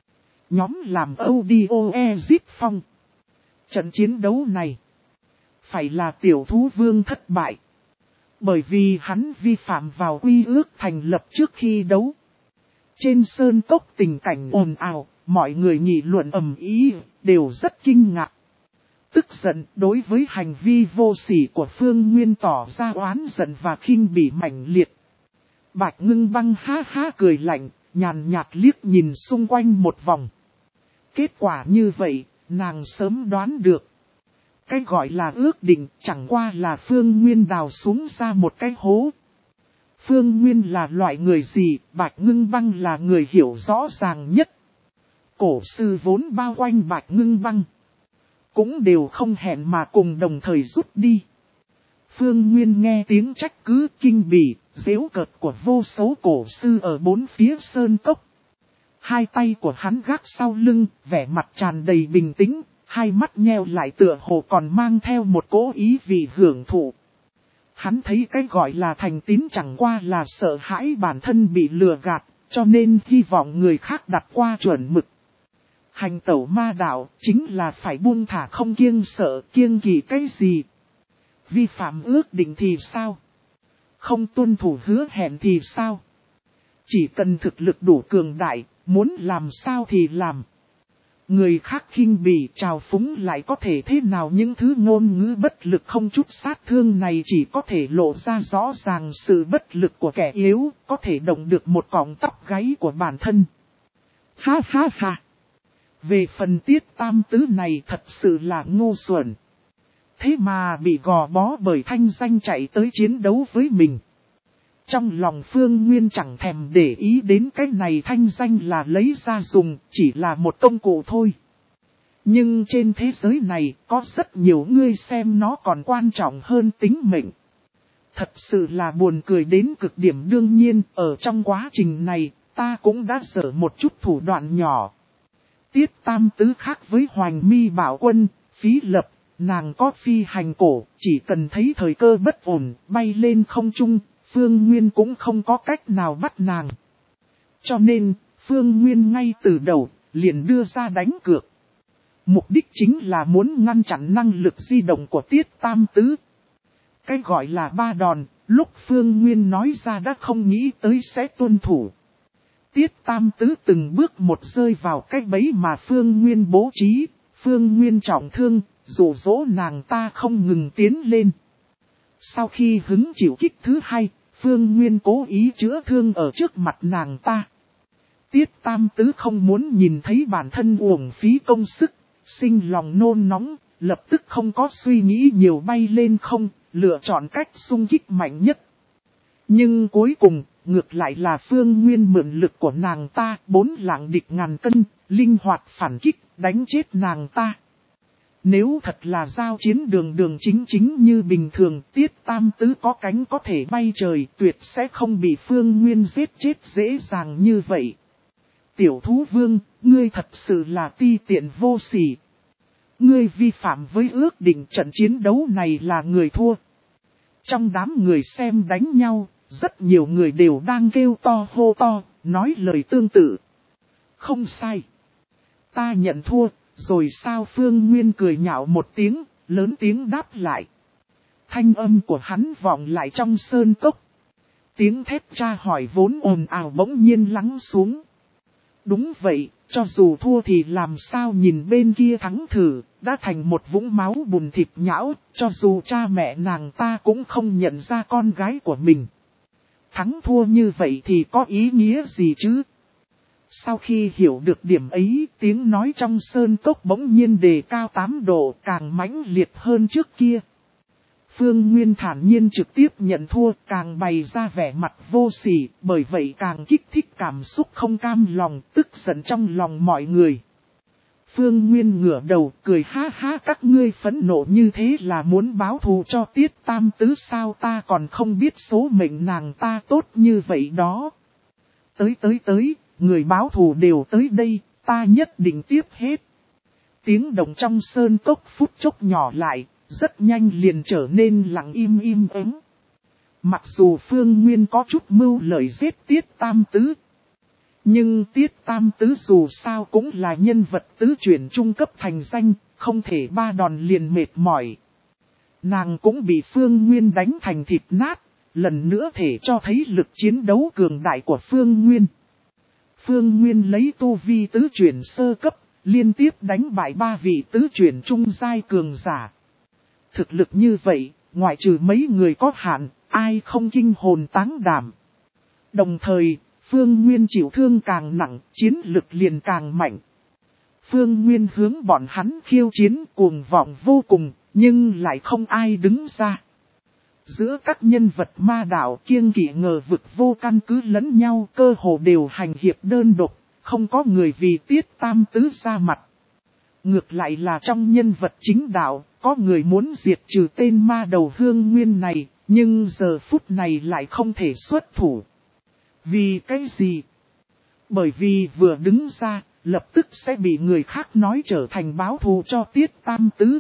Nhóm làm audio Ezip Phong. Trận chiến đấu này phải là tiểu thú vương thất bại. Bởi vì hắn vi phạm vào quy ước thành lập trước khi đấu. Trên sơn cốc tình cảnh ồn ào, mọi người nghị luận ầm ĩ, đều rất kinh ngạc. Tức giận đối với hành vi vô sỉ của Phương Nguyên tỏ ra oán giận và khinh bỉ mạnh liệt. Bạch Ngưng Băng ha ha cười lạnh, nhàn nhạt liếc nhìn xung quanh một vòng. Kết quả như vậy, nàng sớm đoán được. Cái gọi là ước định chẳng qua là Phương Nguyên đào xuống ra một cái hố. Phương Nguyên là loại người gì, Bạch Ngưng Băng là người hiểu rõ ràng nhất. Cổ sư vốn bao quanh Bạch Ngưng Băng, cũng đều không hẹn mà cùng đồng thời rút đi. Phương Nguyên nghe tiếng trách cứ kinh bỉ, giễu cợt của vô số cổ sư ở bốn phía sơn cốc. Hai tay của hắn gác sau lưng, vẻ mặt tràn đầy bình tĩnh, hai mắt nheo lại tựa hồ còn mang theo một cố ý vì hưởng thụ. Hắn thấy cái gọi là thành tín chẳng qua là sợ hãi bản thân bị lừa gạt, cho nên hy vọng người khác đặt qua chuẩn mực. Hành tẩu ma đạo chính là phải buông thả không kiêng sợ kiêng kỵ cái gì. Vi phạm ước định thì sao? Không tuân thủ hứa hẹn thì sao? Chỉ cần thực lực đủ cường đại, muốn làm sao thì làm. Người khác khinh bỉ trào phúng lại có thể thế nào, những thứ ngôn ngữ bất lực không chút sát thương này chỉ có thể lộ ra rõ ràng sự bất lực của kẻ yếu, có thể động được một cọng tóc gáy của bản thân. Ha ha ha! Về phần Tiết Tam Tứ này thật sự là ngu xuẩn. Thế mà bị gò bó bởi thanh danh chạy tới chiến đấu với mình. Trong lòng Phương Nguyên chẳng thèm để ý đến cái này, thanh danh là lấy ra dùng, chỉ là một công cụ thôi. Nhưng trên thế giới này có rất nhiều người xem nó còn quan trọng hơn tính mệnh. Thật sự là buồn cười đến cực điểm. Đương nhiên, ở trong quá trình này, ta cũng đã dở một chút thủ đoạn nhỏ. Tiết Tam Tứ khác với Hoành Mi Bảo Quân, Phí Lập, nàng có phi hành cổ, chỉ cần thấy thời cơ bất ổn, bay lên không trung, Phương Nguyên cũng không có cách nào bắt nàng. Cho nên, Phương Nguyên ngay từ đầu, liền đưa ra đánh cược. Mục đích chính là muốn ngăn chặn năng lực di động của Tiết Tam Tứ. Cái gọi là ba đòn, lúc Phương Nguyên nói ra đã không nghĩ tới sẽ tuân thủ. Tiết Tam Tứ từng bước một rơi vào cái bẫy mà Phương Nguyên bố trí, Phương Nguyên trọng thương, dụ dỗ nàng ta không ngừng tiến lên. Sau khi hứng chịu kích thứ hai, Phương Nguyên cố ý chữa thương ở trước mặt nàng ta. Tiết Tam Tứ không muốn nhìn thấy bản thân uổng phí công sức, sinh lòng nôn nóng, lập tức không có suy nghĩ nhiều bay lên không, lựa chọn cách xung kích mạnh nhất. Nhưng cuối cùng, ngược lại là Phương Nguyên mượn lực của nàng ta, bốn lạng địch ngàn cân, linh hoạt phản kích, đánh chết nàng ta. Nếu thật là giao chiến đường đường chính chính như bình thường, Tiết Tam Tứ có cánh có thể bay trời, tuyệt sẽ không bị Phương Nguyên giết chết dễ dàng như vậy. Tiểu thú vương, ngươi thật sự là ti tiện vô sỉ. Ngươi vi phạm với ước định, trận chiến đấu này là người thua. Trong đám người xem đánh nhau, rất nhiều người đều đang kêu to hô to, nói lời tương tự. Không sai. Ta nhận thua, rồi sao? Phương Nguyên cười nhạo một tiếng, lớn tiếng đáp lại. Thanh âm của hắn vọng lại trong sơn cốc. Tiếng thét tra hỏi vốn ồn ào bỗng nhiên lắng xuống. Đúng vậy, cho dù thua thì làm sao nhìn bên kia thắng thử, đã thành một vũng máu bùn thịt nhão, cho dù cha mẹ nàng ta cũng không nhận ra con gái của mình. Thắng thua như vậy thì có ý nghĩa gì chứ? Sau khi hiểu được điểm ấy, tiếng nói trong sơn cốc bỗng nhiên đề cao tám độ, càng mãnh liệt hơn trước kia. Phương Nguyên thản nhiên trực tiếp nhận thua, càng bày ra vẻ mặt vô sỉ, bởi vậy càng kích thích cảm xúc không cam lòng, tức giận trong lòng mọi người. Phương Nguyên ngửa đầu cười ha ha, các ngươi phẫn nộ như thế là muốn báo thù cho Tiết Tam Tứ sao? Ta còn không biết số mệnh nàng ta tốt như vậy đó. Tới tới tới, người báo thù đều tới đây, ta nhất định tiếp hết. Tiếng động trong sơn cốc phút chốc nhỏ lại, rất nhanh liền trở nên lặng im im ắng. Mặc dù Phương Nguyên có chút mưu lợi giết Tiết Tam Tứ, nhưng Tiết Tam Tứ dù sao cũng là nhân vật tứ chuyển trung cấp thành danh, không thể ba đòn liền mệt mỏi. Nàng cũng bị Phương Nguyên đánh thành thịt nát, lần nữa thể cho thấy lực chiến đấu cường đại của Phương Nguyên. Phương Nguyên lấy tu vi tứ chuyển sơ cấp, liên tiếp đánh bại ba vị tứ chuyển trung giai cường giả. Thực lực như vậy, ngoại trừ mấy người có hạn, ai không kinh hồn táng đảm. Đồng thời, Phương Nguyên chịu thương càng nặng, chiến lực liền càng mạnh. Phương Nguyên hướng bọn hắn khiêu chiến cuồng vọng vô cùng, nhưng lại không ai đứng ra. Giữa các nhân vật ma đạo kiêng kỵ ngờ vực vô căn cứ lẫn nhau, cơ hồ đều hành hiệp đơn độc, không có người vì Tiết Tam Tứ ra mặt. Ngược lại là trong nhân vật chính đạo, có người muốn diệt trừ tên ma đầu Hương Nguyên này, nhưng giờ phút này lại không thể xuất thủ. Vì cái gì? Bởi vì vừa đứng ra, lập tức sẽ bị người khác nói trở thành báo thù cho Tiết Tam Tứ.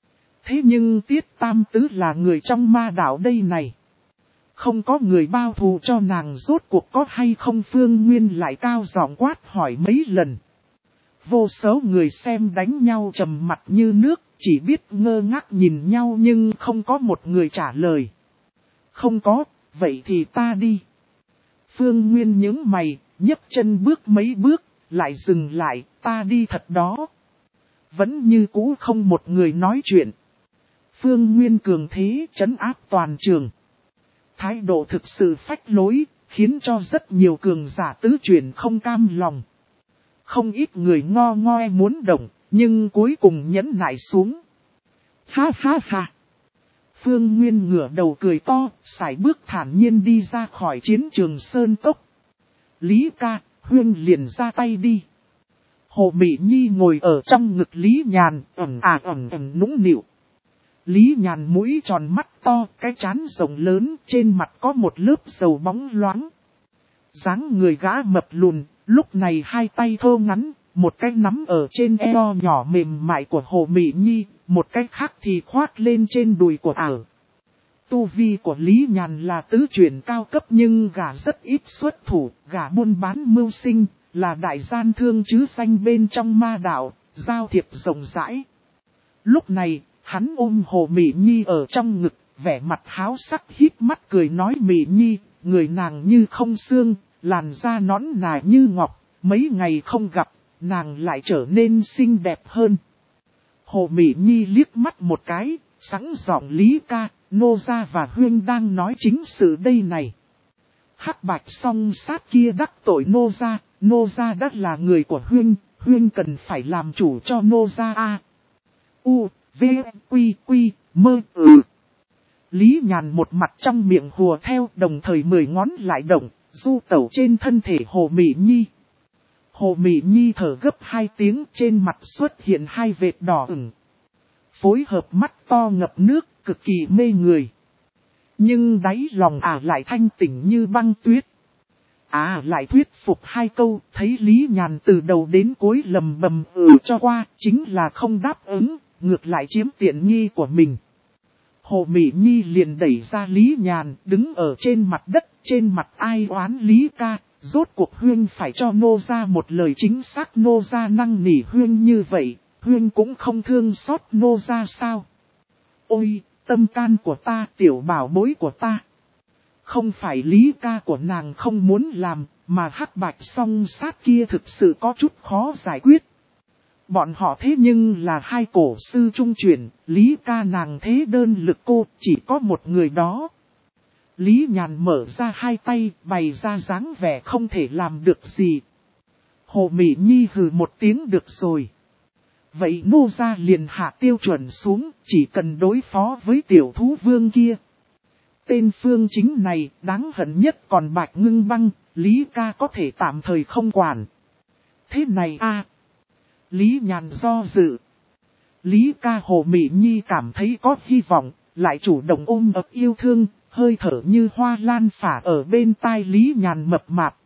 Thế nhưng Tiết Tam Tứ là người trong ma đạo đây này. Không có người bao thù cho nàng, rốt cuộc có hay không? Phương Nguyên lại cao giọng quát hỏi mấy lần. Vô số người xem đánh nhau trầm mặt như nước, chỉ biết ngơ ngác nhìn nhau nhưng không có một người trả lời. Không có, vậy thì ta đi. Phương Nguyên nhướng mày, nhấc chân bước mấy bước, lại dừng lại, ta đi thật đó. Vẫn như cũ không một người nói chuyện. Phương Nguyên cường thế trấn áp toàn trường. Thái độ thực sự phách lối, khiến cho rất nhiều cường giả tứ chuyển không cam lòng. Không ít người ngo ngoe muốn động, nhưng cuối cùng nhẫn nại xuống. Ha ha ha. Phương Nguyên ngửa đầu cười to, sải bước thản nhiên đi ra khỏi chiến trường sơn cốc. Lý ca, Huyên liền ra tay đi. Hồ Mị Nhi ngồi ở trong ngực Lý Nhàn, ẩm à ẩm ẩm nũng nịu. Lý Nhàn mũi tròn mắt to, cái trán rộng lớn, trên mặt có một lớp dầu bóng loáng. Dáng người gã mập lùn, lúc này hai tay thô ngắn, một cái nắm ở trên eo nhỏ mềm mại của Hồ Mị Nhi, một cái khác thì khoác lên trên đùi của ảo. Tu vi của Lý Nhàn là tứ chuyển cao cấp nhưng gã rất ít xuất thủ, gã buôn bán mưu sinh, là đại gian thương chứ danh bên trong ma đạo, giao thiệp rộng rãi. Lúc này, hắn ôm Hồ Mị Nhi ở trong ngực, vẻ mặt háo sắc híp mắt cười nói: Mị Nhi, người nàng như không xương, làn da nõn nà như ngọc, mấy ngày không gặp, nàng lại trở nên xinh đẹp hơn. Hồ Mị Nhi liếc mắt một cái, sẵn giọng: Lý ca, Nô gia và Huyên đang nói chính sự đây này. Hắc Bạch song sát kia đắc tội Nô gia, Nô gia đã là người của Huyên, Huyên cần phải làm chủ cho Nô gia a. U, V, Quy, Quy, Mơ, Ừ. Lý Nhàn một mặt trong miệng hùa theo, đồng thời mười ngón lại động, du tẩu trên thân thể Hồ Mị Nhi. Hồ Mị Nhi thở gấp hai tiếng, trên mặt xuất hiện hai vệt đỏ ửng. Phối hợp mắt to ngập nước, cực kỳ mê người. Nhưng đáy lòng ả à lại thanh tỉnh như băng tuyết. Ả à lại thuyết phục hai câu, thấy Lý Nhàn từ đầu đến cuối lầm bầm ừ cho qua, chính là không đáp ứng, ngược lại chiếm tiện nghi của mình. Hồ Mị Nhi liền đẩy ra Lý Nhàn, đứng ở trên mặt đất, Trên mặt ai oán Lý ca, rốt cuộc Huyên phải cho nô ra một lời chính xác, nô ra năng nỉ Huyên như vậy, Huyên cũng không thương xót nô ra sao? Ôi, tâm can của ta, tiểu bảo bối của ta. Không phải Lý ca của nàng không muốn làm, mà hắc bạch song sát kia thực sự có chút khó giải quyết. Bọn họ thế nhưng là hai cổ sư trung chuyển, Lý ca nàng thế đơn lực cô, chỉ có một người đó. Lý Nhàn mở ra hai tay, bày ra dáng vẻ không thể làm được gì. Hồ Mỹ Nhi hừ một tiếng được rồi. Vậy nô ra liền hạ tiêu chuẩn xuống, chỉ cần đối phó với tiểu thú vương kia. Tên Phương Chính này đáng hận nhất, còn Bạch Ngưng Băng, Lý ca có thể tạm thời không quản. Thế này a Lý Nhàn do dự. Lý ca Hồ Mỹ Nhi cảm thấy có hy vọng, lại chủ động ôm ấp yêu thương, hơi thở như hoa lan phả ở bên tai Lý Nhàn mập mạp,